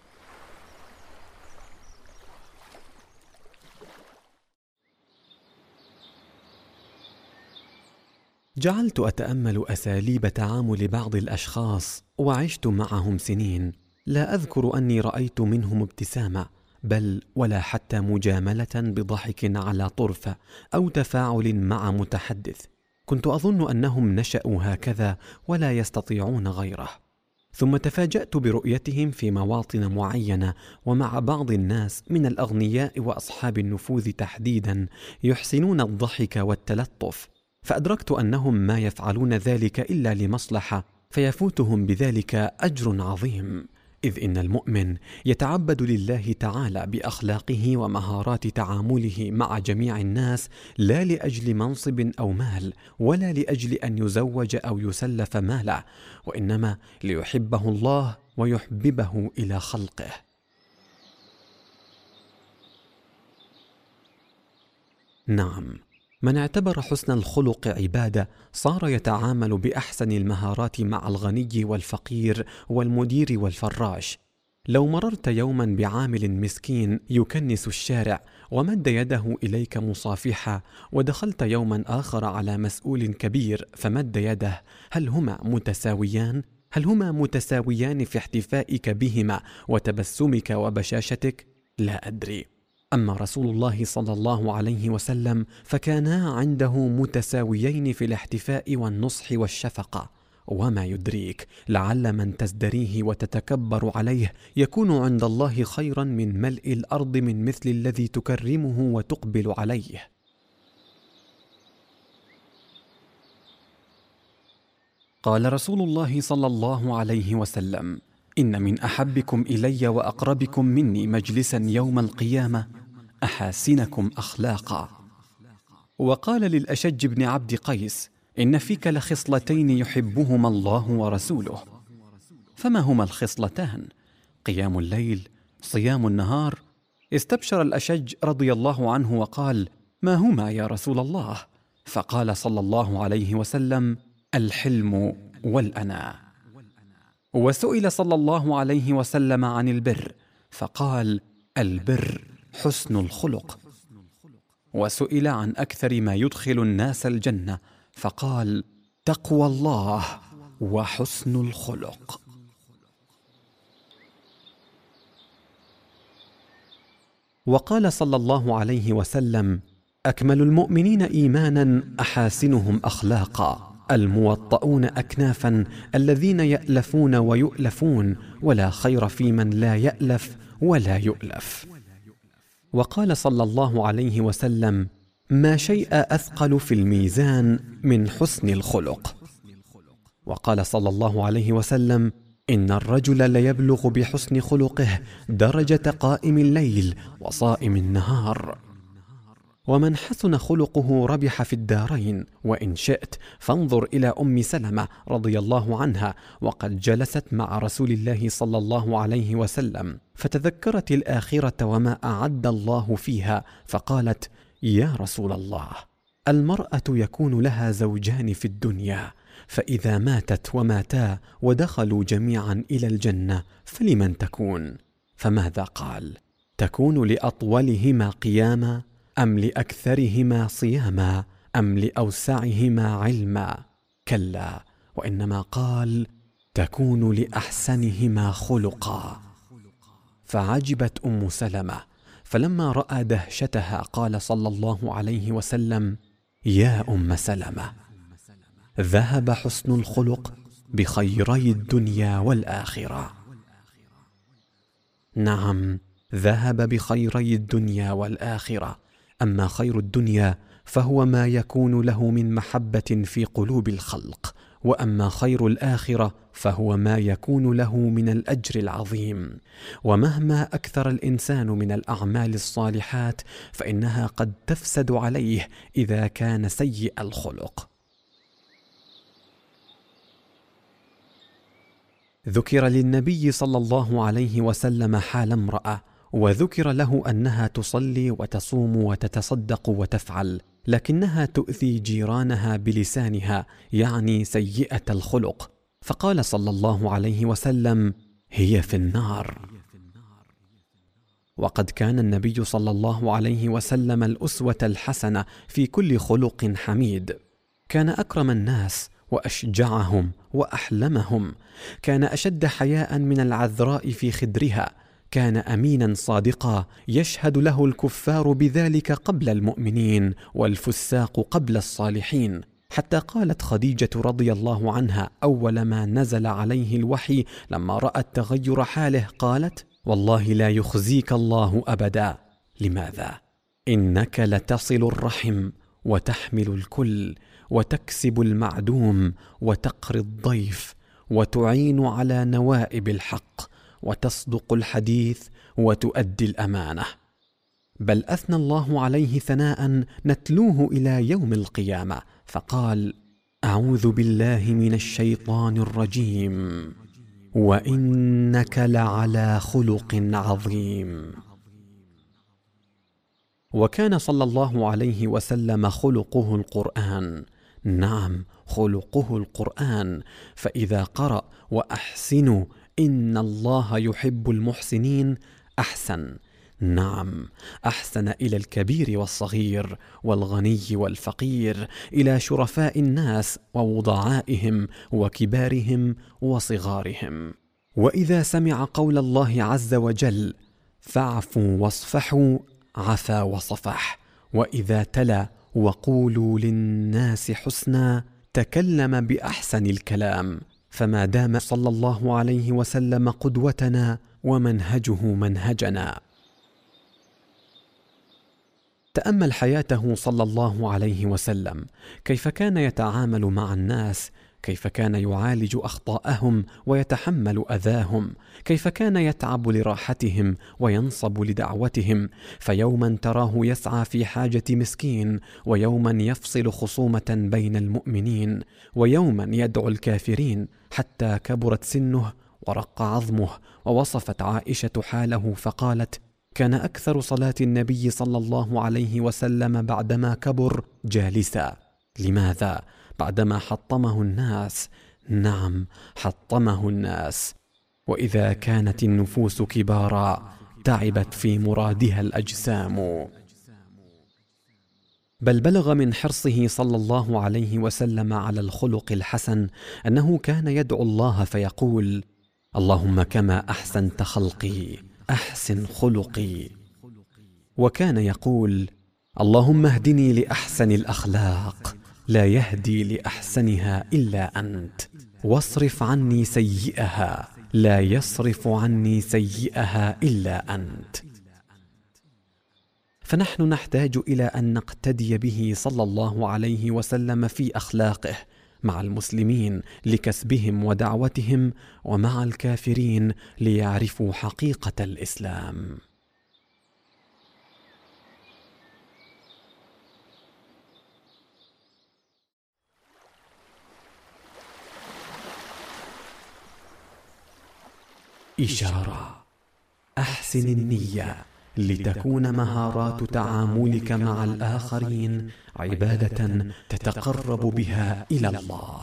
جعلت أتأمل أساليب تعامل بعض الأشخاص وعشت معهم سنين، لا أذكر أني رأيت منهم ابتسامة، بل ولا حتى مجاملة بضحك على طرفة أو تفاعل مع متحدث. كنت أظن أنهم نشأوا هكذا ولا يستطيعون غيره، ثم تفاجأت برؤيتهم في مواطن معينة ومع بعض الناس من الأغنياء وأصحاب النفوذ تحديدا يحسنون الضحك والتلطف، فأدركت أنهم ما يفعلون ذلك إلا لمصلحة، فيفوتهم بذلك أجر عظيم، إذ إن المؤمن يتعبد لله تعالى بأخلاقه ومهارات تعامله مع جميع الناس، لا لأجل منصب أو مال، ولا لأجل أن يزوج أو يسلف ماله، وإنما ليحبه الله ويحببه إلى خلقه. نعم، من اعتبر حسن الخلق عبادة صار يتعامل بأحسن المهارات مع الغني والفقير والمدير والفراش. لو مررت يوما بعامل مسكين يكنس الشارع ومد يده إليك مصافحة، ودخلت يوما آخر على مسؤول كبير فمد يده، هل هما متساويان؟ هل هما متساويان في احتفائك بهما وتبسمك وبشاشتك؟ لا أدري. أما رسول الله صلى الله عليه وسلم فكانا عنده متساويين في الاحتفاء والنصح والشفقة. وما يدريك، لعل من تزدريه وتتكبر عليه يكون عند الله خيرا من ملء الأرض من مثل الذي تكرمه وتقبل عليه. قال رسول الله صلى الله عليه وسلم: إن من أحبكم إلي وأقربكم مني مجلسا يوم القيامة أحاسنكم أخلاقا. وقال للأشج بن عبد قيس: إن فيك لخصلتين يحبهما الله ورسوله. فما هما الخصلتان؟ قيام الليل، صيام النهار. استبشر الأشج رضي الله عنه وقال: ما هما يا رسول الله؟ فقال صلى الله عليه وسلم: الحلم والأناة. وسئل صلى الله عليه وسلم عن البر فقال: البر حسن الخلق. وسئل عن أكثر ما يدخل الناس الجنة فقال: تقوى الله وحسن الخلق. وقال صلى الله عليه وسلم: أكمل المؤمنين إيمانا أحاسنهم أخلاقا، الموطؤون أكنافا، الذين يألفون ويؤلفون، ولا خير في من لا يألف ولا يؤلف. وقال صلى الله عليه وسلم: ما شيء أثقل في الميزان من حسن الخلق. وقال صلى الله عليه وسلم: إن الرجل ليبلغ بحسن خلقه درجة قائم الليل وصائم النهار. ومن حسن خلقه ربح في الدارين. وإن شئت فانظر إلى أم سلمة رضي الله عنها، وقد جلست مع رسول الله صلى الله عليه وسلم فتذكرت الآخرة وما أعد الله فيها، فقالت: يا رسول الله، المرأة يكون لها زوجان في الدنيا، فإذا ماتت وماتا ودخلوا جميعا إلى الجنة فلمن تكون؟ فماذا قال؟ تكون لأطولهما قياما، أم لأكثرهما صياما، أم لأوسعهما علما؟ كلا، وإنما قال: تكون لأحسنهما خلقا. فعجبت أم سلمة، فلما رأى دهشتها قال صلى الله عليه وسلم: يا أم سلمة، ذهب حسن الخلق بخيري الدنيا والآخرة. نعم، ذهب بخيري الدنيا والآخرة. أما خير الدنيا فهو ما يكون له من محبة في قلوب الخلق، وأما خير الآخرة فهو ما يكون له من الأجر العظيم. ومهما أكثر الإنسان من الأعمال الصالحات فإنها قد تفسد عليه إذا كان سيء الخلق. ذكر للنبي صلى الله عليه وسلم حال امرأة، وذكر له أنها تصلي وتصوم وتتصدق وتفعل، لكنها تؤذي جيرانها بلسانها، يعني سيئة الخلق، فقال صلى الله عليه وسلم: هي في النار. وقد كان النبي صلى الله عليه وسلم الأسوة الحسنة في كل خلق حميد. كان أكرم الناس وأشجعهم وأحلمهم، كان أشد حياء من العذراء في خدرها، كان أمينا صادقا يشهد له الكفار بذلك قبل المؤمنين والفساق قبل الصالحين، حتى قالت خديجة رضي الله عنها أول ما نزل عليه الوحي لما رأت تغير حاله، قالت: والله لا يخزيك الله أبدا. لماذا؟ إنك لتصل الرحم وتحمل الكل وتكسب المعدوم وتقري الضيف وتعين على نوائب الحق وتصدق الحديث وتؤدي الأمانة. بل أثنى الله عليه ثناء نتلوه إلى يوم القيامة، فقال: أعوذ بالله من الشيطان الرجيم، وإنك لعلى خلق عظيم. وكان صلى الله عليه وسلم خلقه القرآن. نعم، خلقه القرآن، فإذا قرأ: وأحسنوا إن الله يحب المحسنين، أحسن. نعم، أحسن إلى الكبير والصغير والغني والفقير، إلى شرفاء الناس ووضعائهم وكبارهم وصغارهم. وإذا سمع قول الله عز وجل فاعفوا واصفحوا، عفا وصفح. وإذا تلا وقولوا للناس حسنا، تكلم بأحسن الكلام. فما دام صلى الله عليه وسلم قدوتنا ومنهجه منهجنا. تأمل حياته صلى الله عليه وسلم، كيف كان يتعامل مع الناس، كيف كان يعالج أخطاءهم ويتحمل أذاهم، كيف كان يتعب لراحتهم وينصب لدعوتهم، فيوما تراه يسعى في حاجة مسكين، ويوما يفصل خصومة بين المؤمنين، ويوما يدعو الكافرين، حتى كبرت سنه ورق عظمه. ووصفت عائشة حاله فقالت: كان أكثر صلاة النبي صلى الله عليه وسلم بعدما كبر جالسا. لماذا؟ بعدما حطمه الناس. نعم، حطمه الناس. وإذا كانت النفوس كبارا تعبت في مرادها الأجسام. بل بلغ من حرصه صلى الله عليه وسلم على الخلق الحسن أنه كان يدعو الله فيقول: اللهم كما أحسنت خلقي أحسن خلقي. وكان يقول: اللهم اهدني لأحسن الأخلاق، لا يهدي لأحسنها إلا أنت، واصرف عني سيئها، لا يصرف عني سيئها إلا أنت. فنحن نحتاج إلى أن نقتدي به صلى الله عليه وسلم في أخلاقه مع المسلمين لكسبهم ودعوتهم، ومع الكافرين ليعرفوا حقيقة الإسلام. إشارة: أحسن النية لتكون مهارات تعاملك مع الآخرين عبادة تتقرب بها إلى الله.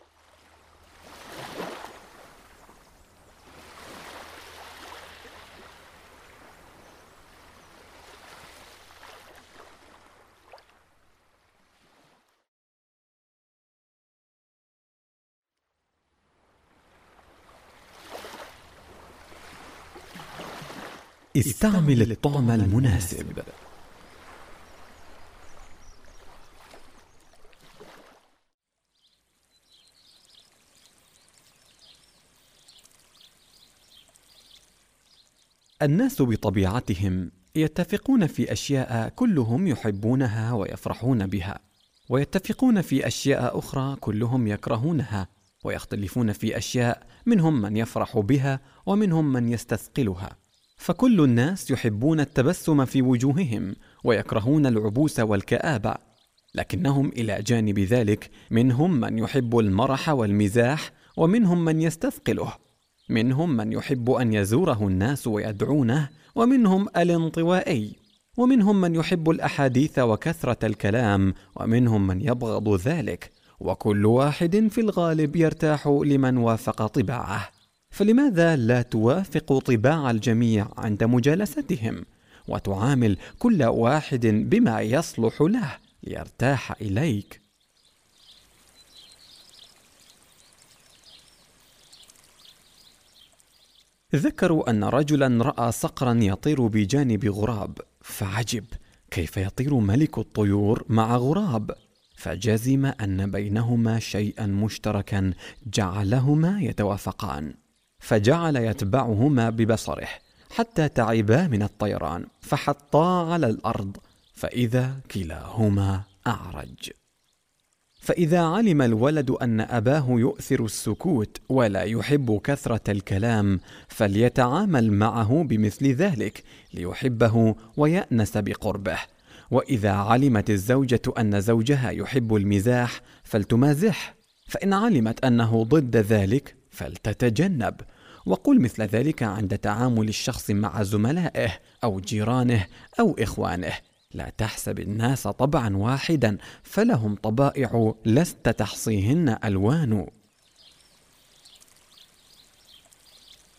استعمل الطعم المناسب. الناس بطبيعتهم يتفقون في أشياء كلهم يحبونها ويفرحون بها، ويتفقون في أشياء أخرى كلهم يكرهونها، ويختلفون في أشياء منهم من يفرح بها ومنهم من يستثقلها. فكل الناس يحبون التبسم في وجوههم ويكرهون العبوس والكآبة، لكنهم إلى جانب ذلك منهم من يحب المرح والمزاح، ومنهم من يستثقله، منهم من يحب أن يزوره الناس ويدعونه، ومنهم الانطوائي، ومنهم من يحب الأحاديث وكثرة الكلام، ومنهم من يبغض ذلك، وكل واحد في الغالب يرتاح لمن وافق طباعه. فلماذا لا توافق طباع الجميع عند مجالستهم، وتعامل كل واحد بما يصلح له ليرتاح إليك؟ ذكروا أن رجلا رأى صقرا يطير بجانب غراب، فعجب: كيف يطير ملك الطيور مع غراب؟ فجزم أن بينهما شيئا مشتركا جعلهما يتوافقان، فجعل يتبعهما ببصره حتى تعبا من الطيران، فحطا على الأرض، فإذا كلاهما أعرج. فإذا علم الولد أن أباه يؤثر السكوت ولا يحب كثرة الكلام، فليتعامل معه بمثل ذلك ليحبه ويأنس بقربه. وإذا علمت الزوجة أن زوجها يحب المزاح فلتمازح، فإن علمت أنه ضد ذلك فلتتجنب. وقل مثل ذلك عند تعامل الشخص مع زملائه أو جيرانه أو إخوانه. لا تحسب الناس طبعا واحدا، فلهم طبائع لست تحصيهن ألوان.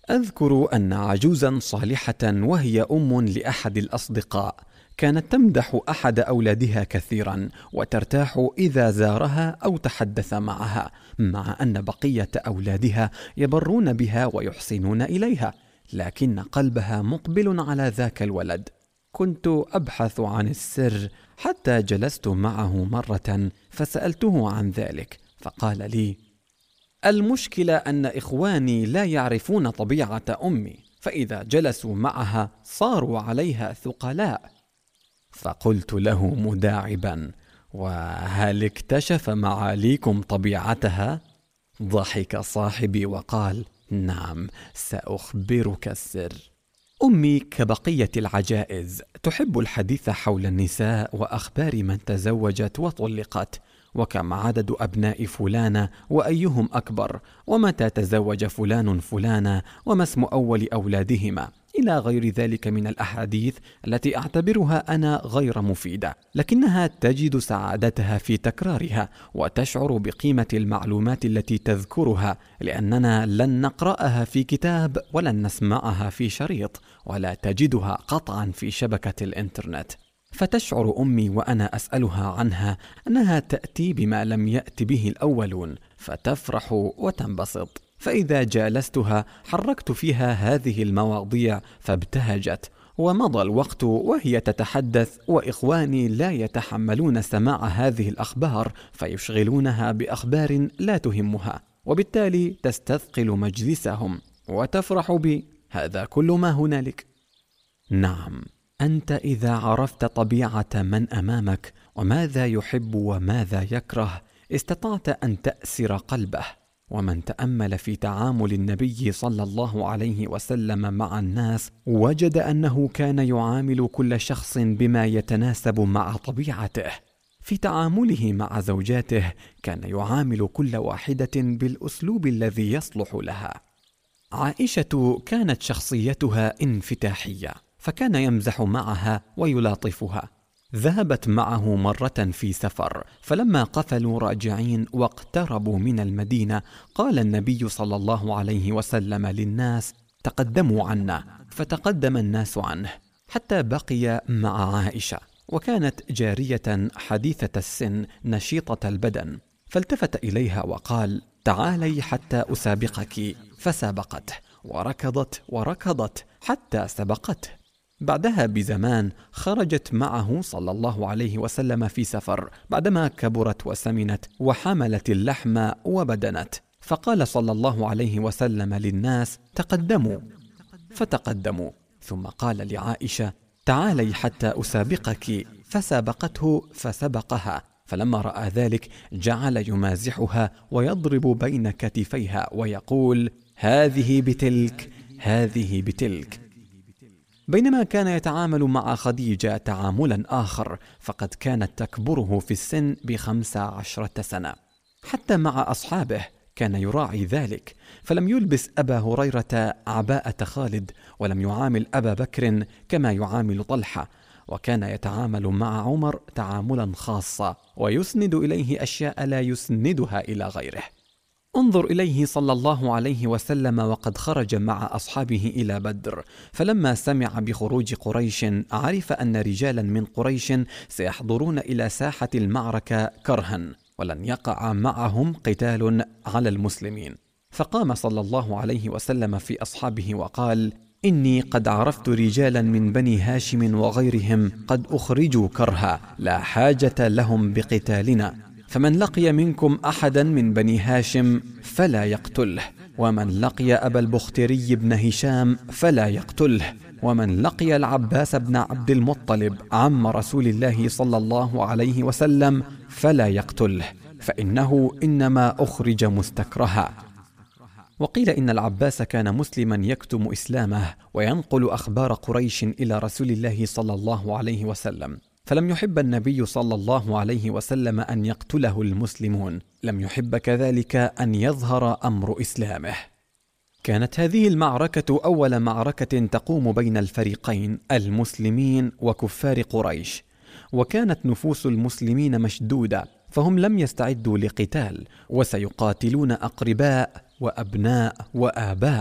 أذكر أن عجوزا صالحة وهي أم لأحد الأصدقاء كانت تمدح أحد أولادها كثيرا وترتاح إذا زارها أو تحدث معها، مع أن بقية أولادها يبرون بها ويحسنون إليها، لكن قلبها مقبل على ذاك الولد. كنت أبحث عن السر حتى جلست معه مرة فسألته عن ذلك، فقال لي: المشكلة أن إخواني لا يعرفون طبيعة أمي، فإذا جلسوا معها صاروا عليها ثقلاء. فقلت له مداعبا: وهل اكتشف معاليكم طبيعتها؟ ضحك صاحبي وقال: نعم، سأخبرك السر. أمي كبقية العجائز تحب الحديث حول النساء وأخبار من تزوجت وطلقت، وكم عدد أبناء فلانة وأيهم أكبر، ومتى تزوج فلان فلانة، وما اسم أول أولادهما، إلى غير ذلك من الأحاديث التي أعتبرها أنا غير مفيدة، لكنها تجد سعادتها في تكرارها وتشعر بقيمة المعلومات التي تذكرها، لأننا لن نقرأها في كتاب ولن نسمعها في شريط ولا تجدها قطعا في شبكة الإنترنت. فتشعر أمي وأنا أسألها عنها أنها تأتي بما لم يأت به الأولون، فتفرح وتنبسط. فإذا جالستها حركت فيها هذه المواضيع فابتهجت، ومضى الوقت وهي تتحدث وإخواني لا يتحملون سماع هذه الأخبار فيشغلونها بأخبار لا تهمها، وبالتالي تستثقل مجلسهم وتفرح بي. هذا كل ما هنالك. نعم، أنت إذا عرفت طبيعة من أمامك وماذا يحب وماذا يكره استطعت أن تأسر قلبه. ومن تأمل في تعامل النبي صلى الله عليه وسلم مع الناس وجد أنه كان يعامل كل شخص بما يتناسب مع طبيعته. في تعامله مع زوجاته كان يعامل كل واحدة بالأسلوب الذي يصلح لها. عائشة كانت شخصيتها انفتاحية، فكان يمزح معها ويلاطفها. ذهبت معه مرة في سفر، فلما قفلوا راجعين واقتربوا من المدينة قال النبي صلى الله عليه وسلم للناس: تقدموا عنا. فتقدم الناس عنه حتى بقي مع عائشة، وكانت جارية حديثة السن نشيطة البدن، فالتفت إليها وقال: تعالي حتى أسابقك. فسابقته وركضت وركضت حتى سبقته. بعدها بزمان خرجت معه صلى الله عليه وسلم في سفر بعدما كبرت وسمنت وحملت اللحم وبدنت، فقال صلى الله عليه وسلم للناس: تقدموا. فتقدموا، ثم قال لعائشة: تعالي حتى أسابقك. فسابقته فسبقها، فلما رأى ذلك جعل يمازحها ويضرب بين كتفيها ويقول: هذه بتلك هذه بتلك. بينما كان يتعامل مع خديجة تعاملا آخر، فقد كانت تكبره في السن بخمس عشرة سنة. حتى مع أصحابه كان يراعي ذلك، فلم يلبس أبا هريرة عباءة خالد، ولم يعامل أبا بكر كما يعامل طلحة، وكان يتعامل مع عمر تعاملا خاصا ويسند إليه أشياء لا يسندها إلى غيره. انظر إليه صلى الله عليه وسلم وقد خرج مع أصحابه إلى بدر، فلما سمع بخروج قريش عرف أن رجالا من قريش سيحضرون إلى ساحة المعركة كرها، ولن يقع معهم قتال على المسلمين. فقام صلى الله عليه وسلم في أصحابه وقال: إني قد عرفت رجالا من بني هاشم وغيرهم قد أخرجوا كرها، لا حاجة لهم بقتالنا، فمن لقي منكم أحدا من بني هاشم فلا يقتله، ومن لقي أبا البختري بن هشام فلا يقتله، ومن لقي العباس بن عبد المطلب عم رسول الله صلى الله عليه وسلم فلا يقتله، فإنه إنما أخرج مستكرها. وقيل إن العباس كان مسلما يكتم إسلامه وينقل أخبار قريش إلى رسول الله صلى الله عليه وسلم، فلم يحب النبي صلى الله عليه وسلم أن يقتله المسلمون، لم يحب كذلك أن يظهر أمر إسلامه. كانت هذه المعركة أول معركة تقوم بين الفريقين المسلمين وكفار قريش، وكانت نفوس المسلمين مشدودة، فهم لم يستعدوا لقتال، وسيقاتلون أقرباء وأبناء وآباء،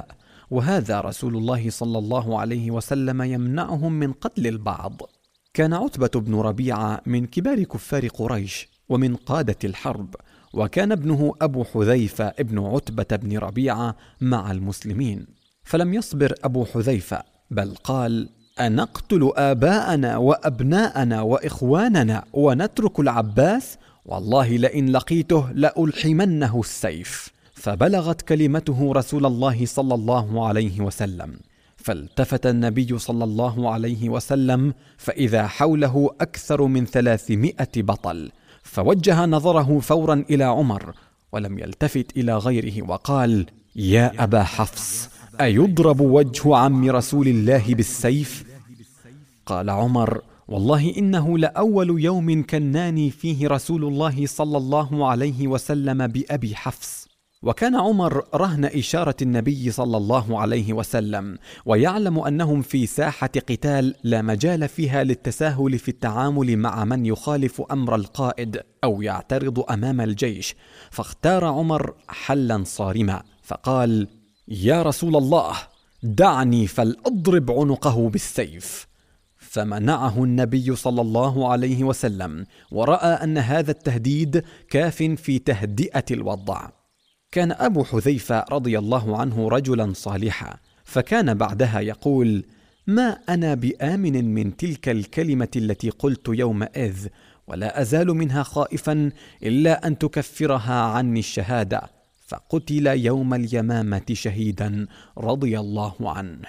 وهذا رسول الله صلى الله عليه وسلم يمنعهم من قتل البعض. كان عتبة بن ربيعة من كبار كفار قريش ومن قادة الحرب، وكان ابنه أبو حذيفة ابن عتبة بن ربيعة مع المسلمين، فلم يصبر أبو حذيفة بل قال: أنقتل آباءنا وأبناءنا وإخواننا ونترك العباس؟ والله لئن لقيته لألحمنه السيف. فبلغت كلمته رسول الله صلى الله عليه وسلم، فالتفت النبي صلى الله عليه وسلم فإذا حوله أكثر من ثلاثمائة بطل، فوجه نظره فورا إلى عمر ولم يلتفت إلى غيره وقال: يا أبا حفص، أيضرب وجه عم رسول الله بالسيف؟ قال عمر: والله إنه لأول يوم كناني فيه رسول الله صلى الله عليه وسلم بأبي حفص. وكان عمر رهن إشارة النبي صلى الله عليه وسلم، ويعلم أنهم في ساحة قتال لا مجال فيها للتساهل في التعامل مع من يخالف أمر القائد أو يعترض أمام الجيش، فاختار عمر حلا صارما فقال: يا رسول الله، دعني فلأضرب عنقه بالسيف. فمنعه النبي صلى الله عليه وسلم، ورأى أن هذا التهديد كاف في تهدئة الوضع. كان أبو حذيفة رضي الله عنه رجلا صالحا، فكان بعدها يقول: ما أنا بآمن من تلك الكلمة التي قلت يومئذ، ولا أزال منها خائفا إلا أن تكفرها عني الشهادة. فقتل يوم اليمامة شهيدا رضي الله عنه.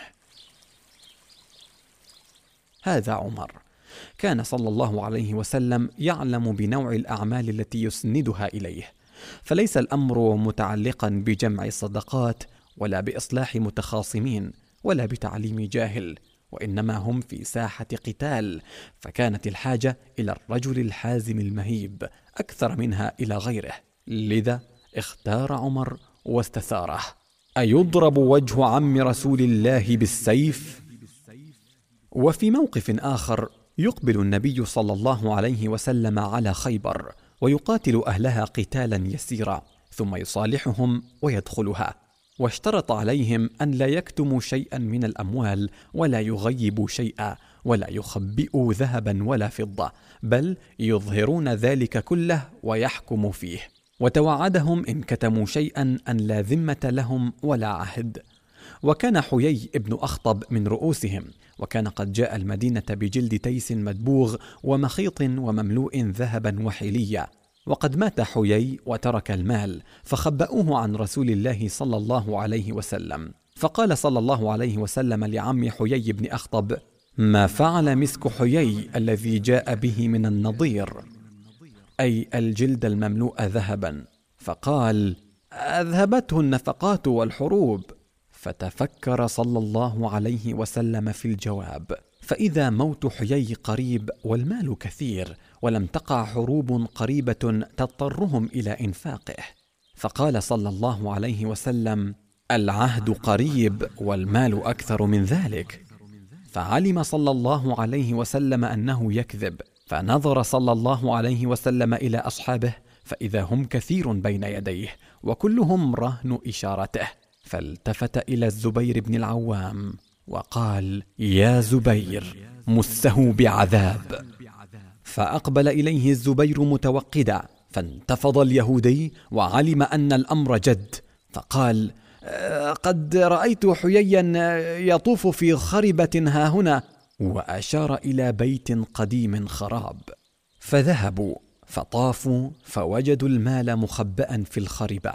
هذا عمر، كان صلى الله عليه وسلم يعلم بنوع الأعمال التي يسندها إليه، فليس الأمر متعلقا بجمع الصدقات ولا بإصلاح متخاصمين ولا بتعليم جاهل، وإنما هم في ساحة قتال، فكانت الحاجة إلى الرجل الحازم المهيب أكثر منها إلى غيره، لذا اختار عمر واستثاره: أيضرب وجه عم رسول الله بالسيف؟ وفي موقف آخر يقبل النبي صلى الله عليه وسلم على خيبر ويقاتل أهلها قتالا يسيرا، ثم يصالحهم ويدخلها، واشترط عليهم أن لا يكتموا شيئا من الأموال ولا يغيبوا شيئا ولا يخبئوا ذهبا ولا فضة، بل يظهرون ذلك كله ويحكم فيه، وتوعدهم إن كتموا شيئا أن لا ذمة لهم ولا عهد. وكان حيي ابن أخطب من رؤوسهم، وكان قد جاء المدينة بجلد تيس مدبوغ ومخيط ومملوء ذهبا وحليا، وقد مات حيي وترك المال، فخبأوه عن رسول الله صلى الله عليه وسلم. فقال صلى الله عليه وسلم لعم حيي بن أخطب: ما فعل مسك حيي الذي جاء به من النضير، أي الجلد المملوء ذهبا؟ فقال: أذهبته النفقات والحروب. فتفكر صلى الله عليه وسلم في الجواب، فإذا موت حيي قريب والمال كثير، ولم تقع حروب قريبة تضطرهم إلى إنفاقه. فقال صلى الله عليه وسلم: العهد قريب والمال أكثر من ذلك. فعلم صلى الله عليه وسلم أنه يكذب، فنظر صلى الله عليه وسلم إلى أصحابه فإذا هم كثير بين يديه وكلهم رهن إشارته، فالتفت إلى الزبير بن العوام وقال: يا زبير، مسه بعذاب. فأقبل إليه الزبير متوقدا، فانتفض اليهودي وعلم أن الأمر جد، فقال: قد رأيت حييا يطوف في خربة هاهنا، وأشار إلى بيت قديم خراب. فذهبوا فطافوا فوجدوا المال مخبأ في الخربة.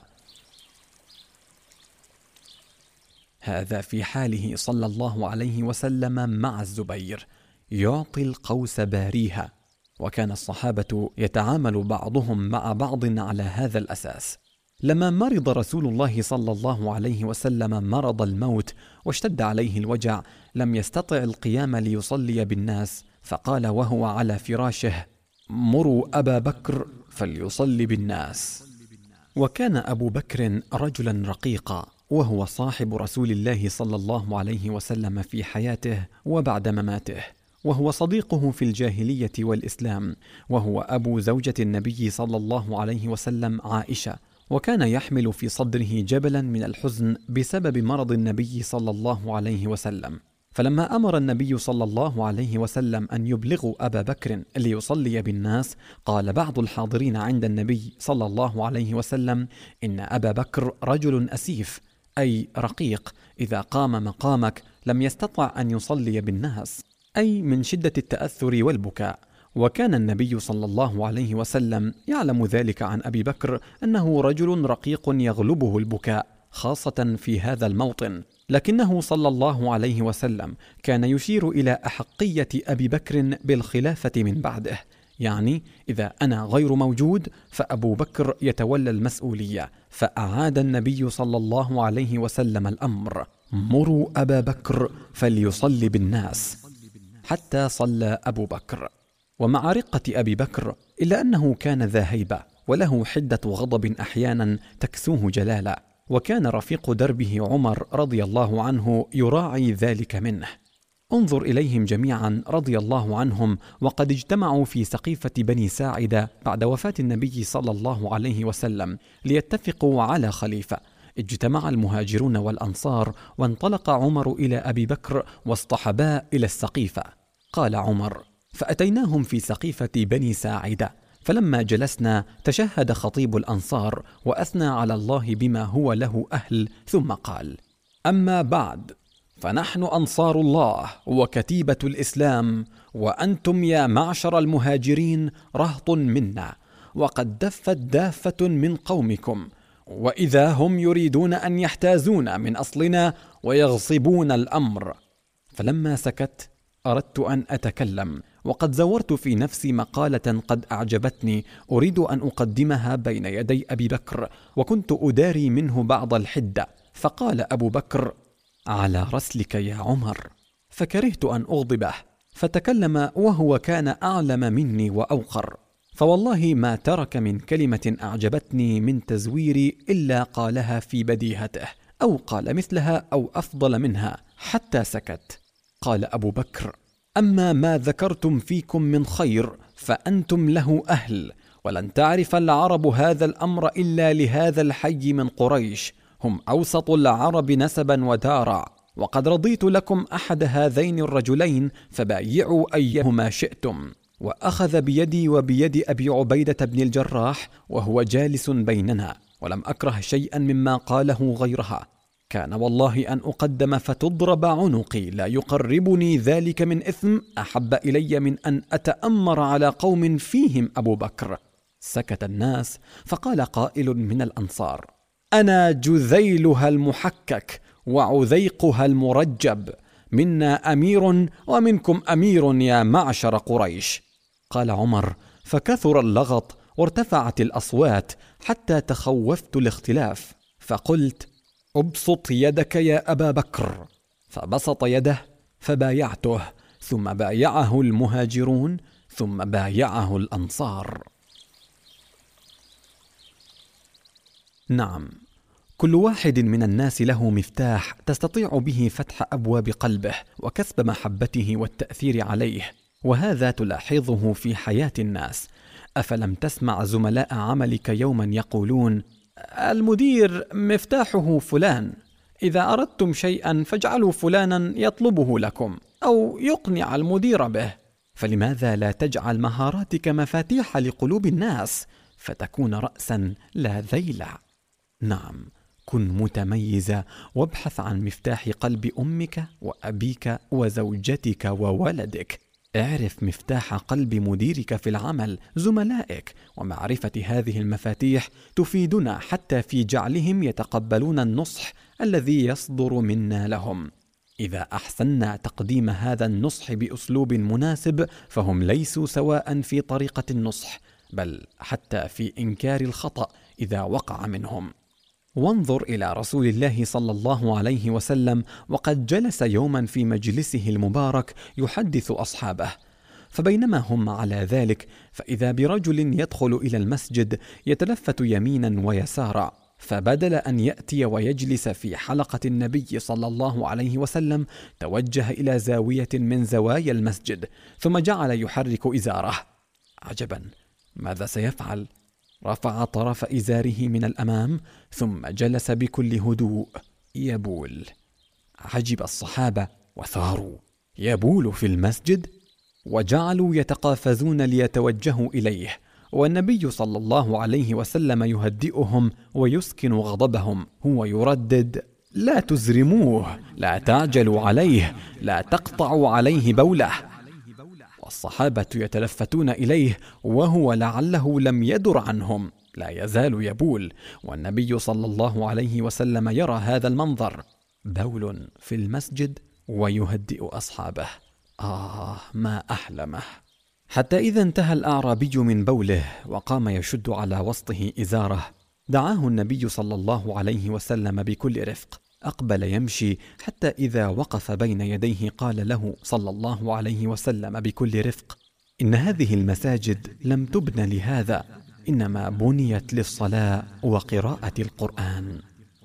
هذا في حاله صلى الله عليه وسلم مع الزبير يعطي القوس باريها، وكان الصحابة يتعامل بعضهم مع بعض على هذا الأساس. لما مرض رسول الله صلى الله عليه وسلم مرض الموت واشتد عليه الوجع، لم يستطع القيام ليصلي بالناس، فقال وهو على فراشه: مروا أبا بكر فليصلي بالناس. وكان أبو بكر رجلا رقيقا، وهو صاحب رسول الله صلى الله عليه وسلم في حياته وبعد مماته، وهو صديقه في الجاهلية والإسلام، وهو أبو زوجة النبي صلى الله عليه وسلم عائشة، وكان يحمل في صدره جبلا من الحزن بسبب مرض النبي صلى الله عليه وسلم. فلما أمر النبي صلى الله عليه وسلم أن يبلغوا أبا بكر ليصلي بالناس، قال بعض الحاضرين عند النبي صلى الله عليه وسلم: إن أبا بكر رجل أسيف، أي رقيق، إذا قام مقامك لم يستطع أن يصلي بالناس، أي من شدة التأثر والبكاء. وكان النبي صلى الله عليه وسلم يعلم ذلك عن أبي بكر، أنه رجل رقيق يغلبه البكاء خاصة في هذا الموطن، لكنه صلى الله عليه وسلم كان يشير إلى أحقية أبي بكر بالخلافة من بعده، يعني إذا أنا غير موجود فأبو بكر يتولى المسؤولية. فأعاد النبي صلى الله عليه وسلم الأمر: مروا أبا بكر فليصلي بالناس، حتى صلى أبو بكر. ومع رقة أبي بكر إلا أنه كان ذا هيبة وله حدة غضب أحيانا تكسوه جلالة، وكان رفيق دربه عمر رضي الله عنه يراعي ذلك منه. انظر إليهم جميعا رضي الله عنهم وقد اجتمعوا في سقيفة بني ساعدة بعد وفاة النبي صلى الله عليه وسلم ليتفقوا على خليفة. اجتمع المهاجرون والأنصار وانطلق عمر إلى أبي بكر واصطحبا إلى السقيفة. قال عمر: فأتيناهم في سقيفة بني ساعدة، فلما جلسنا تشهد خطيب الأنصار وأثنى على الله بما هو له أهل، ثم قال: أما بعد، فنحن أنصار الله وكتيبة الإسلام، وأنتم يا معشر المهاجرين رهط منا، وقد دفت دافة من قومكم، وإذا هم يريدون أن يحتازون من أصلنا ويغصبون الأمر. فلما سكت أردت أن أتكلم، وقد زورت في نفسي مقالة قد أعجبتني أريد أن أقدمها بين يدي أبي بكر، وكنت أداري منه بعض الحدة. فقال أبو بكر: على رسلك يا عمر. فكرهت أن أغضبه، فتكلم وهو أعلم أعلم مني وأوقر، فوالله ما ترك من كلمة أعجبتني من تزويري إلا قالها في بديهته، أو قال مثلها أو أفضل منها، حتى سكت. قال أبو بكر: أما ما ذكرتم فيكم من خير فأنتم له أهل، ولن تعرف العرب هذا الأمر إلا لهذا الحي من قريش، هم أوسط العرب نسبا ودارا، وقد رضيت لكم أحد هذين الرجلين فبايعوا أيهما شئتم. وأخذ بيدي وبيد أبي عبيدة بن الجراح وهو جالس بيننا، ولم أكره شيئا مما قاله غيرها. كان والله أن أقدم فتضرب عنقي لا يقربني ذلك من إثم أحب إلي من أن أتأمر على قوم فيهم أبو بكر. سكت الناس، فقال قائل من الأنصار: أنا جذيلها المحكك وعذيقها المرجب، منا أمير ومنكم أمير يا معشر قريش. قال عمر: فكثر اللغط وارتفعت الأصوات حتى تخوفت الاختلاف، فقلت: أبسط يدك يا أبا بكر. فبسط يده فبايعته، ثم بايعه المهاجرون، ثم بايعه الأنصار. نعم، كل واحد من الناس له مفتاح تستطيع به فتح أبواب قلبه وكسب محبته والتأثير عليه، وهذا تلاحظه في حياة الناس. أفلم تسمع زملاء عملك يوما يقولون: المدير مفتاحه فلان، إذا أردتم شيئا فاجعلوا فلانا يطلبه لكم، أو يقنع المدير به. فلماذا لا تجعل مهاراتك مفاتيح لقلوب الناس فتكون رأسا لا ذيلا؟ نعم، كن متميزة وابحث عن مفتاح قلب أمك وأبيك وزوجتك وولدك. اعرف مفتاح قلب مديرك في العمل، زملائك، ومعرفة هذه المفاتيح تفيدنا حتى في جعلهم يتقبلون النصح الذي يصدر منا لهم. إذا أحسننا تقديم هذا النصح بأسلوب مناسب فهم ليسوا سواء في طريقة النصح، بل حتى في إنكار الخطأ إذا وقع منهم. وانظر إلى رسول الله صلى الله عليه وسلم وقد جلس يوما في مجلسه المبارك يحدث أصحابه، فبينما هم على ذلك فإذا برجل يدخل إلى المسجد يتلفت يمينا ويسارا، فبدل أن يأتي ويجلس في حلقة النبي صلى الله عليه وسلم توجه إلى زاوية من زوايا المسجد، ثم جعل يحرك إزاره. عجبا، ماذا سيفعل؟ رفع طرف إزاره من الأمام ثم جلس بكل هدوء يبول. عجب الصحابة وثاروا: يبول في المسجد؟ وجعلوا يتقافزون ليتوجهوا إليه، والنبي صلى الله عليه وسلم يهدئهم ويسكن غضبهم، هو يردد: لا تزرموه، لا تعجلوا عليه، لا تقطعوا عليه بوله. والصحابة يتلفتون إليه وهو لعله لم يدر عنهم، لا يزال يبول، والنبي صلى الله عليه وسلم يرى هذا المنظر، بول في المسجد ويهدئ أصحابه. آه ما أحلمه. حتى إذا انتهى الأعرابي من بوله وقام يشد على وسطه إزاره، دعاه النبي صلى الله عليه وسلم بكل رفق. أقبل يمشي حتى إذا وقف بين يديه قال له صلى الله عليه وسلم بكل رفق: إن هذه المساجد لم تبن لهذا، إنما بنيت للصلاة وقراءة القرآن.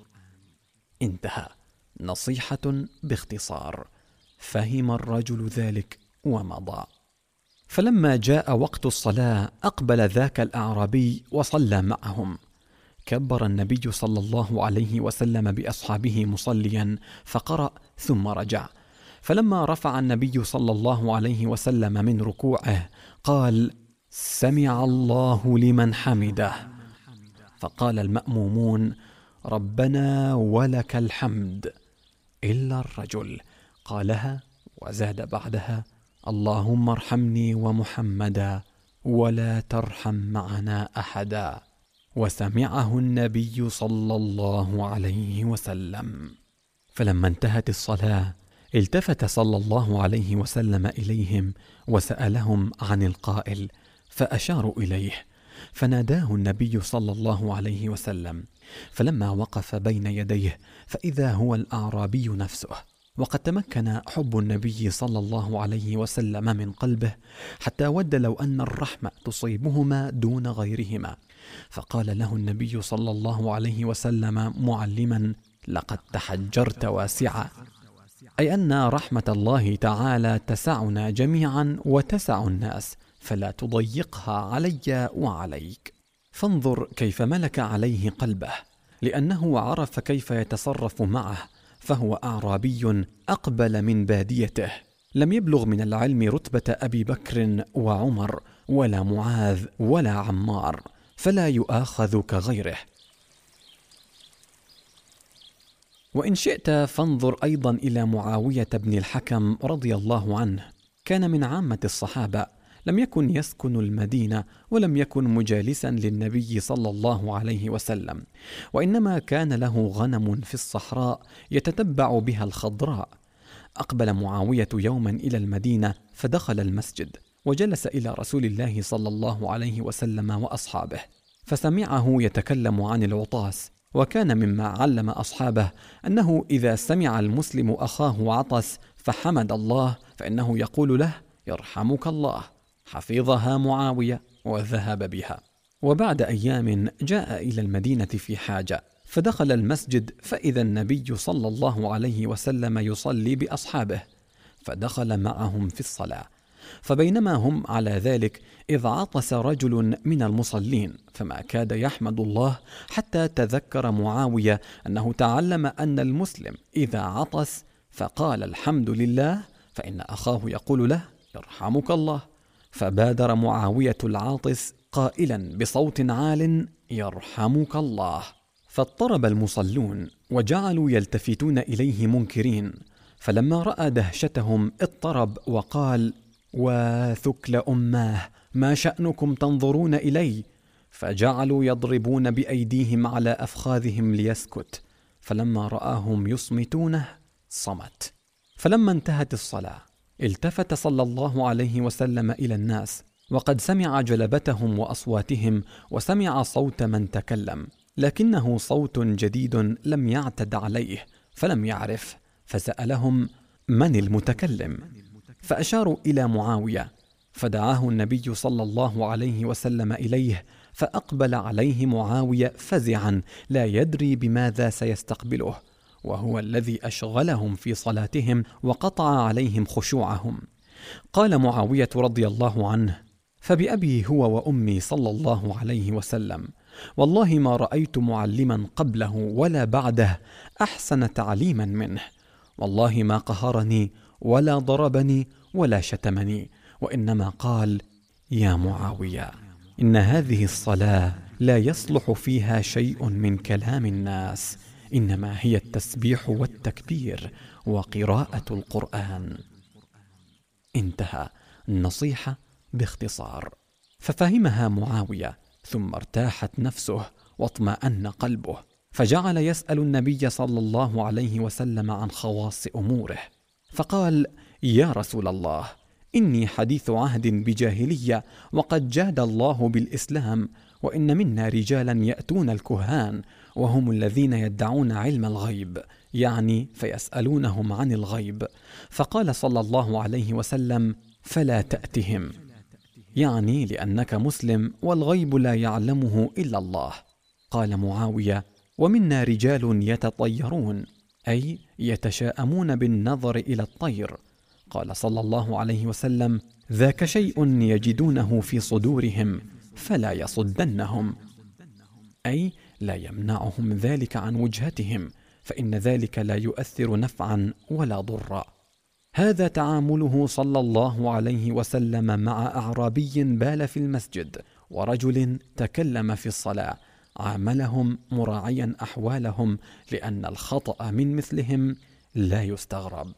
انتهى. نصيحة باختصار. فهم الرجل ذلك ومضى. فلما جاء وقت الصلاة أقبل ذاك الأعرابي وصلى معهم. كبر النبي صلى الله عليه وسلم بأصحابه مصليا فقرأ ثم رجع. فلما رفع النبي صلى الله عليه وسلم من ركوعه قال: سمع الله لمن حمده. فقال المأمومون: ربنا ولك الحمد، إلا الرجل قالها وزاد بعدها: اللهم ارحمني ومحمدا ولا ترحم معنا أحدا. وسمعه النبي صلى الله عليه وسلم. فلما انتهت الصلاة التفت صلى الله عليه وسلم إليهم وسألهم عن القائل، فأشاروا إليه، فناداه النبي صلى الله عليه وسلم. فلما وقف بين يديه فإذا هو الأعرابي نفسه، وقد تمكن حب النبي صلى الله عليه وسلم من قلبه حتى ود لو أن الرحمة تصيبهما دون غيرهما. فقال له النبي صلى الله عليه وسلم معلما: لقد تحجرت واسعا، أي أن رحمة الله تعالى تسعنا جميعا وتسع الناس، فلا تضيقها علي وعليك. فانظر كيف ملك عليه قلبه، لأنه عرف كيف يتصرف معه، فهو أعرابي أقبل من باديته، لم يبلغ من العلم رتبة أبي بكر وعمر ولا معاذ ولا عمار، فلا يؤاخذ كغيره. وإن شئت فانظر أيضا إلى معاوية بن الحكم رضي الله عنه، كان من عامة الصحابة، لم يكن يسكن المدينة ولم يكن مجالسا للنبي صلى الله عليه وسلم، وإنما كان له غنم في الصحراء يتتبع بها الخضراء. أقبل معاوية يوما إلى المدينة فدخل المسجد وجلس إلى رسول الله صلى الله عليه وسلم وأصحابه، فسمعه يتكلم عن العطاس. وكان مما علم أصحابه أنه إذا سمع المسلم أخاه عطس فحمد الله فإنه يقول له: يرحمك الله. حفظها معاوية وذهب بها. وبعد أيام جاء إلى المدينة في حاجة، فدخل المسجد فإذا النبي صلى الله عليه وسلم يصلي بأصحابه، فدخل معهم في الصلاة. فبينما هم على ذلك إذ عطس رجل من المصلين، فما كاد يحمد الله حتى تذكر معاوية أنه تعلم أن المسلم إذا عطس فقال الحمد لله فإن أخاه يقول له: يرحمك الله. فبادر معاوية العاطس قائلا بصوت عال: يرحمك الله. فاضطرب المصلون وجعلوا يلتفتون إليه منكرين، فلما رأى دهشتهم اضطرب وقال: وثكل أماه، ما شأنكم تنظرون إلي؟ فجعلوا يضربون بأيديهم على أفخاذهم ليسكت، فلما رآهم يصمتونه صمت. فلما انتهت الصلاة التفت صلى الله عليه وسلم إلى الناس، وقد سمع جلبتهم وأصواتهم وسمع صوت من تكلم، لكنه صوت جديد لم يعتد عليه فلم يعرف، فسألهم: من المتكلم؟ فأشاروا إلى معاوية، فدعاه النبي صلى الله عليه وسلم إليه، فأقبل عليه معاوية فزعا لا يدري بماذا سيستقبله، وهو الذي أشغلهم في صلاتهم وقطع عليهم خشوعهم. قال معاوية رضي الله عنه: فبأبي هو وأمي صلى الله عليه وسلم، والله ما رأيت معلما قبله ولا بعده أحسن تعليما منه، والله ما قهرني ولا ضربني ولا شتمني، وإنما قال: يا معاوية، إن هذه الصلاة لا يصلح فيها شيء من كلام الناس، إنما هي التسبيح والتكبير وقراءة القرآن. انتهى. النصيحة باختصار. ففهمها معاوية، ثم ارتاحت نفسه واطمأن قلبه، فجعل يسأل النبي صلى الله عليه وسلم عن خواص أموره، فقال: يا رسول الله، إني حديث عهد بجاهلية، وقد جاد الله بالإسلام، وإن منا رجالا يأتون الكهان وهم الذين يدعون علم الغيب، يعني فيسألونهم عن الغيب. فقال صلى الله عليه وسلم: فلا تأتهم، يعني لأنك مسلم والغيب لا يعلمه إلا الله. قال معاوية: ومنا رجال يتطيرون، أي يتشاءمون بالنظر إلى الطير. قال صلى الله عليه وسلم: ذاك شيء يجدونه في صدورهم فلا يصدنهم، أي لا يمنعهم ذلك عن وجهتهم، فإن ذلك لا يؤثر نفعا ولا ضرا. هذا تعامله صلى الله عليه وسلم مع أعرابي بال في المسجد ورجل تكلم في الصلاة، عاملهم مراعيا أحوالهم، لأن الخطأ من مثلهم لا يستغرب.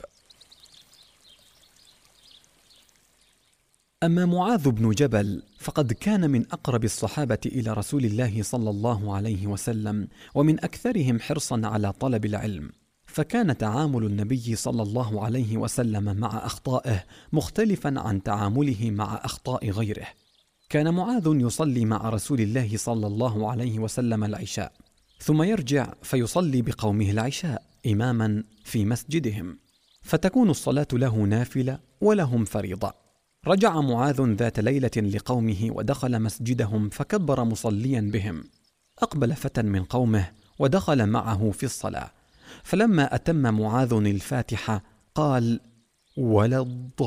أما معاذ بن جبل فقد كان من أقرب الصحابة إلى رسول الله صلى الله عليه وسلم، ومن أكثرهم حرصا على طلب العلم، فكان تعامل النبي صلى الله عليه وسلم مع أخطائه مختلفا عن تعامله مع أخطاء غيره. كان معاذ يصلي مع رسول الله صلى الله عليه وسلم العشاء، ثم يرجع فيصلي بقومه العشاء إماما في مسجدهم، فتكون الصلاة له نافلة ولهم فريضة. رجع معاذ ذات ليلة لقومه ودخل مسجدهم فكبر مصليا بهم. أقبل فتى من قومه ودخل معه في الصلاة، فلما أتم معاذ الفاتحة قال: ولا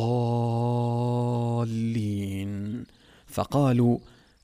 الضالين، فقالوا: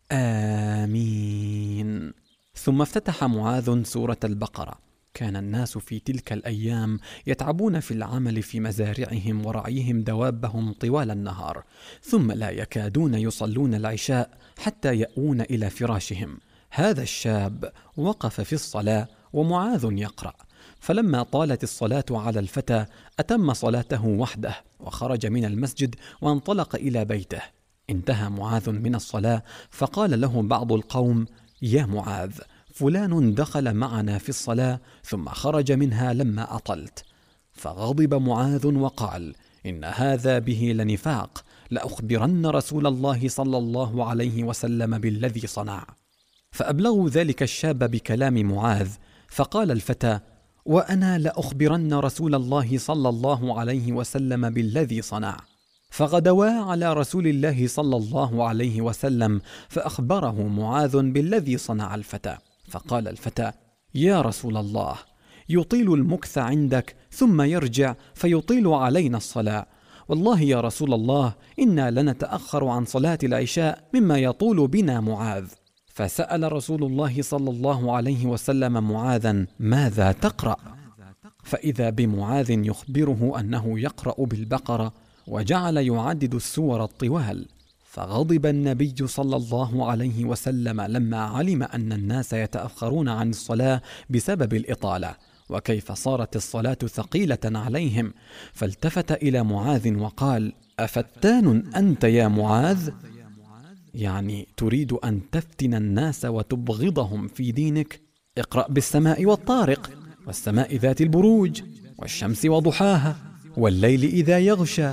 آمين. ثم افتتح معاذ سورة البقرة. كان الناس في تلك الأيام يتعبون في العمل في مزارعهم ورعيهم دوابهم طوال النهار، ثم لا يكادون يصلون العشاء حتى يأوون إلى فراشهم. هذا الشاب وقف في الصلاة ومعاذ يقرأ، فلما طالت الصلاة على الفتى أتم صلاته وحده وخرج من المسجد وانطلق إلى بيته. انتهى معاذ من الصلاة فقال له بعض القوم: يا معاذ، فلان دخل معنا في الصلاة ثم خرج منها لما أطلت. فغضب معاذ وقال: إن هذا به لنفاق، لأخبرن رسول الله صلى الله عليه وسلم بالذي صنع. فأبلغوا ذلك الشاب بكلام معاذ، فقال الفتى: وأنا لأخبرن رسول الله صلى الله عليه وسلم بالذي صنع. فغدوا على رسول الله صلى الله عليه وسلم فأخبره معاذ بالذي صنع الفتى. فقال الفتى: يا رسول الله، يطيل المكث عندك ثم يرجع فيطيل علينا الصلاة، والله يا رسول الله إنا لنتأخر عن صلاة العشاء مما يطول بنا معاذ. فسأل رسول الله صلى الله عليه وسلم معاذا: ماذا تقرأ؟ فإذا بمعاذ يخبره أنه يقرأ بالبقرة، وجعل يعدد السور الطوال. فغضب النبي صلى الله عليه وسلم لما علم أن الناس يتأخرون عن الصلاة بسبب الإطالة، وكيف صارت الصلاة ثقيلة عليهم، فالتفت إلى معاذ وقال: أفتان أنت يا معاذ؟ يعني تريد أن تفتن الناس وتبغضهم في دينك؟ اقرأ بالسماء والطارق، والسماء ذات البروج، والشمس وضحاها، والليل إذا يغشى.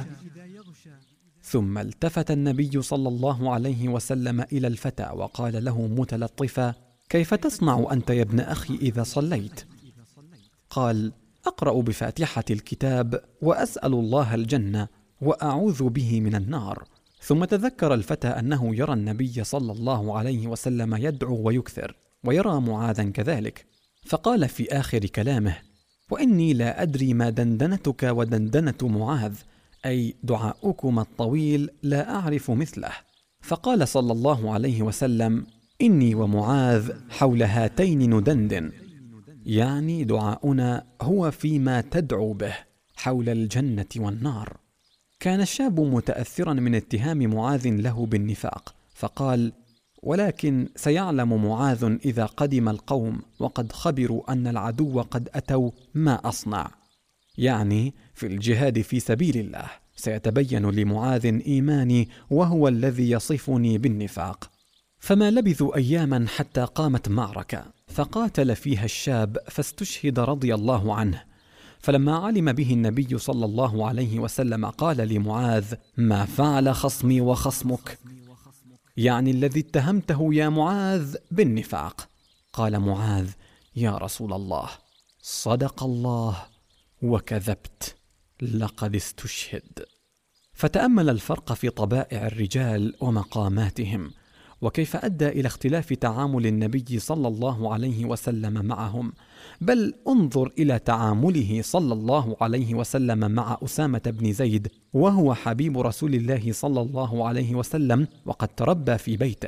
ثم التفت النبي صلى الله عليه وسلم إلى الفتى وقال له متلطفا: كيف تصنع أنت يا ابن أخي إذا صليت؟ قال: أقرأ بفاتحة الكتاب وأسأل الله الجنة وأعوذ به من النار. ثم تذكر الفتى أنه يرى النبي صلى الله عليه وسلم يدعو ويكثر، ويرى معاذا كذلك، فقال في آخر كلامه: وإني لا أدري ما دندنتك ودندنة معاذ، أي دعاؤكما الطويل لا أعرف مثله. فقال صلى الله عليه وسلم: إني ومعاذ حول هاتين ندندن، يعني دعاؤنا هو فيما تدعو به حول الجنة والنار. كان الشاب متأثرا من اتهام معاذ له بالنفاق، فقال: ولكن سيعلم معاذ إذا قدم القوم وقد خبروا أن العدو قد أتوا ما أصنع، يعني في الجهاد في سبيل الله سيتبين لمعاذ إيماني وهو الذي يصفني بالنفاق. فما لبثوا أياما حتى قامت معركة فقاتل فيها الشاب فاستشهد رضي الله عنه. فلما علم به النبي صلى الله عليه وسلم قال لمعاذ: ما فعل خصمي وخصمك؟ يعني الذي اتهمته يا معاذ بالنفاق. قال معاذ: يا رسول الله، صدق الله وكذبت، لقد استشهد. فتأمل الفرق في طبائع الرجال ومقاماتهم، وكيف أدى إلى اختلاف تعامل النبي صلى الله عليه وسلم معهم. بل انظر إلى تعامله صلى الله عليه وسلم مع أسامة بن زيد، وهو حبيب رسول الله صلى الله عليه وسلم وقد تربى في بيته.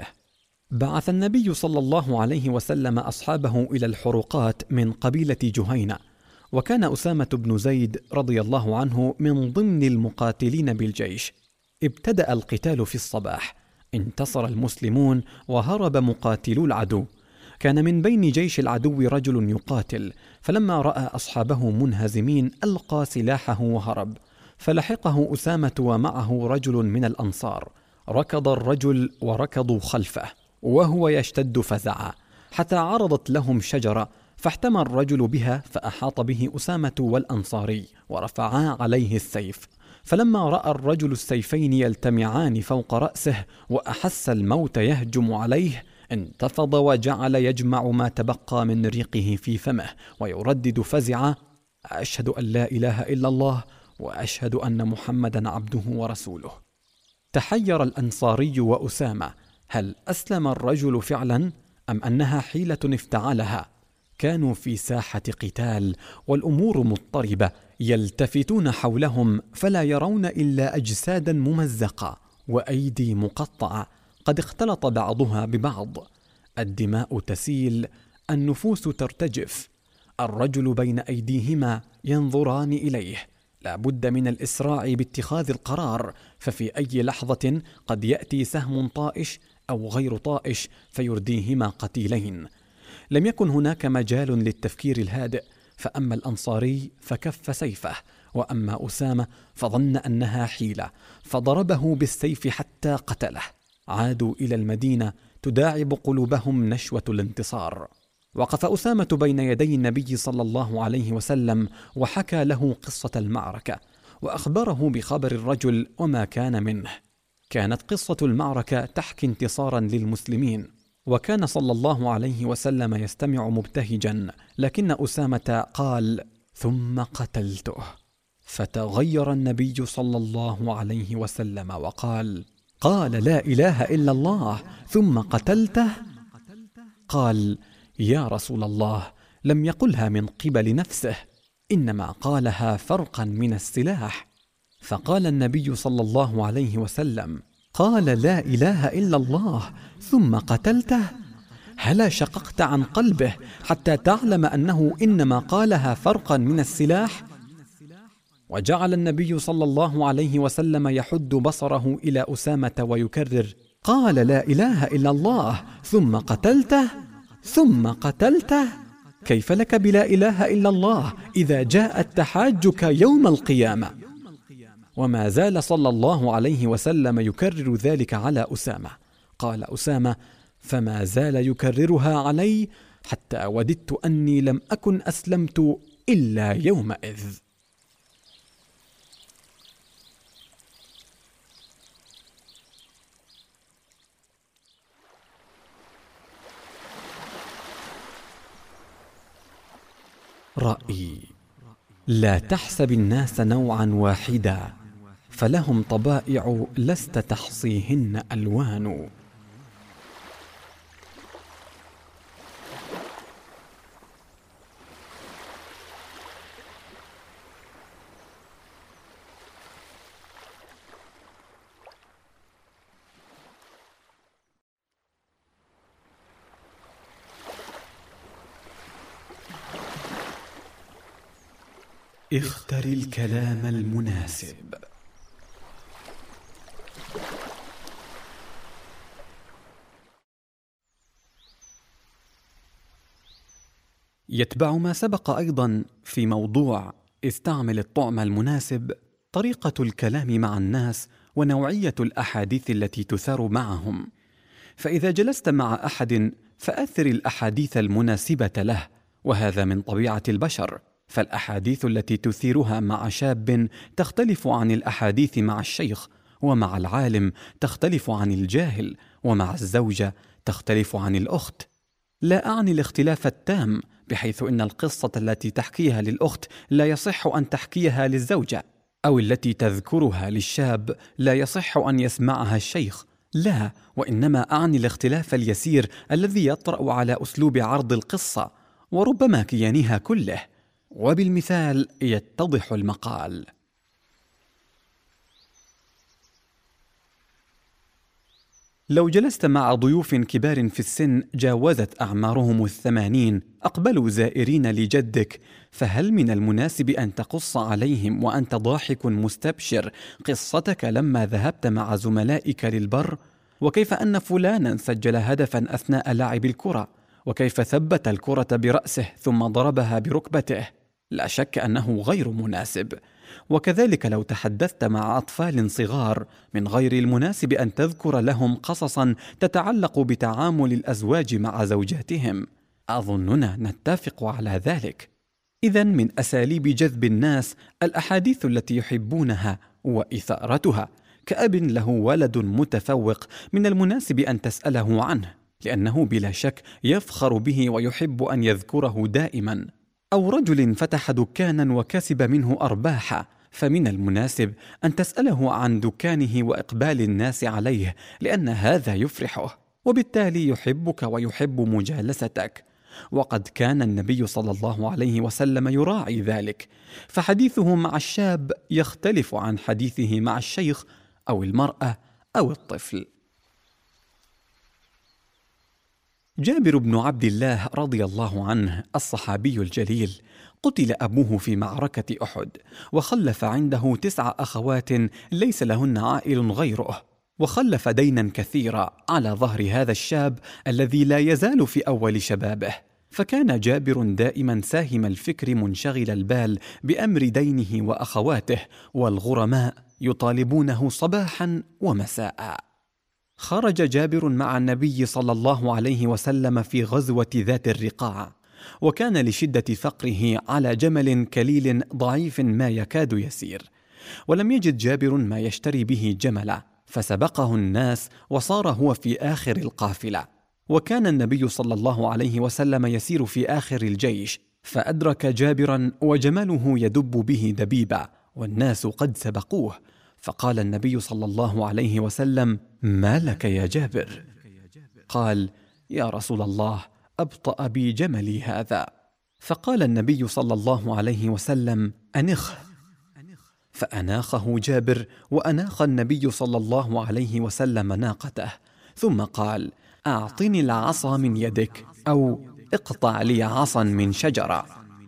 بعث النبي صلى الله عليه وسلم أصحابه إلى الحروقات من قبيلة جهينة، وكان أسامة بن زيد رضي الله عنه من ضمن المقاتلين بالجيش. ابتدأ القتال في الصباح، انتصر المسلمون وهرب مقاتلو العدو. كان من بين جيش العدو رجل يقاتل، فلما رأى أصحابه منهزمين ألقى سلاحه وهرب، فلحقه أسامة ومعه رجل من الأنصار. ركض الرجل وركضوا خلفه وهو يشتد فزعا، حتى عرضت لهم شجرة فاحتمى الرجل بها، فأحاط به أسامة والأنصاري ورفعا عليه السيف. فلما رأى الرجل السيفين يلتمعان فوق رأسه وأحس الموت يهجم عليه، انتفض وجعل يجمع ما تبقى من ريقه في فمه ويردد فزعا: أشهد أن لا إله إلا الله وأشهد أن محمدا عبده ورسوله. تحير الأنصاري وأسامة، هل أسلم الرجل فعلا أم أنها حيلة افتعلها؟ كانوا في ساحة قتال والأمور مضطربة، يلتفتون حولهم فلا يرون إلا أجسادا ممزقة وأيدي مقطعة قد اختلط بعضها ببعض، الدماء تسيل، النفوس ترتجف. الرجل بين أيديهما ينظران إليه، لا بد من الإسراع باتخاذ القرار، ففي أي لحظة قد يأتي سهم طائش أو غير طائش فيرديهما قتيلين. لم يكن هناك مجال للتفكير الهادئ، فأما الأنصاري فكف سيفه، وأما أسامة فظن أنها حيلة فضربه بالسيف حتى قتله. عادوا إلى المدينة تداعب قلوبهم نشوة الانتصار. وقف أسامة بين يدي النبي صلى الله عليه وسلم وحكى له قصة المعركة، وأخبره بخبر الرجل وما كان منه. كانت قصة المعركة تحكي انتصارا للمسلمين، وكان صلى الله عليه وسلم يستمع مبتهجا، لكن أسامة قال: ثم قتلته. فتغير النبي صلى الله عليه وسلم وقال: قال لا إله إلا الله ثم قتلته؟ قال: يا رسول الله، لم يقلها من قبل نفسه، إنما قالها فرقا من السلاح. فقال النبي صلى الله عليه وسلم: قال لا إله إلا الله ثم قتلته؟ هلا شققت عن قلبه حتى تعلم أنه إنما قالها فرقا من السلاح؟ وجعل النبي صلى الله عليه وسلم يحد بصره إلى أسامة ويكرر: قال لا إله إلا الله ثم قتلته ثم قتلته؟ كيف لك بلا إله إلا الله إذا جاءت تحاجك يوم القيامة؟ وما زال صلى الله عليه وسلم يكرر ذلك على أسامة. قال أسامة: فما زال يكررها علي حتى وددت أني لم أكن أسلمت إلا يومئذ. رأيي: لا تحسب الناس نوعا واحدا، فلهم طبائع لست تحصيهن ألوان. اختر الكلام المناسب. يتبع ما سبق أيضا في موضوع استعمل الطعم المناسب طريقة الكلام مع الناس ونوعية الأحاديث التي تثار معهم. فإذا جلست مع أحد فأثر الأحاديث المناسبة له، وهذا من طبيعة البشر، فالأحاديث التي تثيرها مع شاب تختلف عن الأحاديث مع الشيخ، ومع العالم تختلف عن الجاهل، ومع الزوجة تختلف عن الأخت. لا أعني الاختلاف التام بحيث إن القصة التي تحكيها للأخت لا يصح أن تحكيها للزوجة، أو التي تذكرها للشاب لا يصح أن يسمعها الشيخ، لا، وإنما أعني الاختلاف اليسير الذي يطرأ على أسلوب عرض القصة وربما كيانها كله، وبالمثال يتضح المقال. لو جلست مع ضيوف كبار في السن جاوزت أعمارهم الثمانين أقبلوا زائرين لجدك، فهل من المناسب أن تقص عليهم وأنت ضاحك مستبشر قصتك لما ذهبت مع زملائك للبر، وكيف أن فلانا سجل هدفا أثناء لعب الكرة، وكيف ثبت الكرة برأسه ثم ضربها بركبته؟ لا شك أنه غير مناسب. وكذلك لو تحدثت مع أطفال صغار من غير المناسب أن تذكر لهم قصصا تتعلق بتعامل الأزواج مع زوجاتهم. أظننا نتفق على ذلك. إذن من أساليب جذب الناس الأحاديث التي يحبونها وإثارتها. كأب له ولد متفوق من المناسب أن تسأله عنه، لأنه بلا شك يفخر به ويحب أن يذكره دائما. أو رجل فتح دكانا وكسب منه أرباحا، فمن المناسب أن تسأله عن دكانه وإقبال الناس عليه، لأن هذا يفرحه، وبالتالي يحبك ويحب مجالستك. وقد كان النبي صلى الله عليه وسلم يراعي ذلك، فحديثه مع الشاب يختلف عن حديثه مع الشيخ أو المرأة أو الطفل. جابر بن عبد الله رضي الله عنه الصحابي الجليل قتل أبوه في معركة أحد، وخلف عنده تسع أخوات ليس لهن عائل غيره، وخلف دينا كثيرا على ظهر هذا الشاب الذي لا يزال في أول شبابه. فكان جابر دائما ساهم الفكر منشغل البال بأمر دينه وأخواته، والغرماء يطالبونه صباحا ومساء. خرج جابر مع النبي صلى الله عليه وسلم في غزوة ذات الرقاع، وكان لشدة فقره على جمل كليل ضعيف ما يكاد يسير، ولم يجد جابر ما يشتري به جملا، فسبقه الناس وصار هو في آخر القافلة. وكان النبي صلى الله عليه وسلم يسير في آخر الجيش، فأدرك جابرا وجمله يدب به دبيبا، والناس قد سبقوه، فقال النبي صلى الله عليه وسلم: ما لك يا جابر؟ قال: يا رسول الله، أبطأ بي جملي هذا. فقال النبي صلى الله عليه وسلم: أنخه. فأناخه جابر، وأناخ النبي صلى الله عليه وسلم ناقته، ثم قال: أعطني العصا من يدك، أو اقطع لي عصا من شجرة.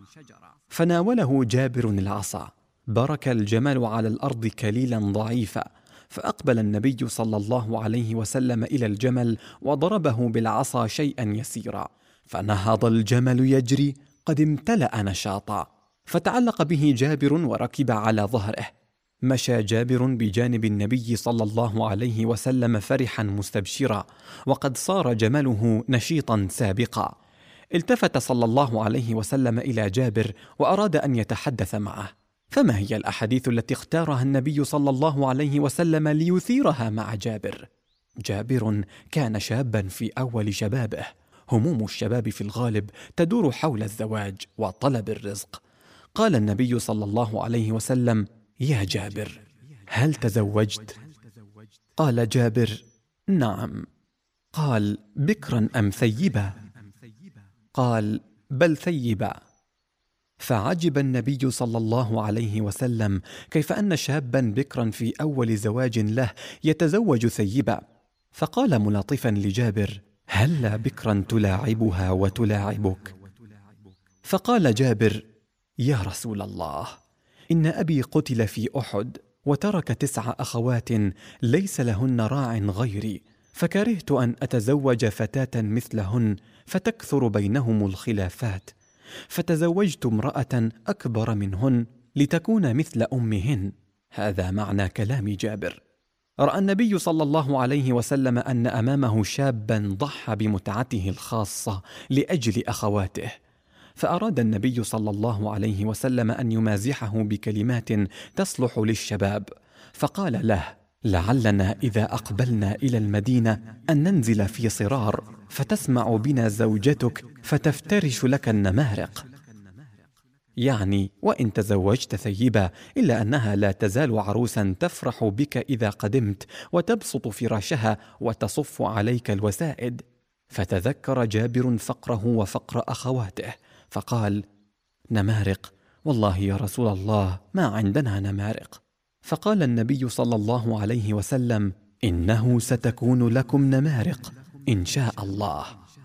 فناوله جابر العصا، برك الجمل على الأرض كليلا ضعيفا، فأقبل النبي صلى الله عليه وسلم إلى الجمل وضربه بالعصا شيئا يسيرا، فنهض الجمل يجري قد امتلأ نشاطا، فتعلق به جابر وركب على ظهره. مشى جابر بجانب النبي صلى الله عليه وسلم فرحا مستبشرا، وقد صار جمله نشيطا سابقا. التفت صلى الله عليه وسلم إلى جابر وأراد أن يتحدث معه: فما هي الأحاديث التي اختارها النبي صلى الله عليه وسلم ليثيرها مع جابر؟ جابر كان شابا في أول شبابه، هموم الشباب في الغالب تدور حول الزواج وطلب الرزق. قال النبي صلى الله عليه وسلم: يا جابر، هل تزوجت؟ قال جابر: نعم. قال: بكرا أم ثيبا؟ قال: بل ثيبا. فعجب النبي صلى الله عليه وسلم كيف أن شابا بكرا في أول زواج له يتزوج ثيبا، فقال ملاطفا لجابر: هلا بكرا تلاعبها وتلاعبك؟ فقال جابر: يا رسول الله، إن أبي قتل في أحد وترك تسع أخوات ليس لهن راع غيري، فكرهت أن أتزوج فتاة مثلهن فتكثر بينهم الخلافات، فتزوجت امرأة أكبر منهن لتكون مثل أمهن. هذا معنى كلام جابر. رأى النبي صلى الله عليه وسلم أن أمامه شابا ضحى بمتعته الخاصة لأجل أخواته، فأراد النبي صلى الله عليه وسلم أن يمازحه بكلمات تصلح للشباب، فقال له: لعلنا إذا أقبلنا إلى المدينة أن ننزل في صرار فتسمع بنا زوجتك فتفترش لك النمارق، يعني وإن تزوجت ثيبة إلا أنها لا تزال عروسا تفرح بك إذا قدمت وتبسط فراشها وتصف عليك الوسائد. فتذكر جابر فقره وفقر أخواته فقال: نمارق؟ والله يا رسول الله ما عندنا نمارق. فقال النبي صلى الله عليه وسلم: إنه ستكون لكم نمارق إن شاء الله.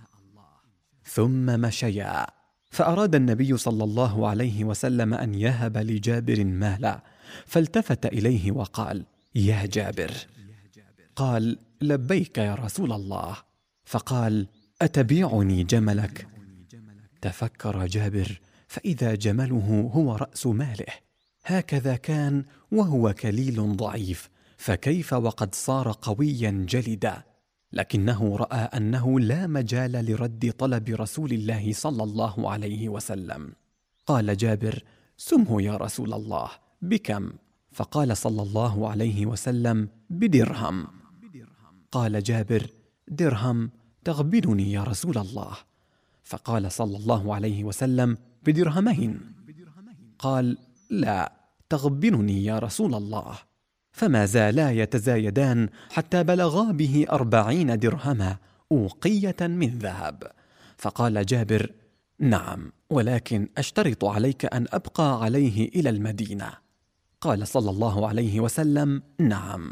ثم مشيا، فأراد النبي صلى الله عليه وسلم أن يهب لجابر مالا، فالتفت إليه وقال: يا جابر. قال: لبيك يا رسول الله. فقال: أتبيعني جملك؟ تفكر جابر فإذا جمله هو رأس ماله، هكذا كان وهو كليل ضعيف، فكيف وقد صار قويا جلدا؟ لكنه رأى أنه لا مجال لرد طلب رسول الله صلى الله عليه وسلم. قال جابر: سمه يا رسول الله، بكم؟ فقال صلى الله عليه وسلم: بدرهم. قال جابر: درهم تغبنني يا رسول الله. فقال صلى الله عليه وسلم: بدرهمين. قال: لا، تغبنني يا رسول الله. فما زالا يتزايدان حتى بلغا به أربعين درهما أوقية من ذهب. فقال جابر: نعم، ولكن أشترط عليك أن أبقى عليه إلى المدينة. قال صلى الله عليه وسلم: نعم.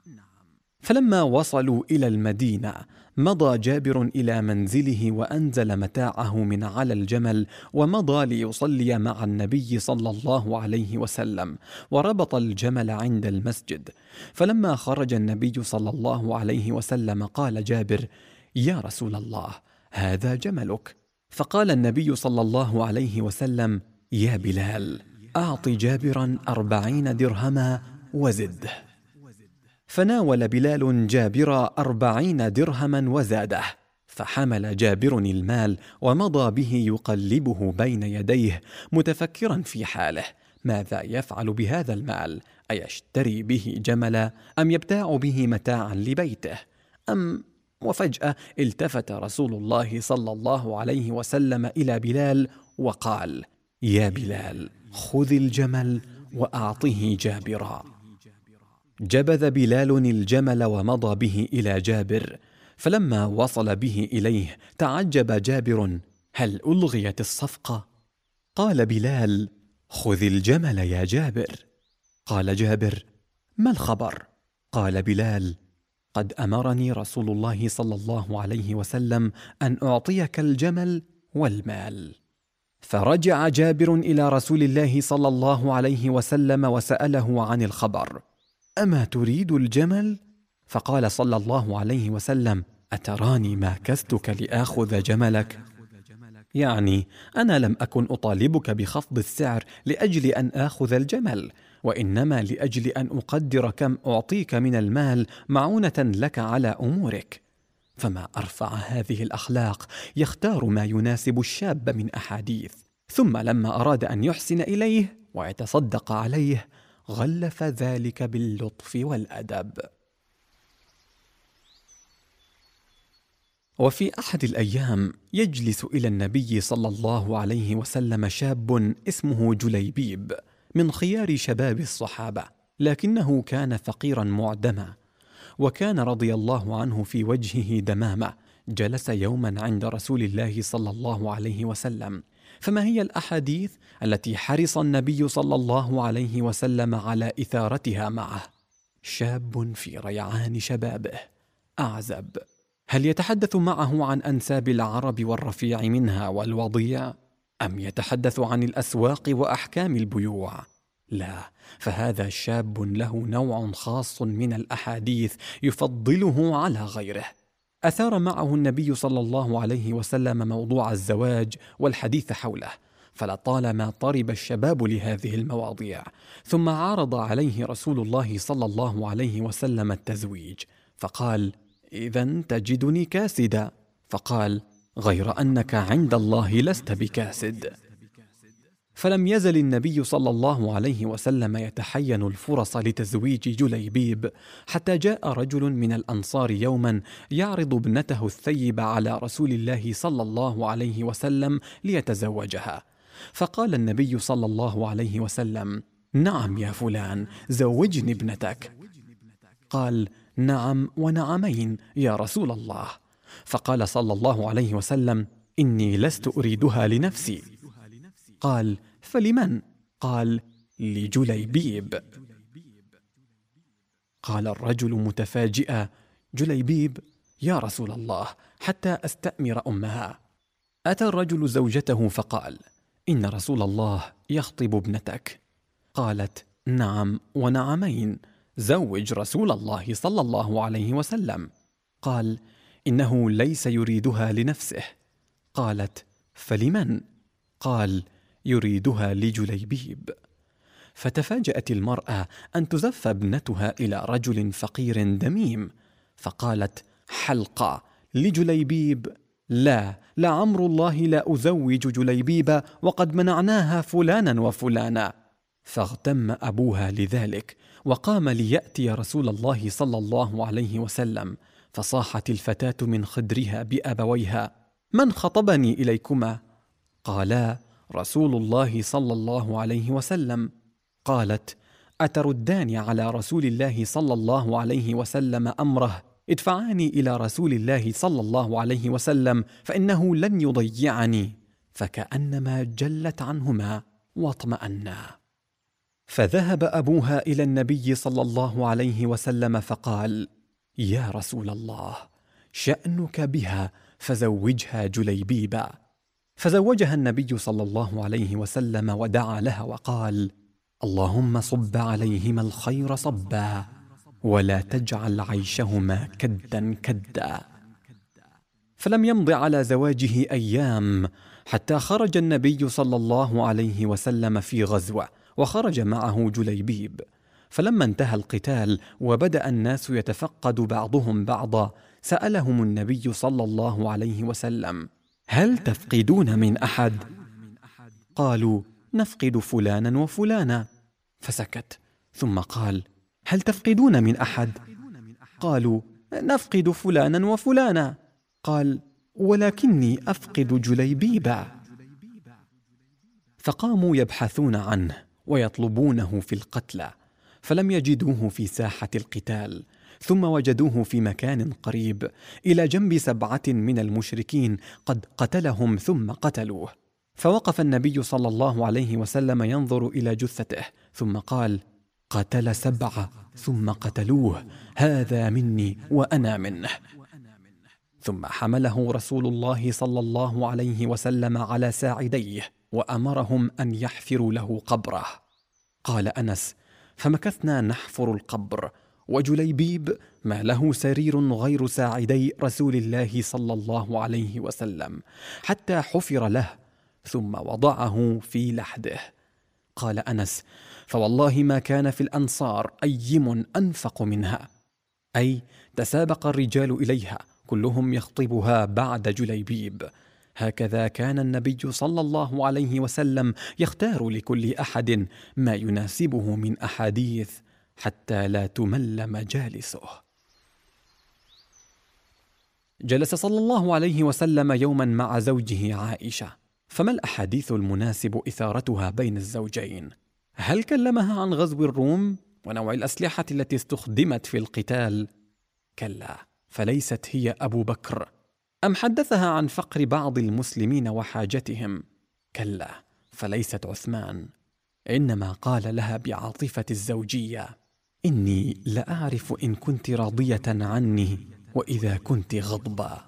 فلما وصلوا إلى المدينة مضى جابر إلى منزله وأنزل متاعه من على الجمل ومضى ليصلي مع النبي صلى الله عليه وسلم، وربط الجمل عند المسجد. فلما خرج النبي صلى الله عليه وسلم قال جابر: يا رسول الله، هذا جملك. فقال النبي صلى الله عليه وسلم: يا بلال، أعط جابرا أربعين درهما وزد. فناول بلال جابر أربعين درهما وزاده، فحمل جابر المال ومضى به يقلبه بين يديه متفكرا في حاله ماذا يفعل بهذا المال، أيشتري به جملا أم يبتاع به متاعا لبيته أم؟ وفجأة التفت رسول الله صلى الله عليه وسلم إلى بلال وقال: يا بلال، خذ الجمل وأعطه جابرا. جبذ بلال الجمل ومضى به إلى جابر، فلما وصل به إليه تعجب جابر: هل ألغيت الصفقة؟ قال بلال: خذ الجمل يا جابر. قال جابر: ما الخبر؟ قال بلال: قد أمرني رسول الله صلى الله عليه وسلم أن أعطيك الجمل والمال. فرجع جابر إلى رسول الله صلى الله عليه وسلم وسأله عن الخبر: أما تريد الجمل؟ فقال صلى الله عليه وسلم: أتراني ما كستك لآخذ جملك؟ يعني أنا لم أكن أطالبك بخفض السعر لأجل أن آخذ الجمل، وإنما لأجل أن أقدر كم أعطيك من المال معونة لك على أمورك. فما أرفع هذه الأخلاق، يختار ما يناسب الشاب من أحاديث. ثم لما أراد أن يحسن إليه ويتصدق عليه غلف ذلك باللطف والأدب. وفي أحد الأيام يجلس إلى النبي صلى الله عليه وسلم شاب اسمه جليبيب من خيار شباب الصحابة، لكنه كان فقيرا معدما، وكان رضي الله عنه في وجهه دمامة. جلس يوما عند رسول الله صلى الله عليه وسلم. فما هي الأحاديث التي حرص النبي صلى الله عليه وسلم على إثارتها معه؟ شاب في ريعان شبابه أعزب، هل يتحدث معه عن أنساب العرب والرفيع منها والوضيع، أم يتحدث عن الأسواق وأحكام البيوع؟ لا، فهذا شاب له نوع خاص من الأحاديث يفضله على غيره. أثار معه النبي صلى الله عليه وسلم موضوع الزواج والحديث حوله، فلطالما طرب الشباب لهذه المواضيع، ثم عرض عليه رسول الله صلى الله عليه وسلم التزويج، فقال: إذن تجدني كاسدا؟ فقال: غير أنك عند الله لست بكاسد. فلم يزل النبي صلى الله عليه وسلم يتحين الفرص لتزويج جليبيب، حتى جاء رجل من الأنصار يوما يعرض ابنته الثيب على رسول الله صلى الله عليه وسلم ليتزوجها، فقال النبي صلى الله عليه وسلم: نعم يا فلان، زوجني ابنتك. قال: نعم ونعمين يا رسول الله. فقال صلى الله عليه وسلم: إني لست أريدها لنفسي. قال: فلمن؟ قال: لجليبيب. قال الرجل متفاجئا: جليبيب؟ يا رسول الله، حتى أستأمر أمها. أتى الرجل زوجته فقال: إن رسول الله يخطب ابنتك. قالت: نعم ونعمين، زوج رسول الله صلى الله عليه وسلم. قال: إنه ليس يريدها لنفسه. قالت: فلمن؟ قال: يريدها لجليبيب. فتفاجأت المرأة أن تزف ابنتها إلى رجل فقير دميم، فقالت: حلقة لجليبيب؟ لا، لعمر الله لا أزوج جليبيب، وقد منعناها فلانا وفلانا. فاغتم أبوها لذلك، وقام ليأتي رسول الله صلى الله عليه وسلم، فصاحت الفتاة من خدرها بأبويها: من خطبني إليكما؟ قالا: رسول الله صلى الله عليه وسلم. قالت: أتردان على رسول الله صلى الله عليه وسلم أمره؟ ادفعاني إلى رسول الله صلى الله عليه وسلم، فإنه لن يضيعني. فكأنما جلت عنهما واطمأنا. فذهب أبوها إلى النبي صلى الله عليه وسلم فقال: يا رسول الله، شأنك بها، فزوجها جليبيبا. فزوجها النبي صلى الله عليه وسلم ودعا لها وقال: اللهم صب عليهما الخير صبا، ولا تجعل عيشهما كدا كدا. فلم يمض على زواجه أيام حتى خرج النبي صلى الله عليه وسلم في غزوة، وخرج معه جليبيب. فلما انتهى القتال وبدأ الناس يتفقد بعضهم بعضا، سألهم النبي صلى الله عليه وسلم: هل تفقدون من أحد؟ قالوا: نفقد فلانا وفلانا. فسكت، ثم قال: هل تفقدون من أحد؟ قالوا: نفقد فلانا وفلانا. قال: ولكني أفقد جليبيبا. فقاموا يبحثون عنه ويطلبونه في القتلى، فلم يجدوه في ساحة القتال، ثم وجدوه في مكان قريب إلى جنب سبعة من المشركين قد قتلهم ثم قتلوه. فوقف النبي صلى الله عليه وسلم ينظر إلى جثته، ثم قال: قتل سبعة ثم قتلوه، هذا مني وأنا منه. ثم حمله رسول الله صلى الله عليه وسلم على ساعديه، وأمرهم أن يحفروا له قبره. قال أنس: فمكثنا نحفر القبر، وجليبيب ما له سرير غير ساعدي رسول الله صلى الله عليه وسلم، حتى حفر له، ثم وضعه في لحده. قال أنس: فوالله ما كان في الأنصار أيم أنفق منها، أي تسابق الرجال إليها كلهم يخطبها بعد جليبيب. هكذا كان النبي صلى الله عليه وسلم يختار لكل أحد ما يناسبه من أحاديث حتى لا تمل مجالسه. جلس صلى الله عليه وسلم يوما مع زوجه عائشة، فما الأحاديث المناسب إثارتها بين الزوجين؟ هل كلمها عن غزو الروم ونوع الأسلحة التي استخدمت في القتال؟ كلا، فليست هي أبو بكر. أم حدثها عن فقر بعض المسلمين وحاجتهم؟ كلا، فليست عثمان. إنما قال لها بعاطفة الزوجية: إني لأعرف إن كنت راضية عني وإذا كنت غضبا.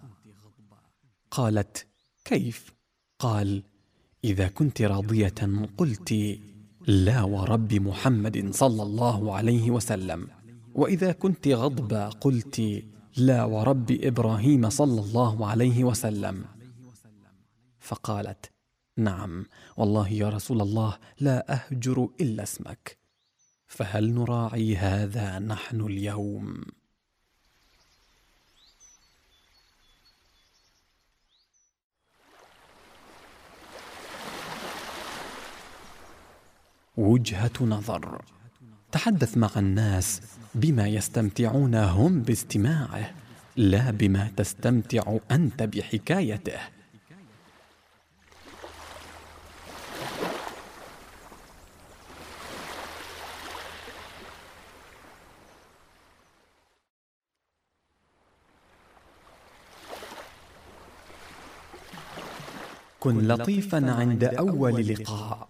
قالت: كيف؟ قال: إذا كنت راضية قلت، لا ورب محمد صلى الله عليه وسلم. وإذا كنت غضبا قلت لا ورب إبراهيم صلى الله عليه وسلم. فقالت نعم والله يا رسول الله لا أهجر إلا اسمك. فهل نراعي هذا نحن اليوم؟ وجهة نظر. تحدث مع الناس بما يستمتعون هم باستماعه، لا بما تستمتع أنت بحكايته. كن لطيفا عند أول لقاء.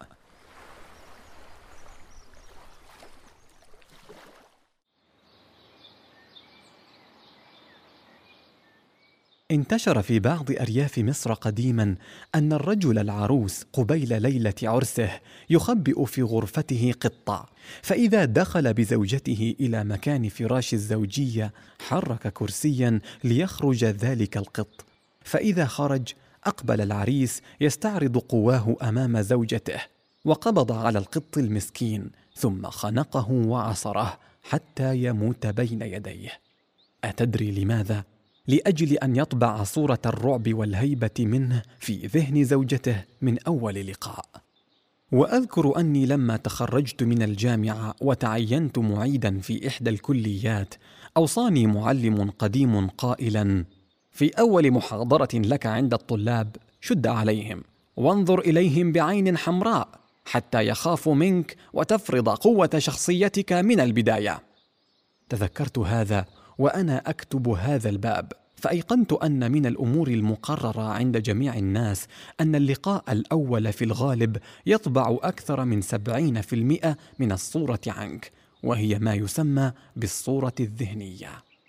انتشر في بعض أرياف مصر قديما أن الرجل العروس قبيل ليلة عرسه يخبئ في غرفته قطة، فإذا دخل بزوجته إلى مكان فراش الزوجية حرك كرسيا ليخرج ذلك القط، فإذا خرج أقبل العريس يستعرض قواه أمام زوجته، وقبض على القط المسكين ثم خنقه وعصره حتى يموت بين يديه. أتدري لماذا؟ لأجل أن يطبع صورة الرعب والهيبة منه في ذهن زوجته من أول لقاء. وأذكر أني لما تخرجت من الجامعة وتعينت معيدا في إحدى الكليات، أوصاني معلم قديم قائلا: في أول محاضرة لك عند الطلاب شد عليهم وانظر إليهم بعين حمراء حتى يخافوا منك وتفرض قوة شخصيتك من البداية. تذكرت هذا وأنا أكتب هذا الباب، فأيقنت أن من الأمور المقررة عند جميع الناس أن اللقاء الأول في الغالب يطبع أكثر من سبعين في المئة من الصورة عنك، وهي ما يسمى بالصورة الذهنية.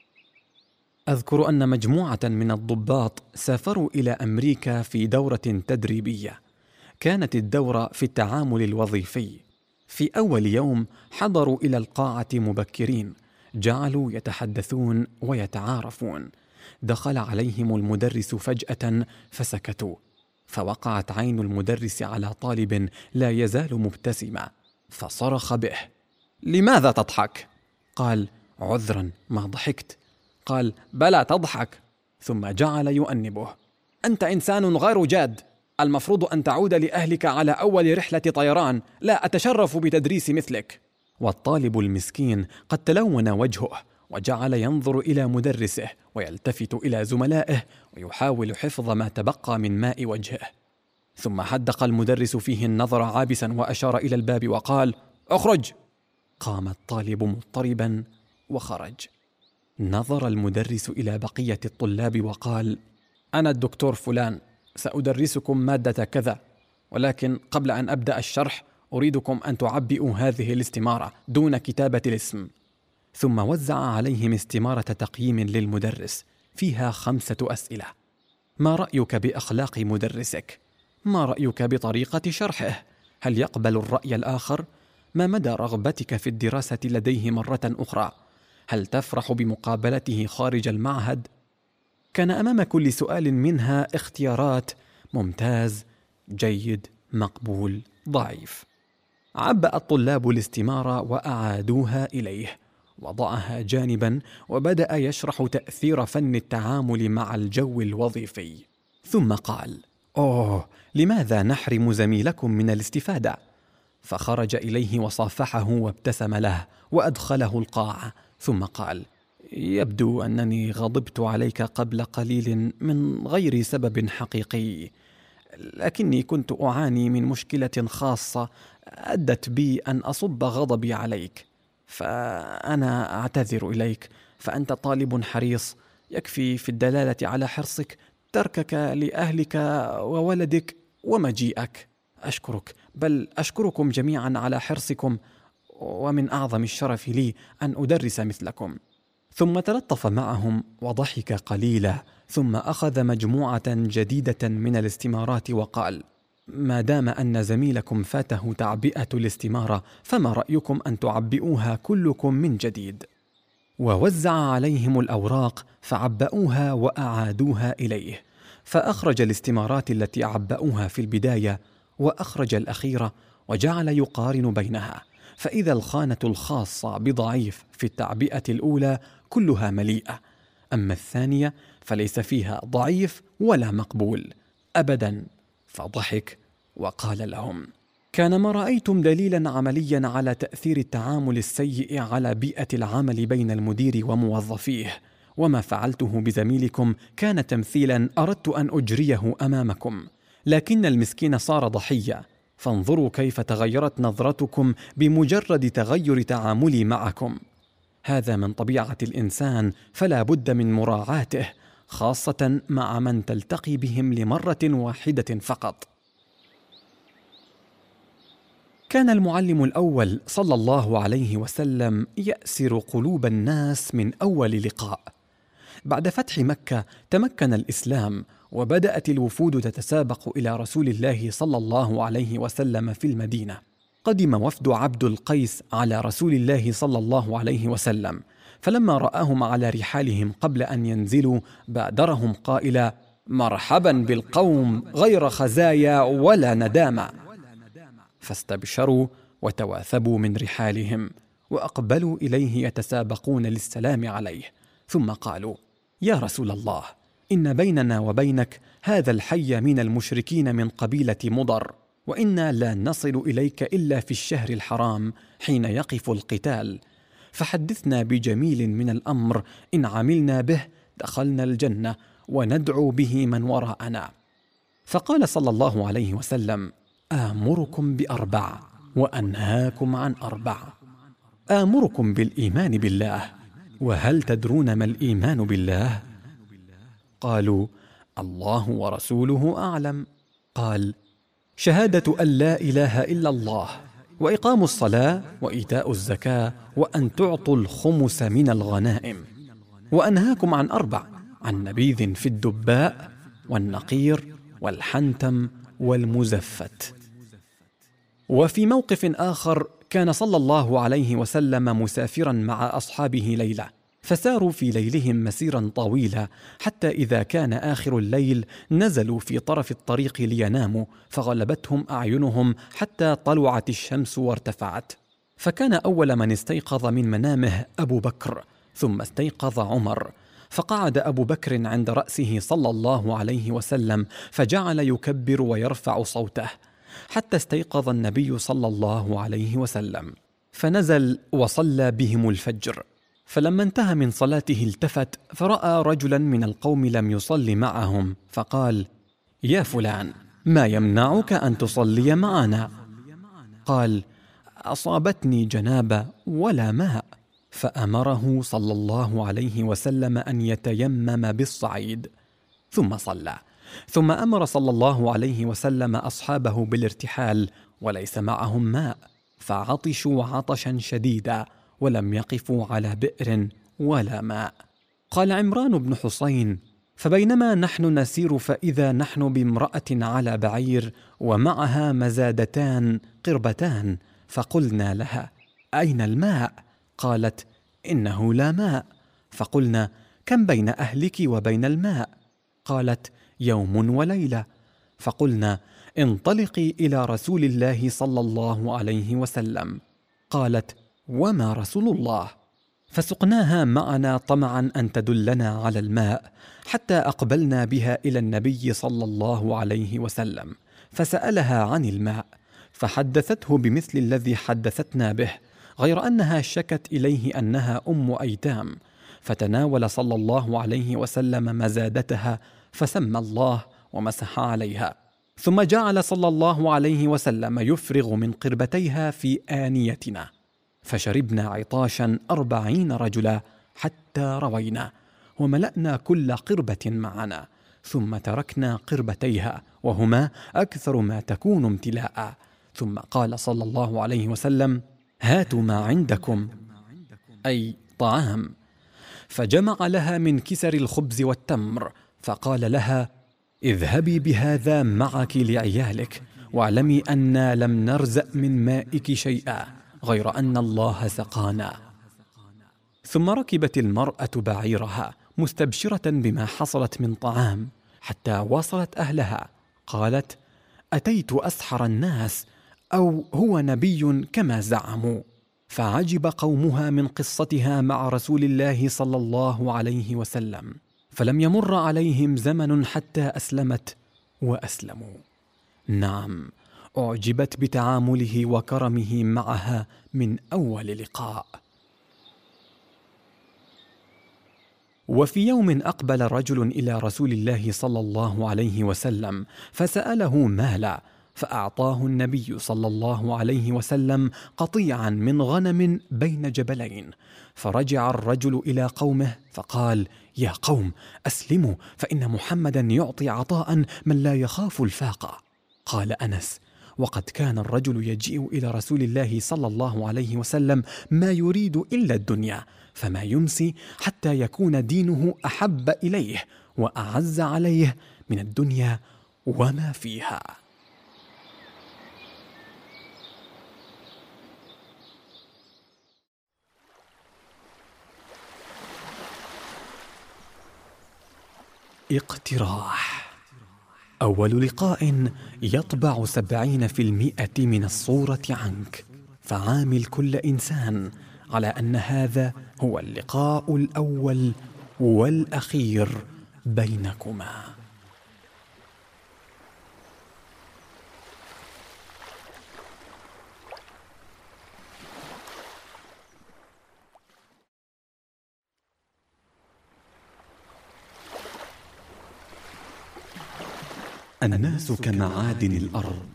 أذكر أن مجموعة من الضباط سافروا إلى أمريكا في دورة تدريبية. كانت الدورة في التعامل الوظيفي. في أول يوم حضروا إلى القاعة مبكرين، جعلوا يتحدثون ويتعارفون. دخل عليهم المدرس فجأة فسكتوا، فوقعت عين المدرس على طالب لا يزال مبتسما، فصرخ به: لماذا تضحك؟ قال: عذرا ما ضحكت. قال: بلى تضحك. ثم جعل يؤنبه: أنت إنسان غير جاد، المفروض أن تعود لأهلك على أول رحلة طيران، لا أتشرف بتدريس مثلك. والطالب المسكين قد تلون وجهه وجعل ينظر إلى مدرسه ويلتفت إلى زملائه ويحاول حفظ ما تبقى من ماء وجهه. ثم حدق المدرس فيه النظر عابسا وأشار إلى الباب وقال: اخرج. قام الطالب مضطربا وخرج. نظر المدرس إلى بقية الطلاب وقال: أنا الدكتور فلان، سأدرسكم مادة كذا، ولكن قبل أن أبدأ الشرح أريدكم أن تعبئوا هذه الاستمارة دون كتابة الاسم. ثم وزع عليهم استمارة تقييم للمدرس فيها خمسة أسئلة: ما رأيك بأخلاق مدرسك؟ ما رأيك بطريقة شرحه؟ هل يقبل الرأي الآخر؟ ما مدى رغبتك في الدراسة لديه مرة أخرى؟ هل تفرح بمقابلته خارج المعهد؟ كان أمام كل سؤال منها اختيارات: ممتاز، جيد، مقبول، ضعيف. عبأ الطلاب الاستمارة وأعادوها إليه، وضعها جانبا وبدأ يشرح تأثير فن التعامل مع الجو الوظيفي. ثم قال: أوه، لماذا نحرم زميلكم من الاستفادة؟ فخرج إليه وصافحه وابتسم له وأدخله القاعة. ثم قال: يبدو أنني غضبت عليك قبل قليل من غير سبب حقيقي، لكني كنت أعاني من مشكلة خاصة أدت بي أن أصب غضبي عليك، فأنا أعتذر إليك، فأنت طالب حريص، يكفي في الدلالة على حرصك تركك لأهلك وولدك ومجيئك. أشكرك، بل أشكركم جميعا على حرصكم، ومن أعظم الشرف لي أن أدرس مثلكم. ثم تلطف معهم وضحك قليلا، ثم أخذ مجموعة جديدة من الاستمارات وقال: ما دام أن زميلكم فاته تعبئة الاستمارة فما رأيكم أن تعبئوها كلكم من جديد؟ ووزع عليهم الأوراق فعبأوها وأعادوها إليه، فأخرج الاستمارات التي عبأوها في البداية وأخرج الأخيرة وجعل يقارن بينها، فإذا الخانة الخاصة بضعيف في التعبئة الأولى كلها مليئة، أما الثانية فليس فيها ضعيف ولا مقبول أبدا. فضحك وقال لهم: كان ما رأيتم دليلا عمليا على تأثير التعامل السيء على بيئة العمل بين المدير وموظفيه، وما فعلته بزميلكم كان تمثيلا أردت أن أجريه أمامكم، لكن المسكين صار ضحية، فانظروا كيف تغيرت نظرتكم بمجرد تغير تعاملي معكم. هذا من طبيعة الإنسان فلا بد من مراعاته، خاصة مع من تلتقي بهم لمرة واحدة فقط. كان المعلم الأول صلى الله عليه وسلم يأسر قلوب الناس من أول لقاء. بعد فتح مكة تمكن الإسلام، وبدأت الوفود تتسابق إلى رسول الله صلى الله عليه وسلم في المدينة. قدم وفد عبد القيس على رسول الله صلى الله عليه وسلم، فلما رآهم على رحالهم قبل أن ينزلوا بادرهم قائلا: مرحبا بالقوم غير خزايا ولا ندامة. فاستبشروا وتواثبوا من رحالهم وأقبلوا إليه يتسابقون للسلام عليه، ثم قالوا: يا رسول الله، إن بيننا وبينك هذا الحي من المشركين من قبيلة مضر، وإنا لا نصل إليك إلا في الشهر الحرام حين يقف القتال، فحدثنا بجميل من الأمر إن عملنا به دخلنا الجنة وندعو به من وراءنا. فقال صلى الله عليه وسلم: آمركم بأربع وأنهاكم عن أربع. آمركم بالإيمان بالله، وهل تدرون ما الإيمان بالله؟ قالوا: الله ورسوله أعلم. قال: شهادة أن لا إله إلا الله، وإقام الصلاة، وإيتاء الزكاة، وأن تعطوا الخمس من الغنائم. وأنهاكم عن أربع: عن نبيذ في الدباء، والنقير، والحنتم، والمزفت. وفي موقف آخر كان صلى الله عليه وسلم مسافرا مع أصحابه ليلة، فساروا في ليلهم مسيرا طويلا، حتى إذا كان آخر الليل نزلوا في طرف الطريق ليناموا، فغلبتهم أعينهم حتى طلعت الشمس وارتفعت. فكان أول من استيقظ من منامه أبو بكر، ثم استيقظ عمر، فقعد أبو بكر عند رأسه صلى الله عليه وسلم، فجعل يكبر ويرفع صوته حتى استيقظ النبي صلى الله عليه وسلم، فنزل وصلى بهم الفجر. فلما انتهى من صلاته التفت فرأى رجلا من القوم لم يصل معهم، فقال: يا فلان، ما يمنعك أن تصلي معنا؟ قال: أصابتني جنابة ولا ماء. فأمره صلى الله عليه وسلم أن يتيمم بالصعيد، ثم صلى. ثم أمر صلى الله عليه وسلم أصحابه بالارتحال وليس معهم ماء، فعطشوا عطشا شديدا ولم يقفوا على بئر ولا ماء. قال عمران بن حسين: فبينما نحن نسير فإذا نحن بامرأة على بعير ومعها مزادتان قربتان، فقلنا لها: أين الماء؟ قالت: إنه لا ماء. فقلنا: كم بين أهلك وبين الماء؟ قالت: يوم وليلة. فقلنا: انطلقي إلى رسول الله صلى الله عليه وسلم. قالت: وما رسول الله؟ فسقناها معنا طمعا أن تدلنا على الماء، حتى أقبلنا بها إلى النبي صلى الله عليه وسلم، فسألها عن الماء، فحدثته بمثل الذي حدثتنا به، غير أنها شكت إليه أنها أم أيتام، فتناول صلى الله عليه وسلم مزادتها فسمى الله ومسح عليها، ثم جعل صلى الله عليه وسلم يفرغ من قربتيها في آنيتنا، فشربنا عطاشا أربعين رجلا حتى روينا، وملأنا كل قربة معنا، ثم تركنا قربتيها وهما أكثر ما تكون امتلاء. ثم قال صلى الله عليه وسلم: هاتوا ما عندكم، أي طعام. فجمع لها من كسر الخبز والتمر، فقال لها: اذهبي بهذا معك لعيالك، واعلمي أنا لم نرزأ من مائك شيئا غير أن الله سقانا. ثم ركبت المرأة بعيرها مستبشرة بما حصلت من طعام حتى وصلت أهلها. قالت: أتيت أسحر الناس أو هو نبي كما زعموا؟ فعجب قومها من قصتها مع رسول الله صلى الله عليه وسلم، فلم يمر عليهم زمن حتى أسلمت وأسلموا. نعم، أعجبت بتعامله وكرمه معها من أول لقاء. وفي يوم أقبل رجل إلى رسول الله صلى الله عليه وسلم فسأله مالا، فأعطاه النبي صلى الله عليه وسلم قطيعا من غنم بين جبلين. فرجع الرجل إلى قومه فقال: يا قوم أسلموا، فإن محمدا يعطي عطاء من لا يخاف الفاقة. قال أنس: وقد كان الرجل يجيء إلى رسول الله صلى الله عليه وسلم ما يريد إلا الدنيا، فما يمسي حتى يكون دينه أحب إليه وأعز عليه من الدنيا وما فيها. اقتراح: أول لقاء يطبع سبعين في المئة من الصورة عنك، فعامل كل إنسان على أن هذا هو اللقاء الأول والأخير بينكما. الناس كمعادن الأرض.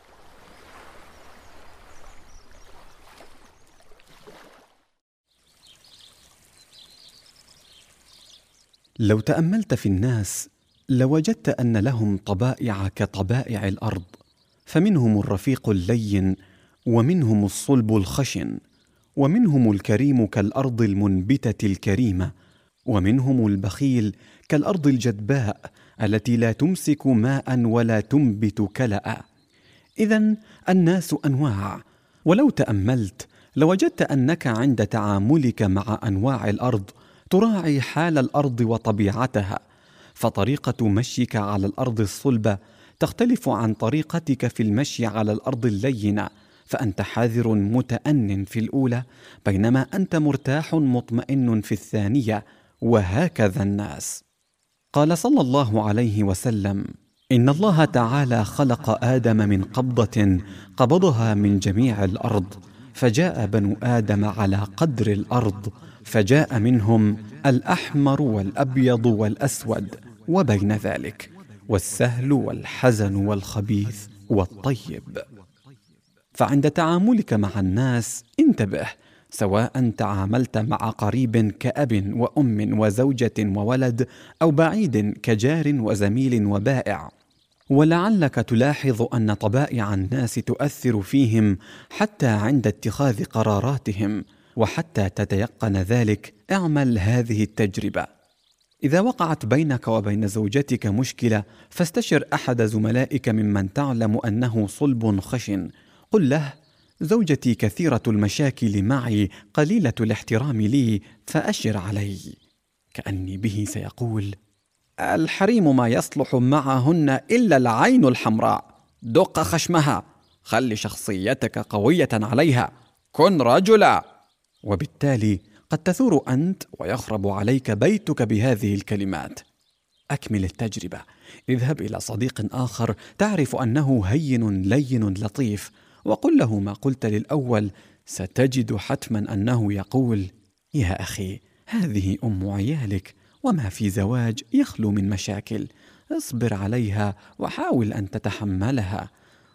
لو تأملت في الناس لوجدت أن لهم طبائع كطبائع الأرض، فمنهم الرفيق اللين، ومنهم الصلب الخشن، ومنهم الكريم كالأرض المنبتة الكريمة، ومنهم البخيل كالأرض الجدباء التي لا تمسك ماء ولا تنبت كلأ. إذن الناس أنواع، ولو تأملت لوجدت أنك عند تعاملك مع أنواع الأرض تراعي حال الأرض وطبيعتها، فطريقة مشيك على الأرض الصلبة تختلف عن طريقتك في المشي على الأرض اللينة، فأنت حذر متأن في الأولى بينما أنت مرتاح مطمئن في الثانية، وهكذا الناس. قال صلى الله عليه وسلم: إن الله تعالى خلق آدم من قبضة قبضها من جميع الأرض، فجاء بنو آدم على قدر الأرض، فجاء منهم الأحمر والأبيض والأسود وبين ذلك، والسهل والحزن والخبيث والطيب. فعند تعاملك مع الناس انتبه، سواء تعاملت مع قريب كأب وأم وزوجة وولد، أو بعيد كجار وزميل وبائع. ولعلك تلاحظ أن طبائع الناس تؤثر فيهم حتى عند اتخاذ قراراتهم، وحتى تتيقن ذلك اعمل هذه التجربة. إذا وقعت بينك وبين زوجتك مشكلة فاستشر أحد زملائك ممن تعلم أنه صلب خشن، قل له: زوجتي كثيرة المشاكل معي قليلة الاحترام لي، فأشر علي. كأني به سيقول: الحريم ما يصلح معهن إلا العين الحمراء، دق خشمها، خلي شخصيتك قوية عليها، كن رجلا. وبالتالي قد تثور أنت ويخرب عليك بيتك بهذه الكلمات. أكمل التجربة، اذهب إلى صديق آخر تعرف أنه هين لين لطيف، وقل له ما قلت للأول، ستجد حتما أنه يقول: يا أخي، هذه أم عيالك، وما في زواج يخلو من مشاكل، اصبر عليها وحاول أن تتحملها،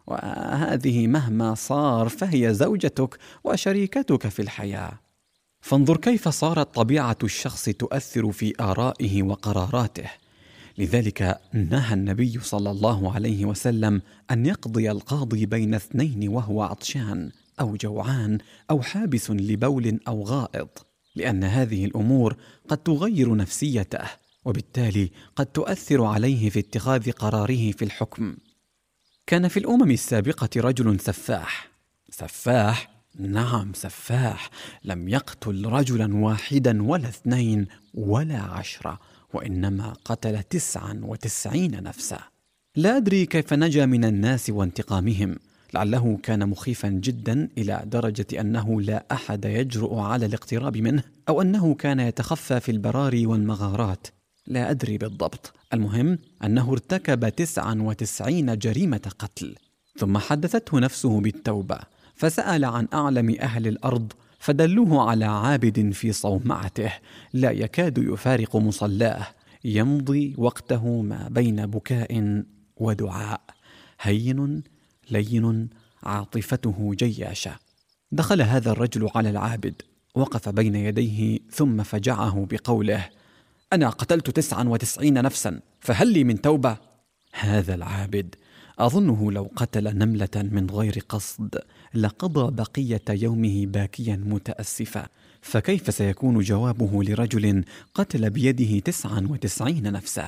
وهذه مهما صار فهي زوجتك وشريكتك في الحياة. فانظر كيف صارت طبيعة الشخص تؤثر في آرائه وقراراته. لذلك نهى النبي صلى الله عليه وسلم أن يقضي القاضي بين اثنين وهو عطشان أو جوعان أو حابس لبول أو غائط، لأن هذه الأمور قد تغير نفسيته، وبالتالي قد تؤثر عليه في اتخاذ قراره في الحكم. كان في الأمم السابقة رجل سفاح. سفاح؟ نعم سفاح. لم يقتل رجلا واحدا ولا اثنين ولا عشرة، وإنما قتل تسعا وتسعين نفسا. لا أدري كيف نجا من الناس وانتقامهم، لعله كان مخيفا جدا إلى درجة أنه لا أحد يجرؤ على الاقتراب منه، أو أنه كان يتخفى في البراري والمغارات، لا أدري بالضبط. المهم أنه ارتكب تسعا وتسعين جريمة قتل. ثم حدثته نفسه بالتوبة، فسأل عن أعلم أهل الأرض فدلوه على عابد في صومعته لا يكاد يفارق مصلاه، يمضي وقته ما بين بكاء ودعاء، هين لين عاطفته جياشة. دخل هذا الرجل على العابد، وقف بين يديه ثم فجعه بقوله: أنا قتلت تسعا وتسعين نفسا، فهل لي من توبة؟ هذا العابد أظنه لو قتل نملة من غير قصد لقضى بقية يومه باكيا متأسفا، فكيف سيكون جوابه لرجل قتل بيده تسعا وتسعين نفسا؟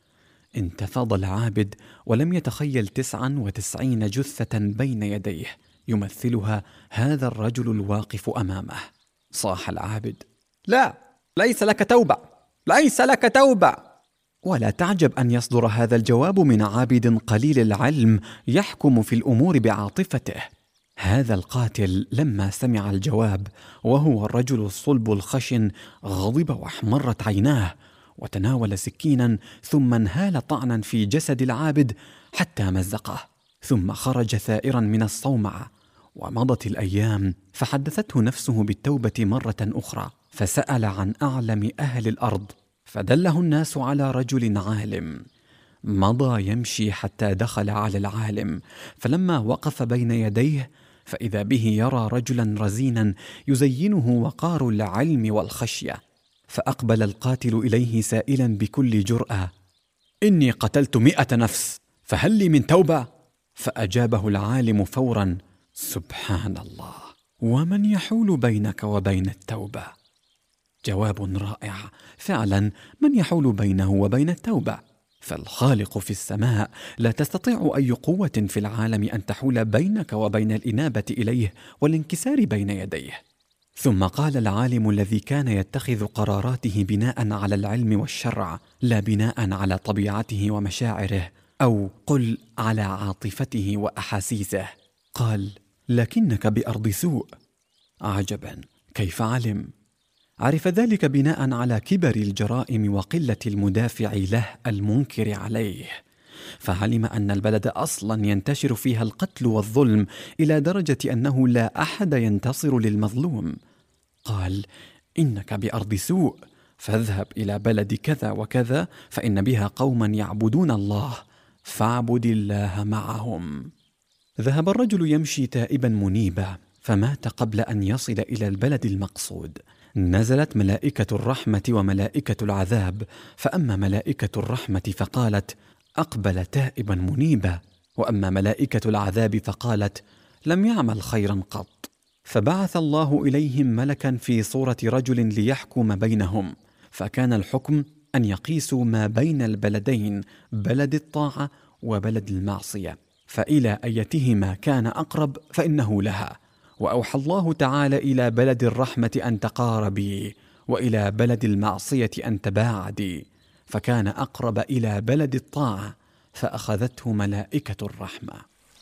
انتفض العابد ولم يتخيل تسعا وتسعين جثة بين يديه يمثلها هذا الرجل الواقف أمامه. صاح العابد: لا، ليس لك توبة، ليس لك توبة. ولا تعجب أن يصدر هذا الجواب من عابد قليل العلم يحكم في الأمور بعاطفته. هذا القاتل لما سمع الجواب، وهو الرجل الصلب الخشن، غضب واحمرت عيناه، وتناول سكينا ثم انهال طعنا في جسد العابد حتى مزقه، ثم خرج ثائرا من الصومعة. ومضت الأيام، فحدثته نفسه بالتوبة مرة أخرى، فسأل عن أعلم أهل الأرض، فدله الناس على رجل عالم. مضى يمشي حتى دخل على العالم، فلما وقف بين يديه فإذا به يرى رجلا رزينا يزينه وقار العلم والخشية. فأقبل القاتل إليه سائلا بكل جرأة: إني قتلت مئة نفس، فهل لي من توبة؟ فأجابه العالم فورا: سبحان الله، ومن يحول بينك وبين التوبة؟ جواب رائع فعلا، من يحول بينه وبين التوبة؟ فالخالق في السماء لا تستطيع أي قوة في العالم أن تحول بينك وبين الإنابة إليه والانكسار بين يديه. ثم قال العالم الذي كان يتخذ قراراته بناء على العلم والشرع لا بناء على طبيعته ومشاعره، أو قل على عاطفته وأحاسيسه، قال: لكنك بأرض سوء. عجبا، كيف علم؟ عرف ذلك بناء على كبر الجرائم وقلة المدافع له المنكر عليه، فعلم أن البلد أصلا ينتشر فيها القتل والظلم إلى درجة أنه لا أحد ينتصر للمظلوم. قال: إنك بأرض سوء، فاذهب إلى بلد كذا وكذا فإن بها قوما يعبدون الله، فاعبد الله معهم. ذهب الرجل يمشي تائبا منيبا، فمات قبل أن يصل إلى البلد المقصود. نزلت ملائكة الرحمة وملائكة العذاب، فأما ملائكة الرحمة فقالت: أقبل تائبا منيبا، وأما ملائكة العذاب فقالت: لم يعمل خيرا قط. فبعث الله إليهم ملكا في صورة رجل ليحكم بينهم، فكان الحكم أن يقيسوا ما بين البلدين، بلد الطاعة وبلد المعصية، فإلى أيتهما كان أقرب فإنه لها. وأوحى الله تعالى إلى بلد الرحمة أن تقاربي، وإلى بلد المعصية أن تباعدي، فكان أقرب إلى بلد الطاعة، فأخذته ملائكة الرحمة.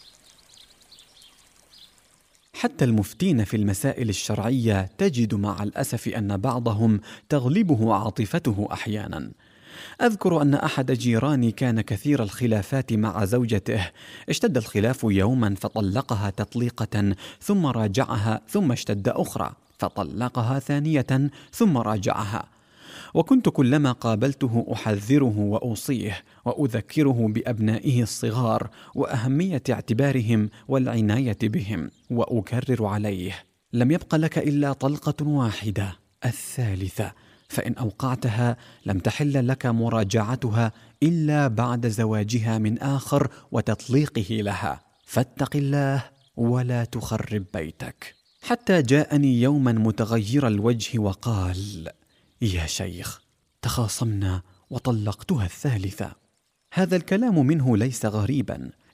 حتى المفتين في المسائل الشرعية تجد مع الأسف أن بعضهم تغلبه عاطفته أحيانا. أذكر أن أحد جيراني كان كثير الخلافات مع زوجته، اشتد الخلاف يوما فطلقها تطليقة ثم راجعها، ثم اشتد أخرى فطلقها ثانية ثم راجعها، وكنت كلما قابلته أحذره وأوصيه وأذكره بأبنائه الصغار وأهمية اعتبارهم والعناية بهم، وأكرر عليه: لم يبق لك إلا طلقة واحدة، الثالثة، فإن أوقعتها لم تحل لك مراجعتها إلا بعد زواجها من آخر وتطليقه لها، فاتق الله ولا تخرب بيتك. حتى جاءني يوما متغير الوجه وقال: يا شيخ، تخاصمنا وطلقتها الثالثة. هذا الكلام منه ليس غريبا،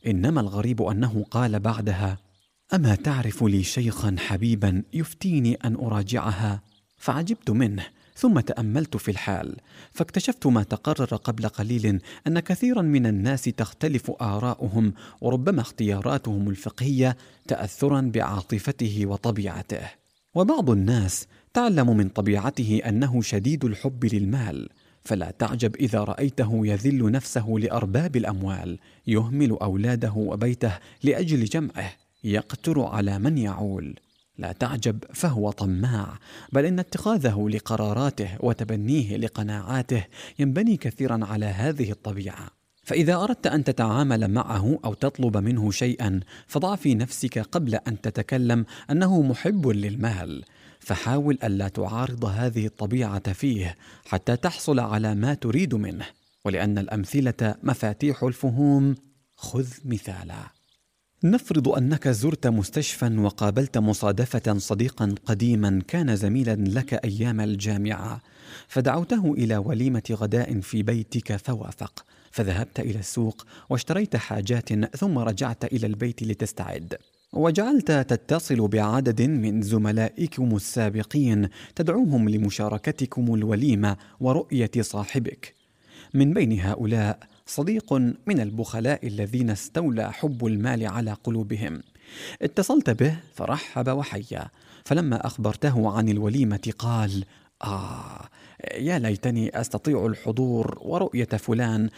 إنما الغريب أنه قال بعدها: أما تعرف لي شيخا حبيبا يفتيني أن أراجعها؟ فعجبت منه، ثم تأملت في الحال، فاكتشفت ما تقرر قبل قليل، أن كثيرا من الناس تختلف آراؤهم وربما اختياراتهم الفقهية تأثرا بعاطفته وطبيعته. وبعض الناس تعلم من طبيعته أنه شديد الحب للمال، فلا تعجب إذا رأيته يذل نفسه لأرباب الأموال، يهمل أولاده وبيته لأجل جمعه، يقتر على من يعول. لا تعجب، فهو طماع، بل إن اتخاذه لقراراته وتبنيه لقناعاته ينبني كثيرا على هذه الطبيعة. فإذا أردت أن تتعامل معه أو تطلب منه شيئا، فضع في نفسك قبل أن تتكلم أنه محب للمال، فحاول ألا تعارض هذه الطبيعة فيه حتى تحصل على ما تريد منه. ولأن الأمثلة مفاتيح الفهوم، خذ مثالا. نفرض أنك زرت مستشفى وقابلت مصادفة صديقا قديما كان زميلا لك أيام الجامعة، فدعوته إلى وليمة غداء في بيتك فوافق، فذهبت إلى السوق واشتريت حاجات ثم رجعت إلى البيت لتستعد، وجعلت تتصل بعدد من زملائكم السابقين تدعوهم لمشاركتكم الوليمة ورؤية صاحبك. من بين هؤلاء صديق من البخلاء الذين استولى حب المال على قلوبهم. اتصلت به فرحب وحيا، فلما أخبرته عن الوليمة قال: آه يا ليتني أستطيع الحضور ورؤية فلان،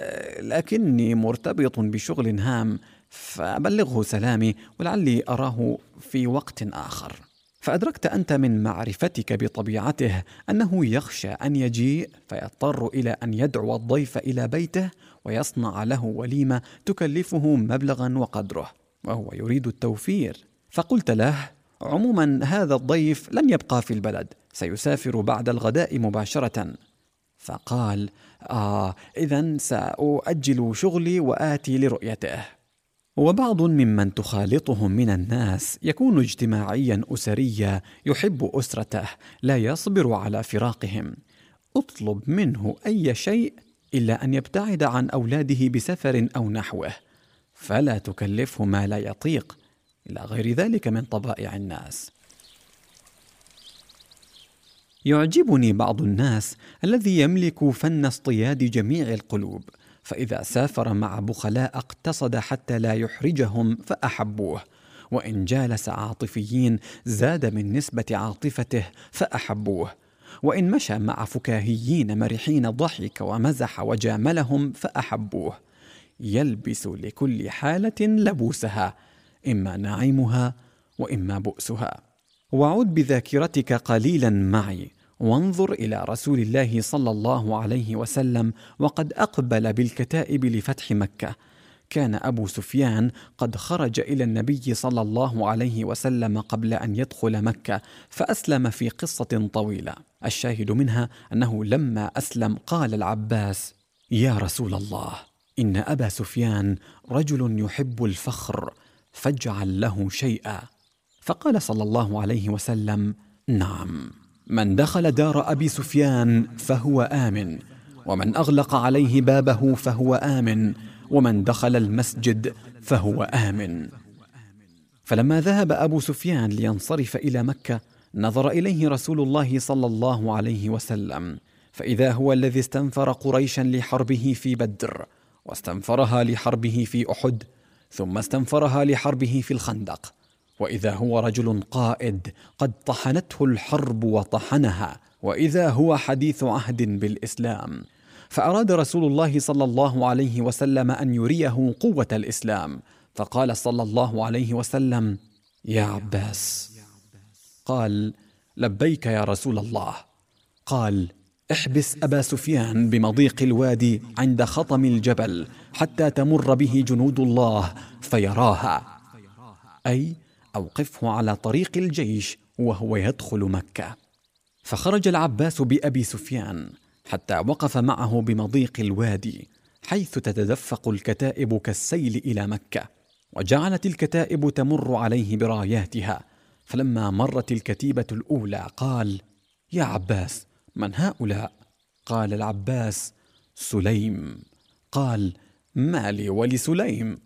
لكني مرتبط بشغل هام، فأبلغه سلامي ولعلي أراه في وقت آخر. فأدركت أنت من معرفتك بطبيعته أنه يخشى أن يجيء فيضطر إلى أن يدعو الضيف إلى بيته ويصنع له وليمة تكلفه مبلغا وقدره، وهو يريد التوفير. فقلت له: عموما هذا الضيف لن يبقى في البلد، سيسافر بعد الغداء مباشرة. فقال: آه إذن سأؤجل شغلي وآتي لرؤيته. وبعض ممن تخالطهم من الناس يكون اجتماعيا أسريا، يحب أسرته، لا يصبر على فراقهم. اطلب منه أي شيء إلا أن يبتعد عن أولاده بسفر أو نحوه، فلا تكلفه ما لا يطيق، إلى غير ذلك من طبائع الناس. يعجبني بعض الناس الذي يملك فن اصطياد جميع القلوب، فإذا سافر مع بخلاء اقتصد حتى لا يحرجهم فأحبوه، وإن جالس عاطفيين زاد من نسبة عاطفته فأحبوه، وإن مشى مع فكاهيين مرحين ضحك ومزح وجاملهم فأحبوه. يلبس لكل حالة لبوسها، إما نعيمها وإما بؤسها. وعد بذاكرتك قليلا معي وانظر إلى رسول الله صلى الله عليه وسلم وقد أقبل بالكتائب لفتح مكة. كان أبو سفيان قد خرج إلى النبي صلى الله عليه وسلم قبل أن يدخل مكة، فأسلم في قصة طويلة، الشاهد منها أنه لما أسلم قال العباس: يا رسول الله، إن أبا سفيان رجل يحب الفخر، فاجعل له شيئا. فقال صلى الله عليه وسلم: نعم، من دخل دار أبي سفيان فهو آمن، ومن أغلق عليه بابه فهو آمن، ومن دخل المسجد فهو آمن. فلما ذهب أبو سفيان لينصرف إلى مكة نظر إليه رسول الله صلى الله عليه وسلم، فإذا هو الذي استنفر قريشا لحربه في بدر، واستنفرها لحربه في أحد، ثم استنفرها لحربه في الخندق، وإذا هو رجل قائد قد طحنته الحرب وطحنها، وإذا هو حديث عهد بالإسلام. فأراد رسول الله صلى الله عليه وسلم أن يريه قوة الإسلام، فقال صلى الله عليه وسلم: يا عباس. قال: لبيك يا رسول الله. قال: احبس أبا سفيان بمضيق الوادي عند خطم الجبل حتى تمر به جنود الله فيراها، أي أوقفه على طريق الجيش وهو يدخل مكة. فخرج العباس بأبي سفيان حتى وقف معه بمضيق الوادي حيث تتدفق الكتائب كالسيل إلى مكة، وجعلت الكتائب تمر عليه براياتها. فلما مرت الكتيبة الأولى قال: يا عباس، من هؤلاء؟ قال العباس: سليم. قال: ما لي ولسليم؟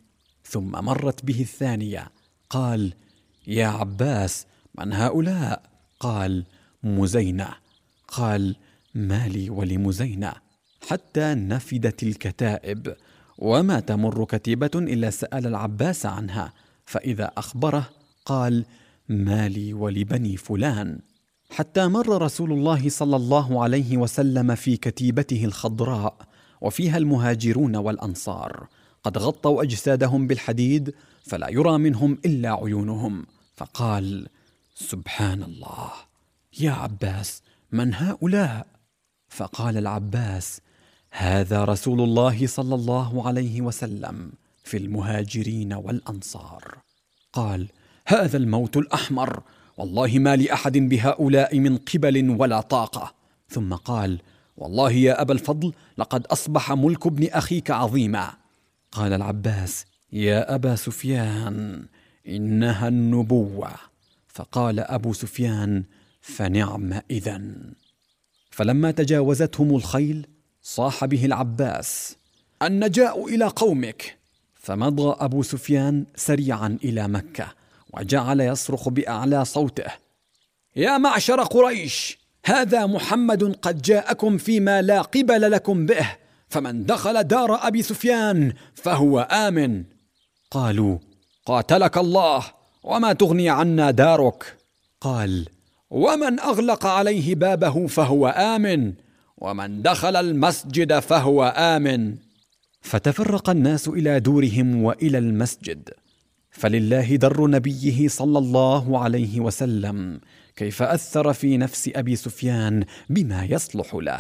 ثم مرت به الثانية. قال: يا عباس، من هؤلاء؟ قال: مزينة. قال: ما لي ولمزينة؟ حتى نفدت الكتائب، وما تمر كتيبة إلا سأل العباس عنها، فإذا أخبره قال: ما لي ولبني فلان. حتى مر رسول الله صلى الله عليه وسلم في كتيبته الخضراء وفيها المهاجرون والأنصار، قد غطوا أجسادهم بالحديد فلا يرى منهم إلا عيونهم، فقال: سبحان الله، يا عباس، من هؤلاء؟ فقال العباس: هذا رسول الله صلى الله عليه وسلم في المهاجرين والأنصار. قال: هذا الموت الأحمر، والله ما لأحد بهؤلاء من قبل ولا طاقة. ثم قال: والله يا أبا الفضل، لقد أصبح ملك ابن أخيك عظيما. قال العباس: يا أبا سفيان، إنها النبوة. فقال أبو سفيان: فنعم إذن. فلما تجاوزتهم الخيل صاح به العباس: النجاء إلى قومك. فمضى أبو سفيان سريعا إلى مكة، وجعل يصرخ بأعلى صوته: يا معشر قريش، هذا محمد قد جاءكم فيما لا قبل لكم به، فمن دخل دار أبي سفيان فهو آمن. قالوا: قاتلك الله، وما تغني عنا دارك؟ قال: ومن أغلق عليه بابه فهو آمن، ومن دخل المسجد فهو آمن. فتفرق الناس إلى دورهم وإلى المسجد. فلله در نبيه صلى الله عليه وسلم كيف أثر في نفس أبي سفيان بما يصلح له.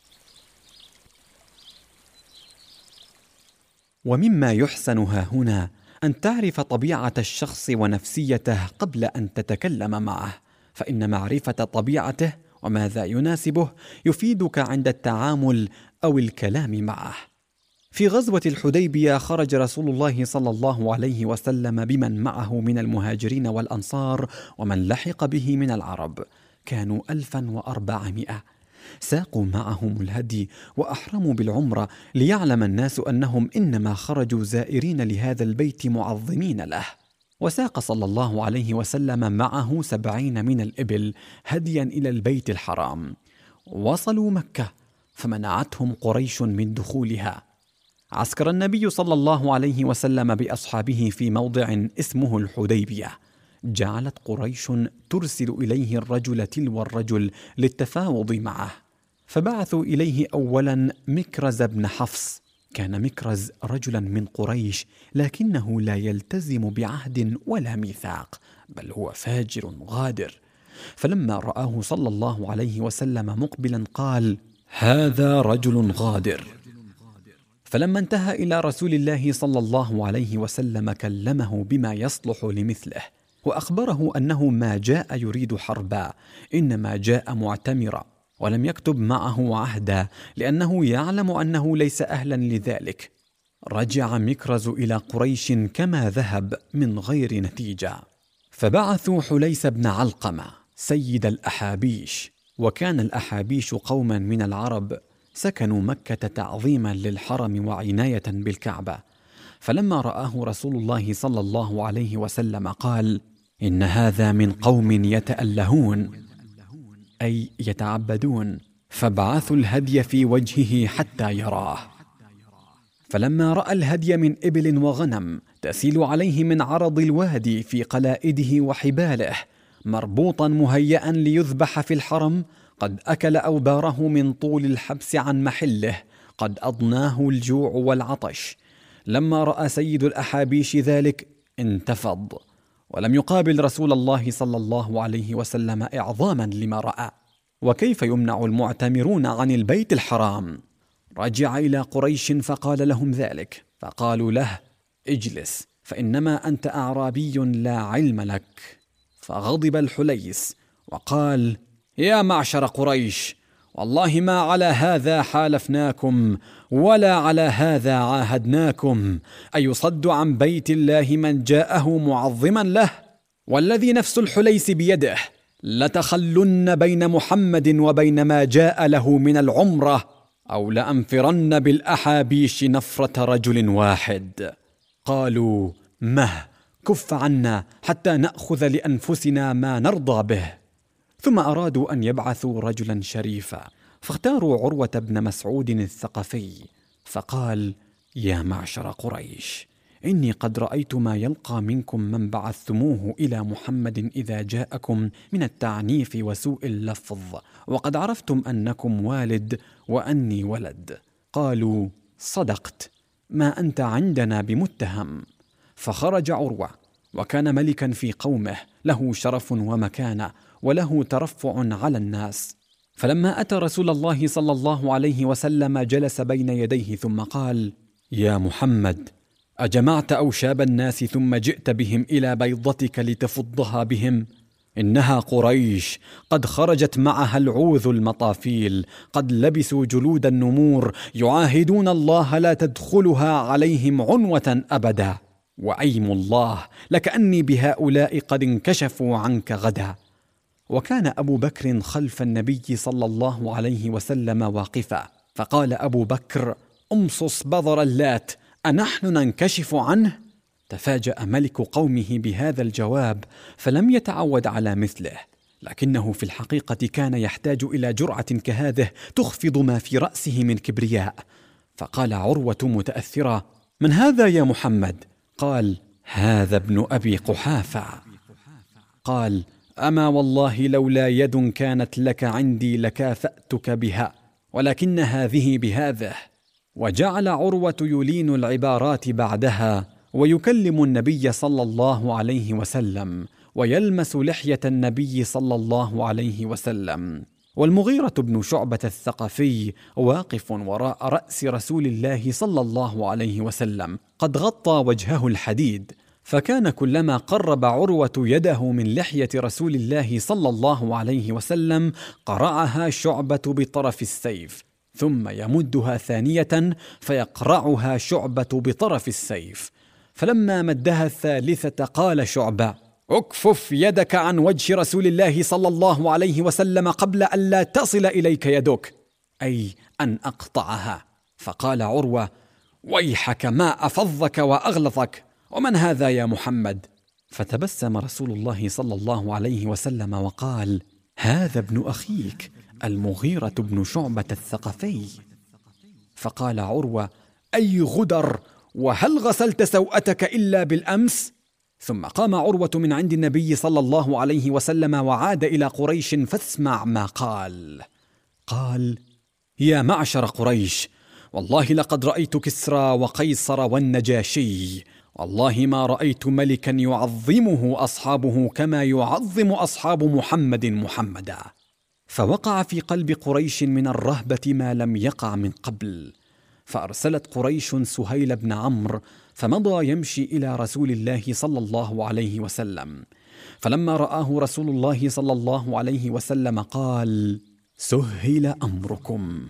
ومما يحسن هاهنا أن تعرف طبيعة الشخص ونفسيته قبل أن تتكلم معه، فإن معرفة طبيعته وماذا يناسبه يفيدك عند التعامل أو الكلام معه. في غزوة الحديبية خرج رسول الله صلى الله عليه وسلم بمن معه من المهاجرين والأنصار ومن لحق به من العرب، كانوا ألفا وأربعمائة. ساقوا معهم الهدي وأحرموا بالعمرة، ليعلم الناس أنهم إنما خرجوا زائرين لهذا البيت معظمين له. وساق صلى الله عليه وسلم معه سبعين من الإبل هديا إلى البيت الحرام. وصلوا مكة فمنعتهم قريش من دخولها. عسكر النبي صلى الله عليه وسلم بأصحابه في موضع اسمه الحديبية. جعلت قريش ترسل إليه الرجل تلو الرجل للتفاوض معه، فبعثوا إليه أولا مكرز بن حفص. كان مكرز رجلا من قريش، لكنه لا يلتزم بعهد ولا ميثاق، بل هو فاجر غادر. فلما رآه صلى الله عليه وسلم مقبلا قال: هذا رجل غادر. فلما انتهى إلى رسول الله صلى الله عليه وسلم كلمه بما يصلح لمثله، وأخبره أنه ما جاء يريد حربا، إنما جاء معتمرا، ولم يكتب معه عهدا لأنه يعلم أنه ليس أهلا لذلك. رجع مكرز إلى قريش كما ذهب من غير نتيجة. فبعثوا حليس بن علقمة سيد الأحابيش. وكان الأحابيش قوما من العرب سكنوا مكة تعظيما للحرم وعناية بالكعبة. فلما رآه رسول الله صلى الله عليه وسلم قال: إن هذا من قوم يتألهون، أي يتعبدون، فابعثوا الهدي في وجهه حتى يراه. فلما رأى الهدي من إبل وغنم تسيل عليه من عرض الوادي في قلائده وحباله، مربوطا مهيئا ليذبح في الحرم، قد أكل أوباره من طول الحبس عن محله، قد أضناه الجوع والعطش. لما رأى سيد الأحابيش ذلك انتفض، ولم يقابل رسول الله صلى الله عليه وسلم إعظاما لما رأى. وكيف يمنع المعتمرون عن البيت الحرام؟ رجع إلى قريش فقال لهم ذلك، فقالوا له: اجلس، فإنما أنت أعرابي لا علم لك. فغضب الحليس وقال: يا معشر قريش، والله ما على هذا حالفناكم ولا على هذا عاهدناكم، أيصد عن بيت الله من جاءه معظما له؟ والذي نفس الحليس بيده لتخلن بين محمد وبين ما جاء له من العمرة، أو لأنفرن بالأحابيش نفرة رجل واحد. قالوا: مه، كف عنا حتى نأخذ لأنفسنا ما نرضى به. ثم أرادوا أن يبعثوا رجلا شريفا، فاختاروا عروة بن مسعود الثقفي، فقال: يا معشر قريش، إني قد رأيت ما يلقى منكم من بعثتموه إلى محمد إذا جاءكم من التعنيف وسوء اللفظ، وقد عرفتم أنكم والد وأني ولد. قالوا: صدقت، ما أنت عندنا بمتهم. فخرج عروة، وكان ملكا في قومه، له شرف ومكانة وله ترفع على الناس. فلما أتى رسول الله صلى الله عليه وسلم جلس بين يديه ثم قال: يا محمد، أجمعت أوشاب الناس ثم جئت بهم إلى بيضتك لتفضها بهم؟ إنها قريش قد خرجت معها العوذ المطافيل، قد لبسوا جلود النمور، يعاهدون الله لا تدخلها عليهم عنوة أبدا، وأيم الله لكأني بهؤلاء قد انكشفوا عنك غدا. وكان أبو بكر خلف النبي صلى الله عليه وسلم واقفا، فقال أبو بكر: أمصص بذر اللات، أنحن ننكشف عنه؟ تفاجأ ملك قومه بهذا الجواب، فلم يتعود على مثله، لكنه في الحقيقة كان يحتاج إلى جرعة كهذه تخفض ما في رأسه من كبرياء. فقال عروة متأثرا: من هذا يا محمد؟ قال: هذا ابن أبي قحافة. قال: أما والله لولا يد كانت لك عندي لكافأتك بها، ولكن هذه بهذه. وجعل عروة يلين العبارات بعدها، ويكلم النبي صلى الله عليه وسلم، ويلمس لحية النبي صلى الله عليه وسلم. والمغيرة بن شعبة الثقفي واقف وراء رأس رسول الله صلى الله عليه وسلم، قد غطى وجهه الحديد، فكان كلما قرب عروة يده من لحية رسول الله صلى الله عليه وسلم قرعها شعبة بطرف السيف، ثم يمدها ثانية فيقرعها شعبة بطرف السيف. فلما مدها الثالثة قال شعبة: اكفف يدك عن وجه رسول الله صلى الله عليه وسلم قبل أن لا تصل إليك يدك، أي أن أقطعها. فقال عروة: ويحك، ما أفظك وأغلظك، ومن هذا يا محمد؟ فتبسم رسول الله صلى الله عليه وسلم وقال: هذا ابن أخيك المغيرة بن شعبة الثقفي. فقال عروة: أي غدر، وهل غسلت سوءتك إلا بالأمس؟ ثم قام عروة من عند النبي صلى الله عليه وسلم وعاد إلى قريش، فاسمع ما قال. قال: يا معشر قريش، والله لقد رأيت كسرى وقيصر والنجاشي، والله ما رأيت ملكا يعظمه أصحابه كما يعظم أصحاب محمد محمدا. فوقع في قلب قريش من الرهبة ما لم يقع من قبل، فأرسلت قريش سهيل بن عمرو، فمضى يمشي إلى رسول الله صلى الله عليه وسلم. فلما رآه رسول الله صلى الله عليه وسلم قال: سهل أمركم.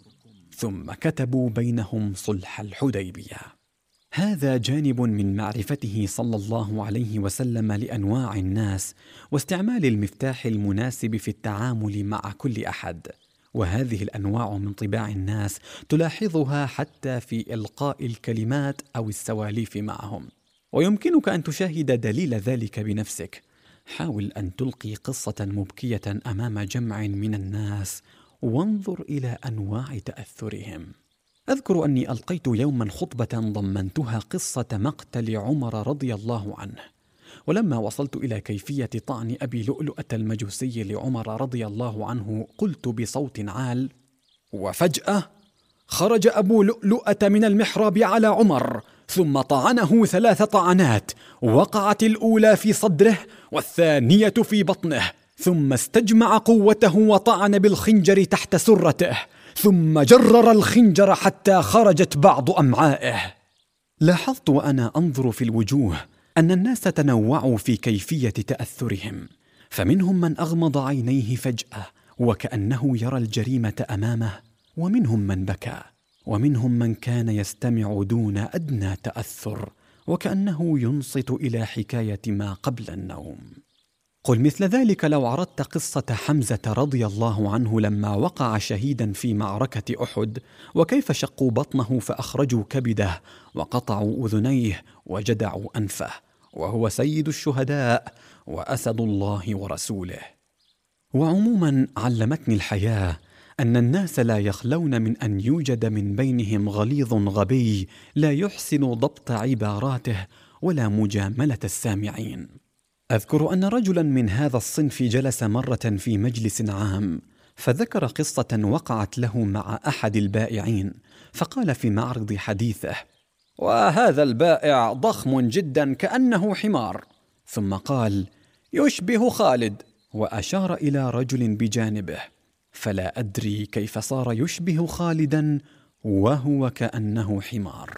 ثم كتبوا بينهم صلح الحديبية. هذا جانب من معرفته صلى الله عليه وسلم لأنواع الناس، واستعمال المفتاح المناسب في التعامل مع كل أحد. وهذه الأنواع من طباع الناس تلاحظها حتى في إلقاء الكلمات أو السواليف معهم، ويمكنك أن تشاهد دليل ذلك بنفسك. حاول أن تلقي قصة مبكية أمام جمع من الناس، وانظر إلى أنواع تأثرهم. أذكر أني ألقيت يوما خطبة ضمنتها قصة مقتل عمر رضي الله عنه، ولما وصلت إلى كيفية طعن أبي لؤلؤة المجوسي لعمر رضي الله عنه قلت بصوت عال: وفجأة خرج أبو لؤلؤة من المحراب على عمر، ثم طعنه ثلاث طعنات، وقعت الأولى في صدره والثانية في بطنه، ثم استجمع قوته وطعن بالخنجر تحت سرته، ثم جرر الخنجر حتى خرجت بعض أمعائه. لاحظت وأنا أنظر في الوجوه أن الناس تنوعوا في كيفية تأثرهم، فمنهم من أغمض عينيه فجأة وكأنه يرى الجريمة أمامه، ومنهم من بكى، ومنهم من كان يستمع دون أدنى تأثر وكأنه ينصت إلى حكاية ما قبل النوم. قل مثل ذلك لو عرضت قصة حمزة رضي الله عنه لما وقع شهيدا في معركة أحد، وكيف شقوا بطنه فأخرجوا كبده وقطعوا أذنيه وجدعوا أنفه، وهو سيد الشهداء وأسد الله ورسوله. وعموما علمتني الحياة أن الناس لا يخلون من أن يوجد من بينهم غليظ غبي لا يحسن ضبط عباراته ولا مجاملة السامعين. أذكر أن رجلا من هذا الصنف جلس مرة في مجلس عام، فذكر قصة وقعت له مع أحد البائعين، فقال في معرض حديثه: وهذا البائع ضخم جدا كأنه حمار، ثم قال: يشبه خالد، وأشار إلى رجل بجانبه، فلا أدري كيف صار يشبه خالدا وهو كأنه حمار.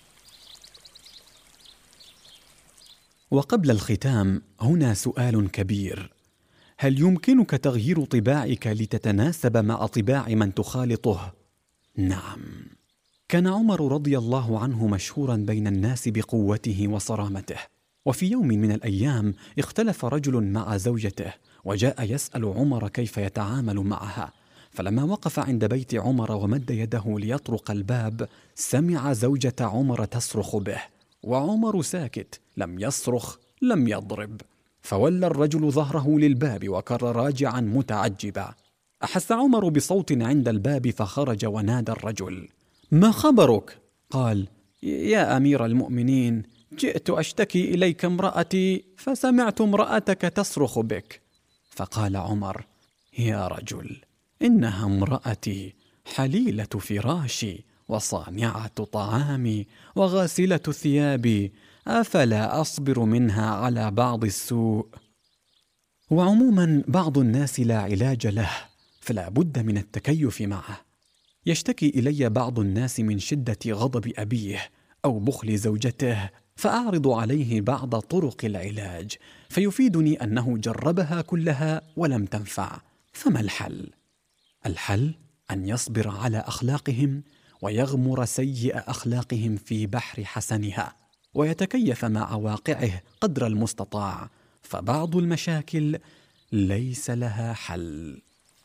وقبل الختام هنا سؤال كبير: هل يمكنك تغيير طباعك لتتناسب مع طباع من تخالطه؟ نعم. كان عمر رضي الله عنه مشهورا بين الناس بقوته وصرامته، وفي يوم من الأيام اختلف رجل مع زوجته، وجاء يسأل عمر كيف يتعامل معها، فلما وقف عند بيت عمر ومد يده ليطرق الباب سمع زوجة عمر تصرخ به، وعمر ساكت، لم يصرخ لم يضرب، فولى الرجل ظهره للباب وكر راجعا متعجبا. أحس عمر بصوت عند الباب فخرج ونادى الرجل: ما خبرك؟ قال: يا أمير المؤمنين، جئت أشتكي إليك امرأتي فسمعت امرأتك تصرخ بك. فقال عمر: يا رجل، إنها امرأتي حليلة فراشي وصانعة طعامي وغاسلة ثيابي، أفلا أصبر منها على بعض السوء؟ وعموما بعض الناس لا علاج له، فلا بد من التكيف معه. يشتكي إلي بعض الناس من شدة غضب أبيه أو بخل زوجته، فأعرض عليه بعض طرق العلاج، فيفيدني أنه جربها كلها ولم تنفع. فما الحل؟ الحل أن يصبر على أخلاقهم ويغمر سيء أخلاقهم في بحر حسنها، ويتكيف مع واقعه قدر المستطاع، فبعض المشاكل ليس لها حل.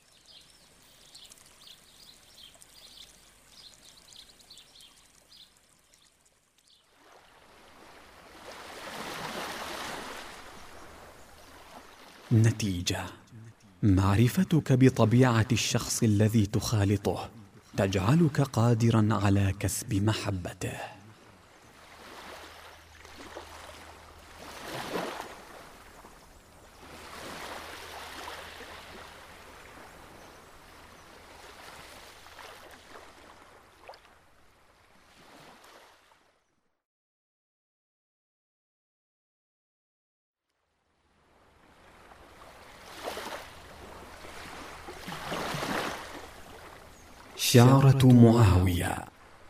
نتيجة: معرفتك بطبيعة الشخص الذي تخالطه تجعلك قادرا على كسب محبته. شعرة معاوية.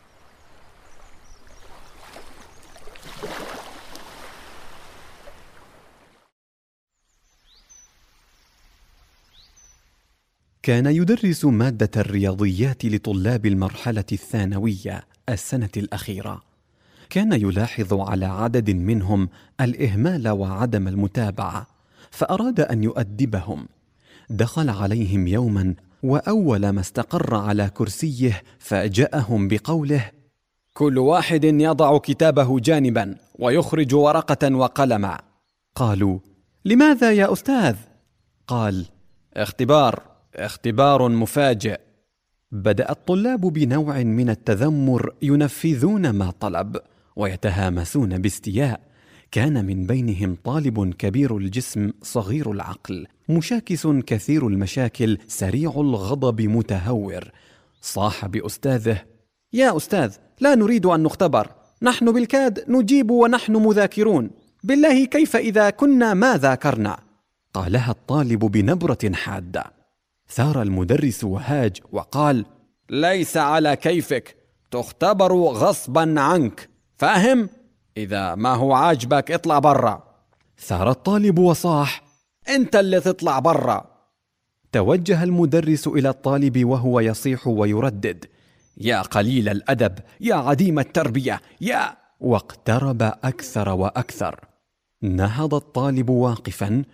كان يدرس مادة الرياضيات لطلاب المرحلة الثانوية السنة الأخيرة. كان يلاحظ على عدد منهم الإهمال وعدم المتابعة، فأراد أن يؤدبهم. دخل عليهم يوما، وأول ما استقر على كرسيه فاجأهم بقوله: كل واحد يضع كتابه جانبا ويخرج ورقة وقلما. قالوا: لماذا يا أستاذ؟ قال: اختبار اختبار مفاجئ. بدأ الطلاب بنوع من التذمر ينفذون ما طلب ويتهامسون باستياء. كان من بينهم طالب كبير الجسم صغير العقل، مشاكس كثير المشاكل، سريع الغضب متهور. صاح بأستاذه: يا أستاذ، لا نريد أن نختبر، نحن بالكاد نجيب ونحن مذاكرون، بالله كيف إذا كنا ما ذاكرنا؟ قالها الطالب بنبرة حادة. ثار المدرس وهاج وقال: ليس على كيفك، تختبر غصبا عنك، فاهم؟ إذا ما هو عاجبك اطلع برا. ثار الطالب وصاح: أنت اللي تطلع برا. توجه المدرس إلى الطالب وهو يصيح ويردد: يا قليل الأدب، يا عديم التربية، يا... واقترب أكثر وأكثر. نهض الطالب واقفا،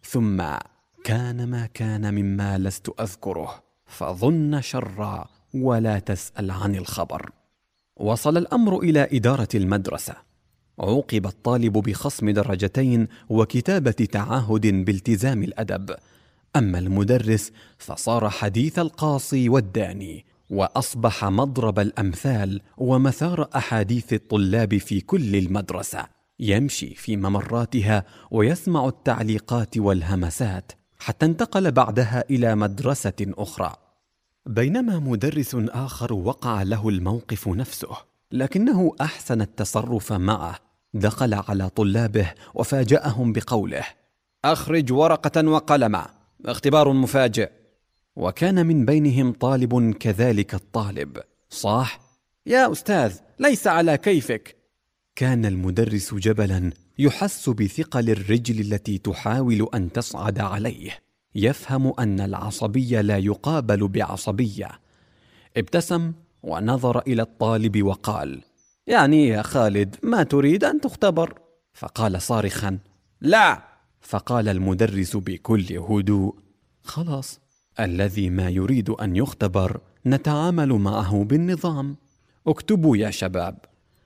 ثم كان ما كان مما لست أذكره، فظن شرا ولا تسأل عن الخبر. وصل الأمر إلى إدارة المدرسة. عوقب الطالب بخصم درجتين وكتابة تعهد بالتزام الأدب. أما المدرس فصار حديث القاصي والداني، وأصبح مضرب الأمثال ومثار أحاديث الطلاب في كل المدرسة. يمشي في ممراتها ويسمع التعليقات والهمسات، حتى انتقل بعدها إلى مدرسة أخرى. بينما مدرس آخر وقع له الموقف نفسه، لكنه أحسن التصرف معه. دخل على طلابه وفاجأهم بقوله: أخرج ورقة وقلما، اختبار مفاجئ. وكان من بينهم طالب كذلك الطالب صاح: يا أستاذ، ليس على كيفك. كان المدرس جبلا يحس بثقل الرجل التي تحاول أن تصعد عليه، يفهم أن العصبية لا يقابل بعصبية. ابتسم ونظر إلى الطالب وقال: يعني يا خالد ما تريد أن تختبر؟ فقال صارخا: لا. فقال المدرس بكل هدوء: خلاص، الذي ما يريد أن يختبر نتعامل معه بالنظام. اكتبوا يا شباب.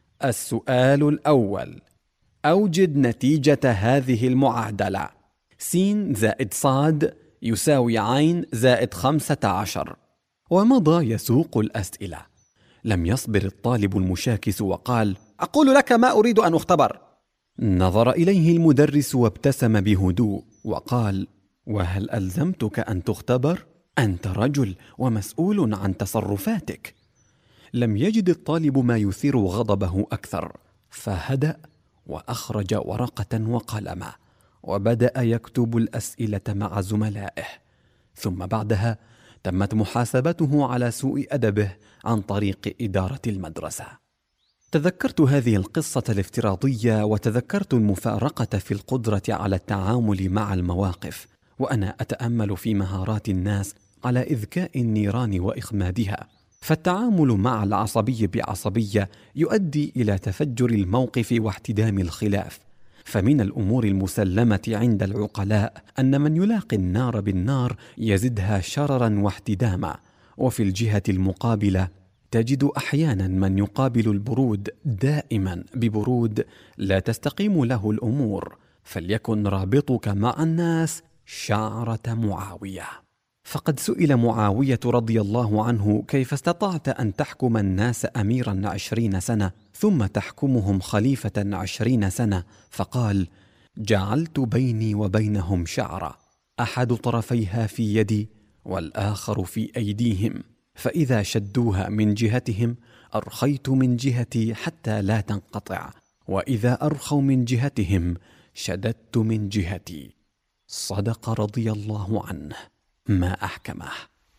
السؤال الأول: أوجد نتيجة هذه المعادلة: س زائد صاد يساوي عين زائد خمسة عشر. ومضى يسوق الأسئلة. لم يصبر الطالب المشاكس وقال: أقول لك ما أريد أن أختبر. نظر إليه المدرس وابتسم بهدوء وقال: وهل ألزمتك أن تختبر؟ أنت رجل ومسؤول عن تصرفاتك. لم يجد الطالب ما يثير غضبه أكثر، فهدأ وأخرج ورقة وقلما وبدأ يكتب الأسئلة مع زملائه. ثم بعدها تمت محاسبته على سوء أدبه عن طريق إدارة المدرسة. تذكرت هذه القصة الافتراضية، وتذكرت المفارقة في القدرة على التعامل مع المواقف، وأنا أتأمل في مهارات الناس على إذكاء النيران وإخمادها. فالتعامل مع العصبي بعصبية يؤدي إلى تفجر الموقف واحتدام الخلاف. فمن الأمور المسلمة عند العقلاء أن من يلاقي النار بالنار يزدها شررا واحتداما. وفي الجهة المقابلة تجد أحيانا من يقابل البرود دائما ببرود لا تستقيم له الأمور. فليكن رابطك مع الناس شعرة معاوية. فقد سئل معاوية رضي الله عنه: كيف استطعت أن تحكم الناس أميرا عشرين سنة ثم تحكمهم خليفة عشرين سنة؟ فقال: جعلت بيني وبينهم شعرة، أحد طرفيها في يدي والآخر في أيديهم، فإذا شدوها من جهتهم أرخيت من جهتي حتى لا تنقطع، وإذا أرخوا من جهتهم شددت من جهتي. صدق رضي الله عنه، ما أحكمه.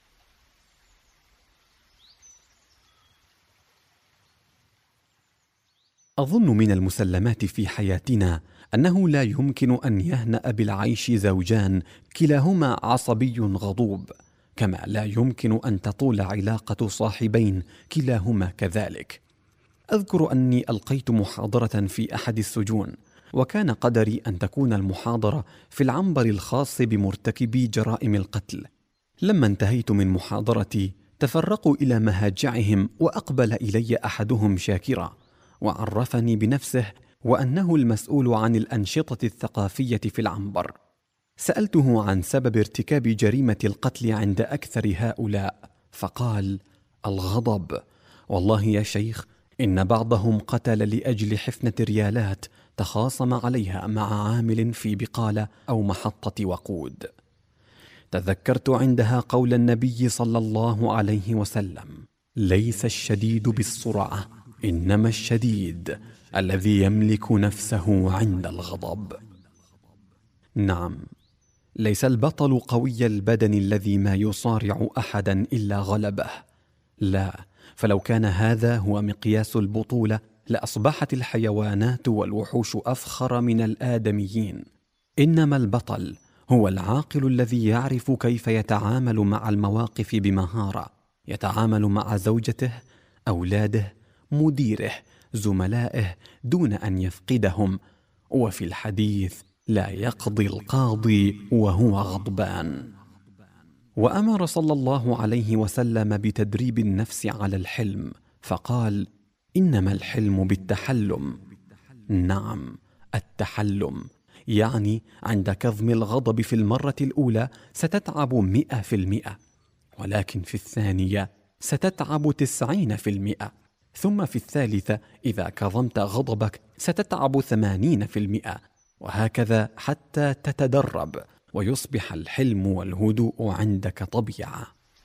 أظن من المسلمات في حياتنا أنه لا يمكن أن يهنأ بالعيش زوجان كلاهما عصبي غضوب، كما لا يمكن أن تطول علاقة صاحبين كلاهما كذلك. أذكر أني ألقيت محاضرة في أحد السجون، وكان قدري أن تكون المحاضرة في العنبر الخاص بمرتكبي جرائم القتل. لما انتهيت من محاضرتي تفرقوا إلى مهاجعهم، وأقبل إلي أحدهم شاكرا وعرفني بنفسه وأنه المسؤول عن الأنشطة الثقافية في العنبر. سألته عن سبب ارتكاب جريمة القتل عند أكثر هؤلاء، فقال: الغضب. والله يا شيخ، إن بعضهم قتل لأجل حفنة ريالات تخاصم عليها مع عامل في بقالة أو محطة وقود. تذكرت عندها قول النبي صلى الله عليه وسلم: ليس الشديد بالسرعة، إنما الشديد الذي يملك نفسه عند الغضب. نعم، ليس البطل قوي البدن الذي ما يصارع أحدا إلا غلبه، لا، فلو كان هذا هو مقياس البطولة لأصبحت الحيوانات والوحوش أفخر من الآدميين. إنما البطل هو العاقل الذي يعرف كيف يتعامل مع المواقف بمهارة، يتعامل مع زوجته، أولاده، مديره، زملائه، دون أن يفقدهم، وفي الحديث لا يقضي القاضي وهو غضبان. وأمر صلى الله عليه وسلم بتدريب النفس على الحلم، فقال: إنما الحلم بالتحلم. نعم، التحلم يعني عند كظم الغضب في المرة الأولى ستتعب مئة في المئة، ولكن في الثانية ستتعب تسعين في المئة، ثم في الثالثة إذا كظمت غضبك ستتعب ثمانين في المئة، وهكذا حتى تتدرب ويصبح الحلم والهدوء عندك طبيعة.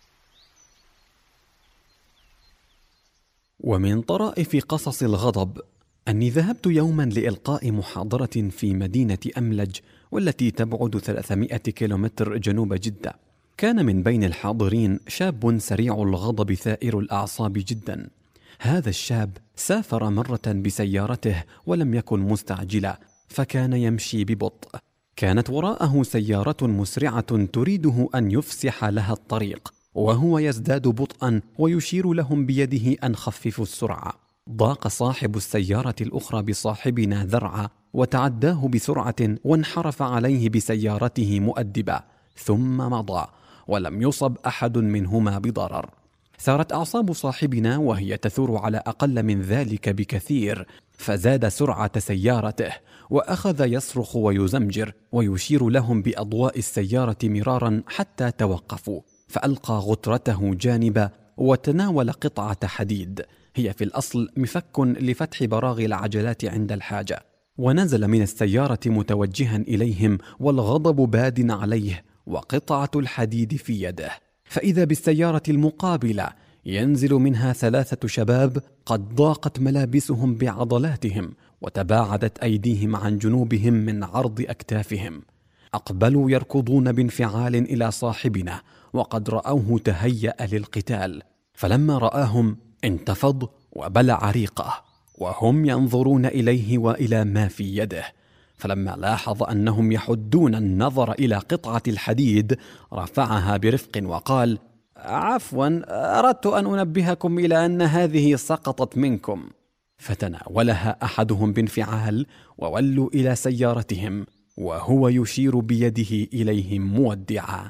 ومن طرائف قصص الغضب أني ذهبت يوما لإلقاء محاضرة في مدينة أملج، والتي تبعد ثلاثمائة كيلومتر جنوب جدة. كان من بين الحاضرين شاب سريع الغضب ثائر الأعصاب جدا. هذا الشاب سافر مرة بسيارته ولم يكن مستعجلا، فكان يمشي ببطء. كانت وراءه سيارة مسرعة تريده أن يفسح لها الطريق، وهو يزداد بطئا ويشير لهم بيده أن خففوا السرعة. ضاق صاحب السيارة الأخرى بصاحبنا ذرعا وتعداه بسرعة وانحرف عليه بسيارته مؤدبا، ثم مضى ولم يصب أحد منهما بضرر. ثارت أعصاب صاحبنا وهي تثور على أقل من ذلك بكثير، فزاد سرعة سيارته وأخذ يصرخ ويزمجر ويشير لهم بأضواء السيارة مرارا حتى توقفوا، فألقى غترته جانبا وتناول قطعة حديد هي في الأصل مفك لفتح براغي العجلات عند الحاجة، ونزل من السيارة متوجها إليهم والغضب باد عليه وقطعة الحديد في يده. فإذا بالسيارة المقابلة ينزل منها ثلاثة شباب قد ضاقت ملابسهم بعضلاتهم وتباعدت أيديهم عن جنوبهم من عرض أكتافهم. أقبلوا يركضون بانفعال إلى صاحبنا وقد رأوه تهيأ للقتال، فلما رآهم انتفض وبلع ريقه وهم ينظرون إليه وإلى ما في يده. فلما لاحظ أنهم يحدون النظر إلى قطعة الحديد رفعها برفق وقال: عفوا، أردت أن أنبهكم إلى أن هذه سقطت منكم. فتناولها أحدهم بانفعال وولوا إلى سيارتهم وهو يشير بيده إليهم مودعا.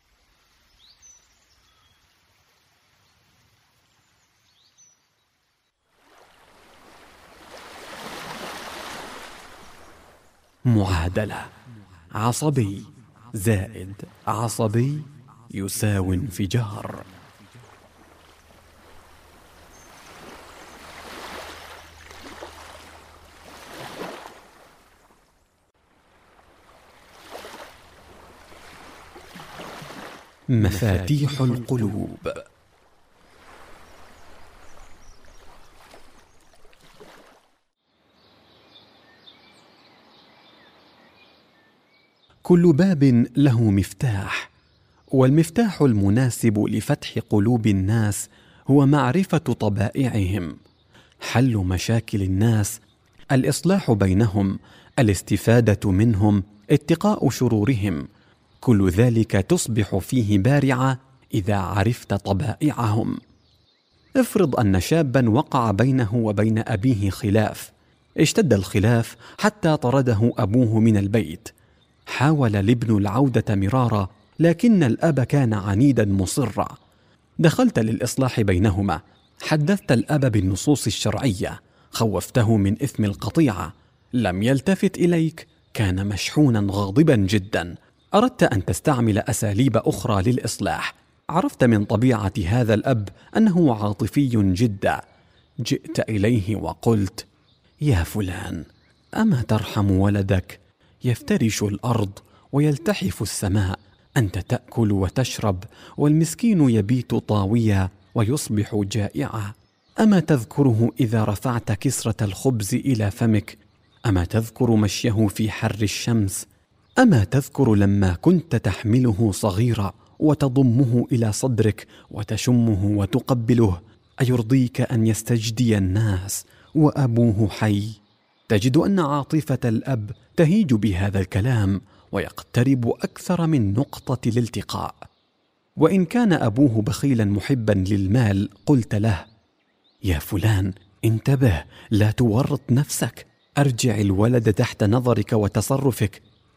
معادلة: عصبي زائد عصبي يساوي انفجار. مفاتيح القلوب. كل باب له مفتاح، والمفتاح المناسب لفتح قلوب الناس هو معرفة طبائعهم، حل مشاكل الناس، الإصلاح بينهم، الاستفادة منهم، اتقاء شرورهم. كل ذلك تصبح فيه بارعة إذا عرفت طبائعهم. افرض أن شابا وقع بينه وبين أبيه خلاف، اشتد الخلاف حتى طرده أبوه من البيت. حاول الابن العودة مرارا، لكن الأب كان عنيدا مصرا. دخلت للإصلاح بينهما، حدثت الأب بالنصوص الشرعية، خوفته من إثم القطيعة، لم يلتفت إليك، كان مشحونا غاضبا جدا. أردت أن تستعمل أساليب أخرى للإصلاح، عرفت من طبيعة هذا الأب أنه عاطفي جدا. جئت إليه وقلت: يا فلان، أما ترحم ولدك؟ يفترش الأرض ويلتحف السماء، أنت تأكل وتشرب والمسكين يبيت طاويا ويصبح جائعا. أما تذكره إذا رفعت كسرة الخبز إلى فمك؟ أما تذكر مشيه في حر الشمس؟ أما تذكر لما كنت تحمله صغيرا وتضمه إلى صدرك وتشمه وتقبله؟ أيرضيك أن يستجدي الناس وأبوه حي؟ تجد أن عاطفة الأب تهيج بهذا الكلام ويقترب أكثر من نقطة الالتقاء. وإن كان أبوه بخيلا محبا للمال قلت له: يا فلان، انتبه، لا تورط نفسك، أرجع الولد تحت نظرك وتصرفك،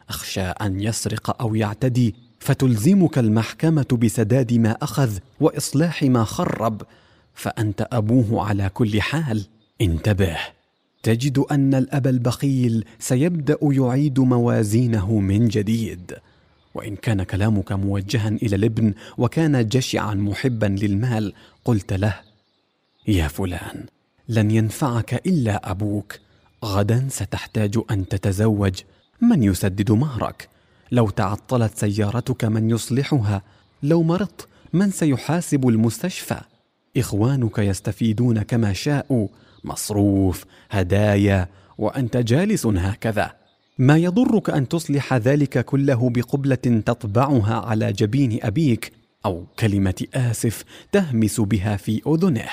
أخشى أن يسرق أو يعتدي فتلزمك المحكمة بسداد ما أخذ وإصلاح ما خرب، فأنت أبوه على كل حال. انتبه، تجد أن الأب البخيل سيبدأ يعيد موازينه من جديد. وإن كان كلامك موجها إلى الابن وكان جشعا محبا للمال، قلت له: يا فلان، لن ينفعك إلا أبوك، غدا ستحتاج أن تتزوج، من يسدد مهرك؟ لو تعطلت سيارتك من يصلحها؟ لو مرضت من سيحاسب المستشفى؟ إخوانك يستفيدون كما شاءوا، مصروف، هدايا، وأنت جالس هكذا. ما يضرك أن تصلح ذلك كله بقبلة تطبعها على جبين أبيك أو كلمة آسف تهمس بها في أذنه.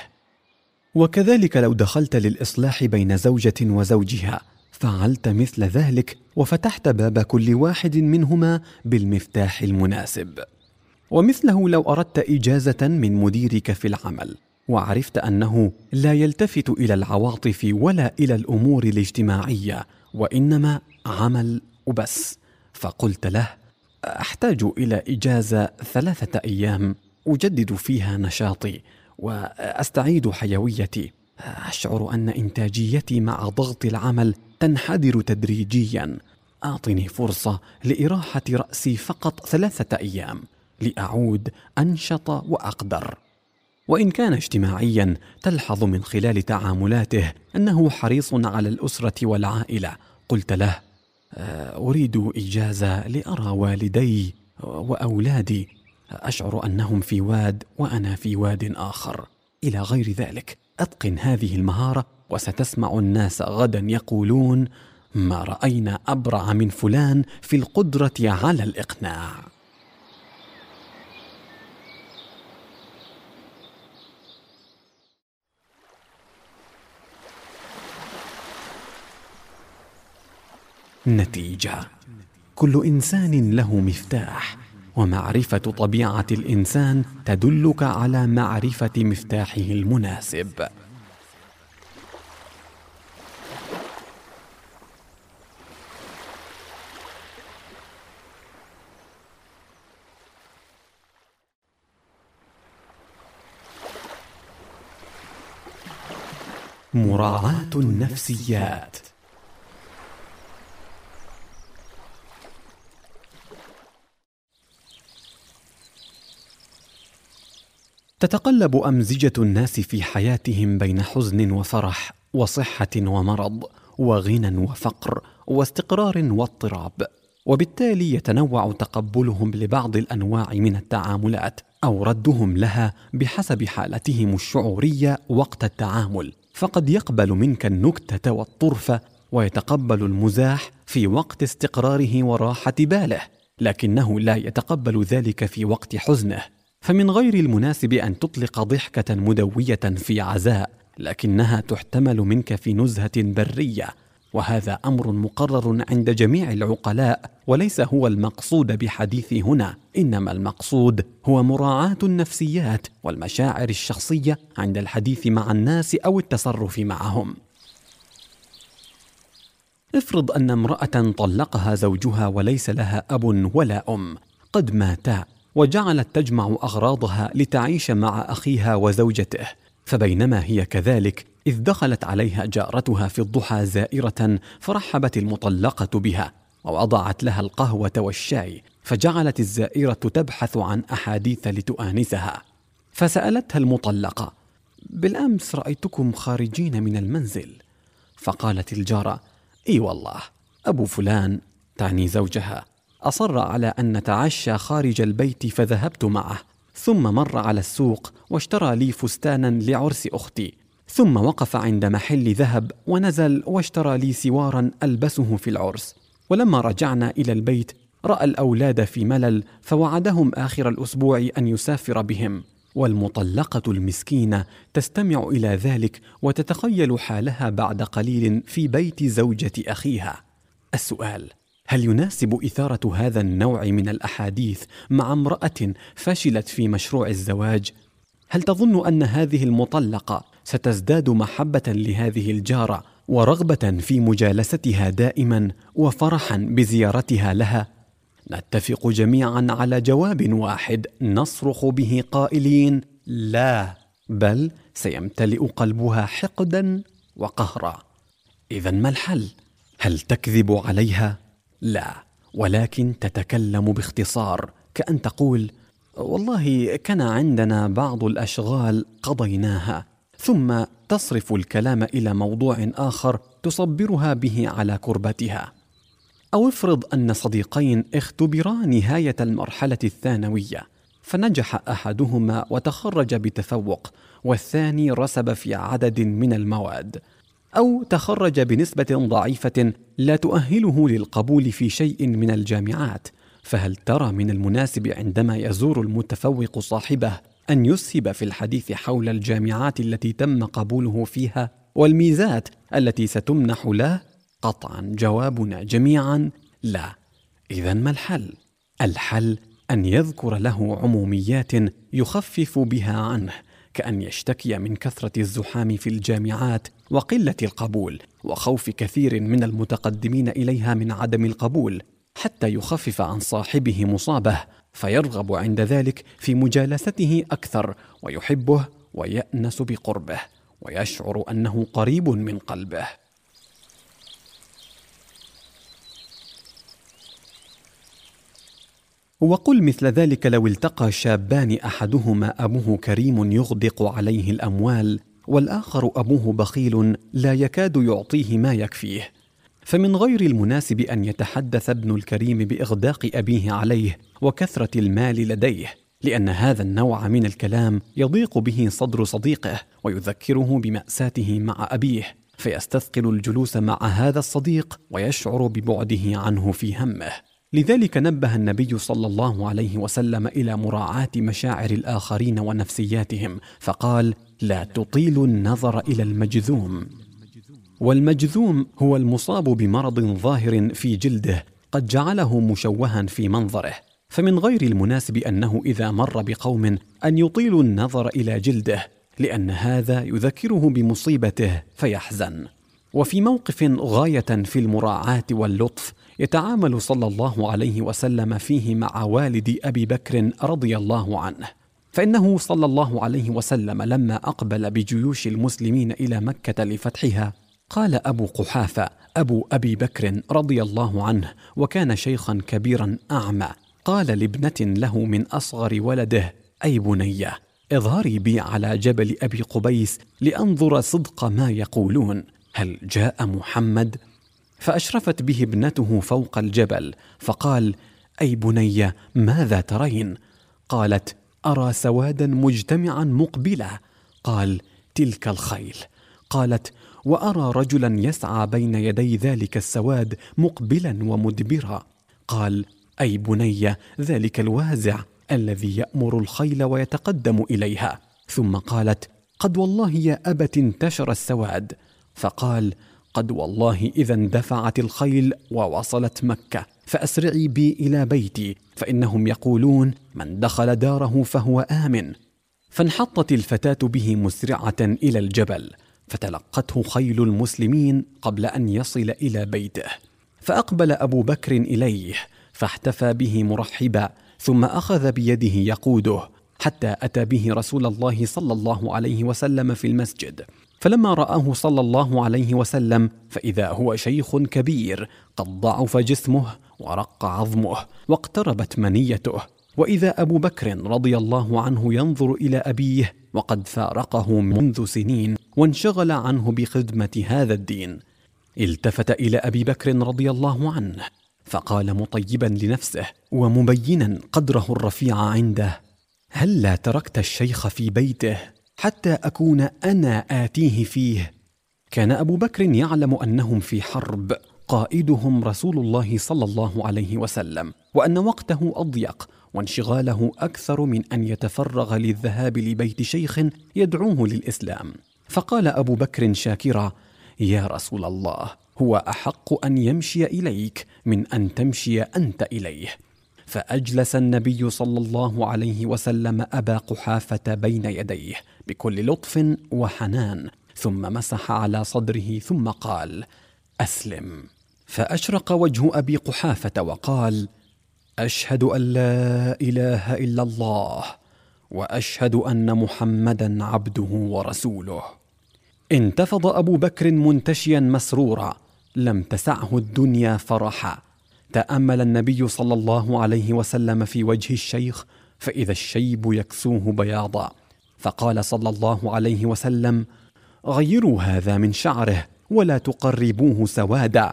وكذلك لو دخلت للإصلاح بين زوجة وزوجها، فعلت مثل ذلك وفتحت باب كل واحد منهما بالمفتاح المناسب. ومثله لو أردت إجازة من مديرك في العمل وعرفت أنه لا يلتفت إلى العواطف ولا إلى الأمور الاجتماعية، وإنما عمل وبس، فقلت له: أحتاج إلى إجازة ثلاثة أيام أجدد فيها نشاطي وأستعيد حيويتي، أشعر أن إنتاجيتي مع ضغط العمل تنحدر تدريجيا، أعطني فرصة لإراحة رأسي فقط ثلاثة أيام لأعود أنشط وأقدر. وإن كان اجتماعيا تلحظ من خلال تعاملاته أنه حريص على الأسرة والعائلة، قلت له: أريد إجازة لأرى والدي وأولادي، أشعر أنهم في واد وأنا في واد آخر، إلى غير ذلك. أتقن هذه المهارة وستسمع الناس غدا يقولون: ما رأينا أبرع من فلان في القدرة على الإقناع. نتيجة: كل إنسان له مفتاح، ومعرفة طبيعة الإنسان تدلك على معرفة مفتاحه المناسب. مراعاة النفسيات. تتقلب أمزجة الناس في حياتهم بين حزن وفرح، وصحة ومرض، وغنى وفقر، واستقرار واضطراب، وبالتالي يتنوع تقبلهم لبعض الأنواع من التعاملات أو ردهم لها بحسب حالتهم الشعورية وقت التعامل. فقد يقبل منك النكتة والطرفة ويتقبل المزاح في وقت استقراره وراحة باله، لكنه لا يتقبل ذلك في وقت حزنه. فمن غير المناسب أن تطلق ضحكة مدوية في عزاء، لكنها تحتمل منك في نزهة برية، وهذا أمر مقرر عند جميع العقلاء، وليس هو المقصود بحديثي هنا، إنما المقصود هو مراعاة النفسيات والمشاعر الشخصية عند الحديث مع الناس أو التصرف معهم. افرض أن امرأة طلقها زوجها وليس لها أب ولا أم، قد ماتا، وجعلت تجمع أغراضها لتعيش مع أخيها وزوجته، فبينما هي كذلك إذ دخلت عليها جارتها في الضحى زائرة، فرحبت المطلقة بها ووضعت لها القهوة والشاي، فجعلت الزائرة تبحث عن أحاديث لتؤانسها، فسألتها المطلقة: بالأمس رأيتكم خارجين من المنزل. فقالت الجارة: إي والله، أبو فلان، تعني زوجها، أصر على أن نتعشى خارج البيت فذهبت معه، ثم مر على السوق واشترى لي فستانا لعرس أختي، ثم وقف عند محل ذهب ونزل واشترى لي سوارا ألبسه في العرس. ولما رجعنا إلى البيت رأى الأولاد في ملل، فوعدهم آخر الأسبوع أن يسافر بهم. والمطلقة المسكينة تستمع إلى ذلك وتتخيل حالها بعد قليل في بيت زوجة أخيها. السؤال: هل يناسب إثارة هذا النوع من الأحاديث مع امرأة فشلت في مشروع الزواج؟ هل تظن أن هذه المطلقة ستزداد محبة لهذه الجارة ورغبة في مجالستها دائما وفرحا بزيارتها لها، نتفق جميعا على جواب واحد نصرخ به قائلين: لا، بل سيمتلئ قلبها حقدا وقهرا. إذن ما الحل؟ هل تكذب عليها؟ لا، ولكن تتكلم باختصار، كأن تقول: والله كان عندنا بعض الأشغال قضيناها، ثم تصرف الكلام إلى موضوع آخر تصبرها به على كربتها. أو افرض أن صديقين اختبرا نهاية المرحلة الثانوية، فنجح أحدهما وتخرج بتفوق، والثاني رسب في عدد من المواد، أو تخرج بنسبة ضعيفة لا تؤهله للقبول في شيء من الجامعات، فهل ترى من المناسب عندما يزور المتفوق صاحبه أن يسهب في الحديث حول الجامعات التي تم قبوله فيها والميزات التي ستمنح له؟ قطعا جوابنا جميعا: لا. إذن ما الحل؟ الحل أن يذكر له عموميات يخفف بها عنه، كأن يشتكي من كثرة الزحام في الجامعات وقلة القبول وخوف كثير من المتقدمين إليها من عدم القبول، حتى يخفف عن صاحبه مصابه، فيرغب عند ذلك في مجالسته أكثر ويحبه ويأنس بقربه ويشعر أنه قريب من قلبه. وقل مثل ذلك لو التقى شابان أحدهما أبوه كريم يغدق عليه الأموال، والآخر أبوه بخيل لا يكاد يعطيه ما يكفيه، فمن غير المناسب أن يتحدث ابن الكريم بإغداق أبيه عليه وكثرة المال لديه، لأن هذا النوع من الكلام يضيق به صدر صديقه ويذكره بمأساته مع أبيه، فيستثقل الجلوس مع هذا الصديق ويشعر ببعده عنه في همه. لذلك نبه النبي صلى الله عليه وسلم إلى مراعاة مشاعر الآخرين ونفسياتهم، فقال: لا تطيل النظر إلى المجذوم. والمجذوم هو المصاب بمرض ظاهر في جلده قد جعله مشوها في منظره، فمن غير المناسب أنه إذا مر بقوم أن يطيل النظر إلى جلده، لأن هذا يذكره بمصيبته فيحزن. وفي موقف غاية في المراعاة واللطف يتعامل صلى الله عليه وسلم فيه مع والد أبي بكر رضي الله عنه، فإنه صلى الله عليه وسلم لما أقبل بجيوش المسلمين إلى مكة لفتحها، قال أبو قحافة أبو أبي بكر رضي الله عنه، وكان شيخا كبيرا أعمى، قال لابنة له من أصغر ولده: أي بنية، اظهري بي على جبل أبي قبيس لأنظر صدق ما يقولون، هل جاء محمد؟ فأشرفت به ابنته فوق الجبل، فقال: أي بنية، ماذا ترين؟ قالت: أرى سوادا مجتمعا مقبلا. قال: تلك الخيل. قالت: وأرى رجلا يسعى بين يدي ذلك السواد مقبلا ومدبرا. قال: أي بنية، ذلك الوازع الذي يأمر الخيل ويتقدم إليها. ثم قالت: قد والله يا أبت انتشر السواد. فقال: قد والله إذا اندفعت الخيل ووصلت مكة، فأسرعي بي إلى بيتي، فإنهم يقولون من دخل داره فهو آمن. فانحطت الفتاة به مسرعة إلى الجبل، فتلقته خيل المسلمين قبل أن يصل إلى بيته، فأقبل أبو بكر إليه فاحتفى به مرحبا، ثم أخذ بيده يقوده حتى أتى به رسول الله صلى الله عليه وسلم في المسجد. فلما رآه صلى الله عليه وسلم فإذا هو شيخ كبير قد ضعف جسمه ورق عظمه واقتربت منيته، وإذا أبو بكر رضي الله عنه ينظر إلى أبيه وقد فارقه منذ سنين وانشغل عنه بخدمة هذا الدين. التفت إلى أبي بكر رضي الله عنه فقال مطيبا لنفسه ومبينا قدره الرفيع عنده: هل لا تركت الشيخ في بيته حتى أكون أنا آتيه فيه؟ كان أبو بكر يعلم أنهم في حرب قائدهم رسول الله صلى الله عليه وسلم، وأن وقته أضيق وانشغاله أكثر من أن يتفرغ للذهاب لبيت شيخ يدعوه للإسلام. فقال أبو بكر شاكرا: يا رسول الله، هو أحق أن يمشي إليك من أن تمشي أنت إليه. فأجلس النبي صلى الله عليه وسلم أبا قحافة بين يديه بكل لطف وحنان، ثم مسح على صدره ثم قال: أسلم. فأشرق وجه أبي قحافة وقال: أشهد أن لا إله إلا الله وأشهد أن محمدا عبده ورسوله. انتفض أبو بكر منتشيا مسرورا، لم تسعه الدنيا فرحا. تأمل النبي صلى الله عليه وسلم في وجه الشيخ فإذا الشيب يكسوه بياضا، فقال صلى الله عليه وسلم: غيروا هذا من شعره ولا تقربوه سوادا.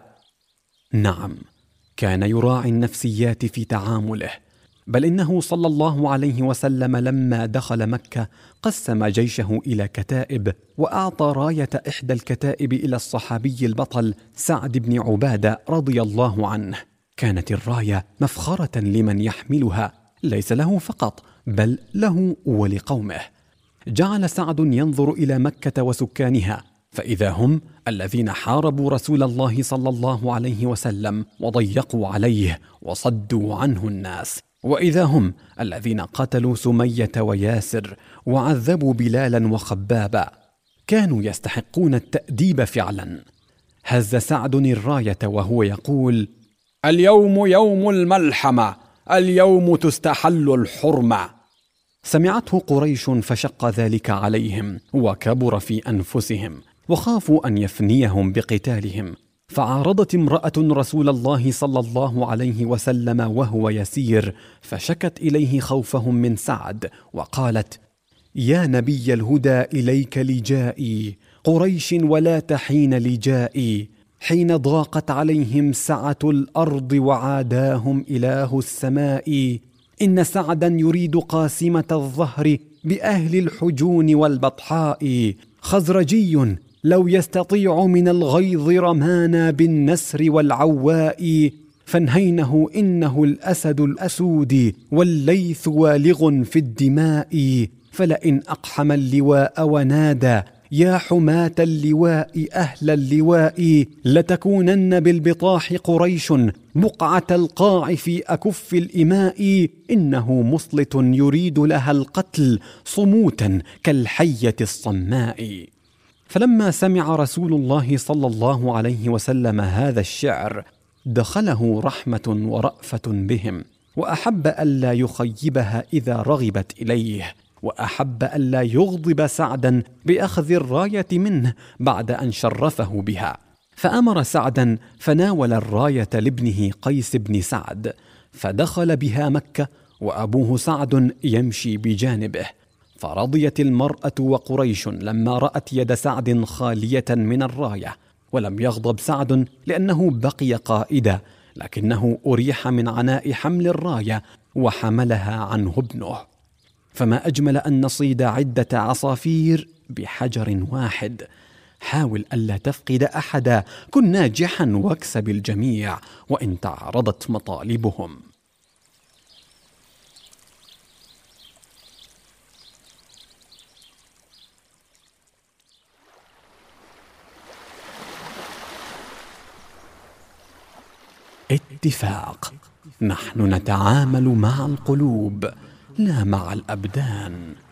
نعم، كان يراعي النفسيات في تعامله، بل إنه صلى الله عليه وسلم لما دخل مكة قسم جيشه إلى كتائب، وأعطى راية إحدى الكتائب إلى الصحابي البطل سعد بن عبادة رضي الله عنه. كانت الراية مفخرة لمن يحملها، ليس له فقط بل له ولقومه. جعل سعد ينظر إلى مكة وسكانها، فإذا هم الذين حاربوا رسول الله صلى الله عليه وسلم وضيقوا عليه وصدوا عنه الناس، وإذا هم الذين قتلوا سمية وياسر وعذبوا بلالا وخبابا. كانوا يستحقون التأديب فعلا. هز سعد الراية وهو يقول: اليوم يوم الملحمة، اليوم تستحل الحرمة. سمعته قريش فشق ذلك عليهم وكبر في أنفسهم، وخافوا أن يفنيهم بقتالهم. فعارضت امرأة رسول الله صلى الله عليه وسلم وهو يسير، فشكت إليه خوفهم من سعد وقالت: يا نبي الهدى إليك لجائي، قريش ولا تحين لجائي، حين ضاقت عليهم سعة الأرض وعاداهم إله السماء. إن سعدا يريد قاسمة الظهر بأهل الحجون والبطحاء، خزرجي لو يستطيع من الغيظ رمانا بالنسر والعواء، فانهينه إنه الأسد الأسود والليث والغ في الدماء. فلئن أقحم اللواء ونادى يا حماة اللواء أهل اللواء، لتكونن بالبطاح قريش بقعة القاع في أكف الإماء. إنه مسلط يريد لها القتل صموتا كالحية الصماء. فلما سمع رسول الله صلى الله عليه وسلم هذا الشعر دخله رحمة ورأفة بهم، وأحب ألا يخيبها إذا رغبت إليه، وأحب ألا يغضب سعدا بأخذ الراية منه بعد أن شرفه بها. فأمر سعدا فناول الراية لابنه قيس بن سعد، فدخل بها مكة وأبوه سعد يمشي بجانبه. فرضيت المرأة وقريش لما رأت يد سعد خالية من الراية، ولم يغضب سعد لأنه بقي قائدا، لكنه أريح من عناء حمل الراية وحملها عنه ابنه. فما أجمل أن نصيد عدة عصافير بحجر واحد. حاول ألا تفقد أحدا، كن ناجحا واكسب الجميع وإن تعرضت مطالبهم. اتفاق. نحن نتعامل مع القلوب لا مع الأبدان.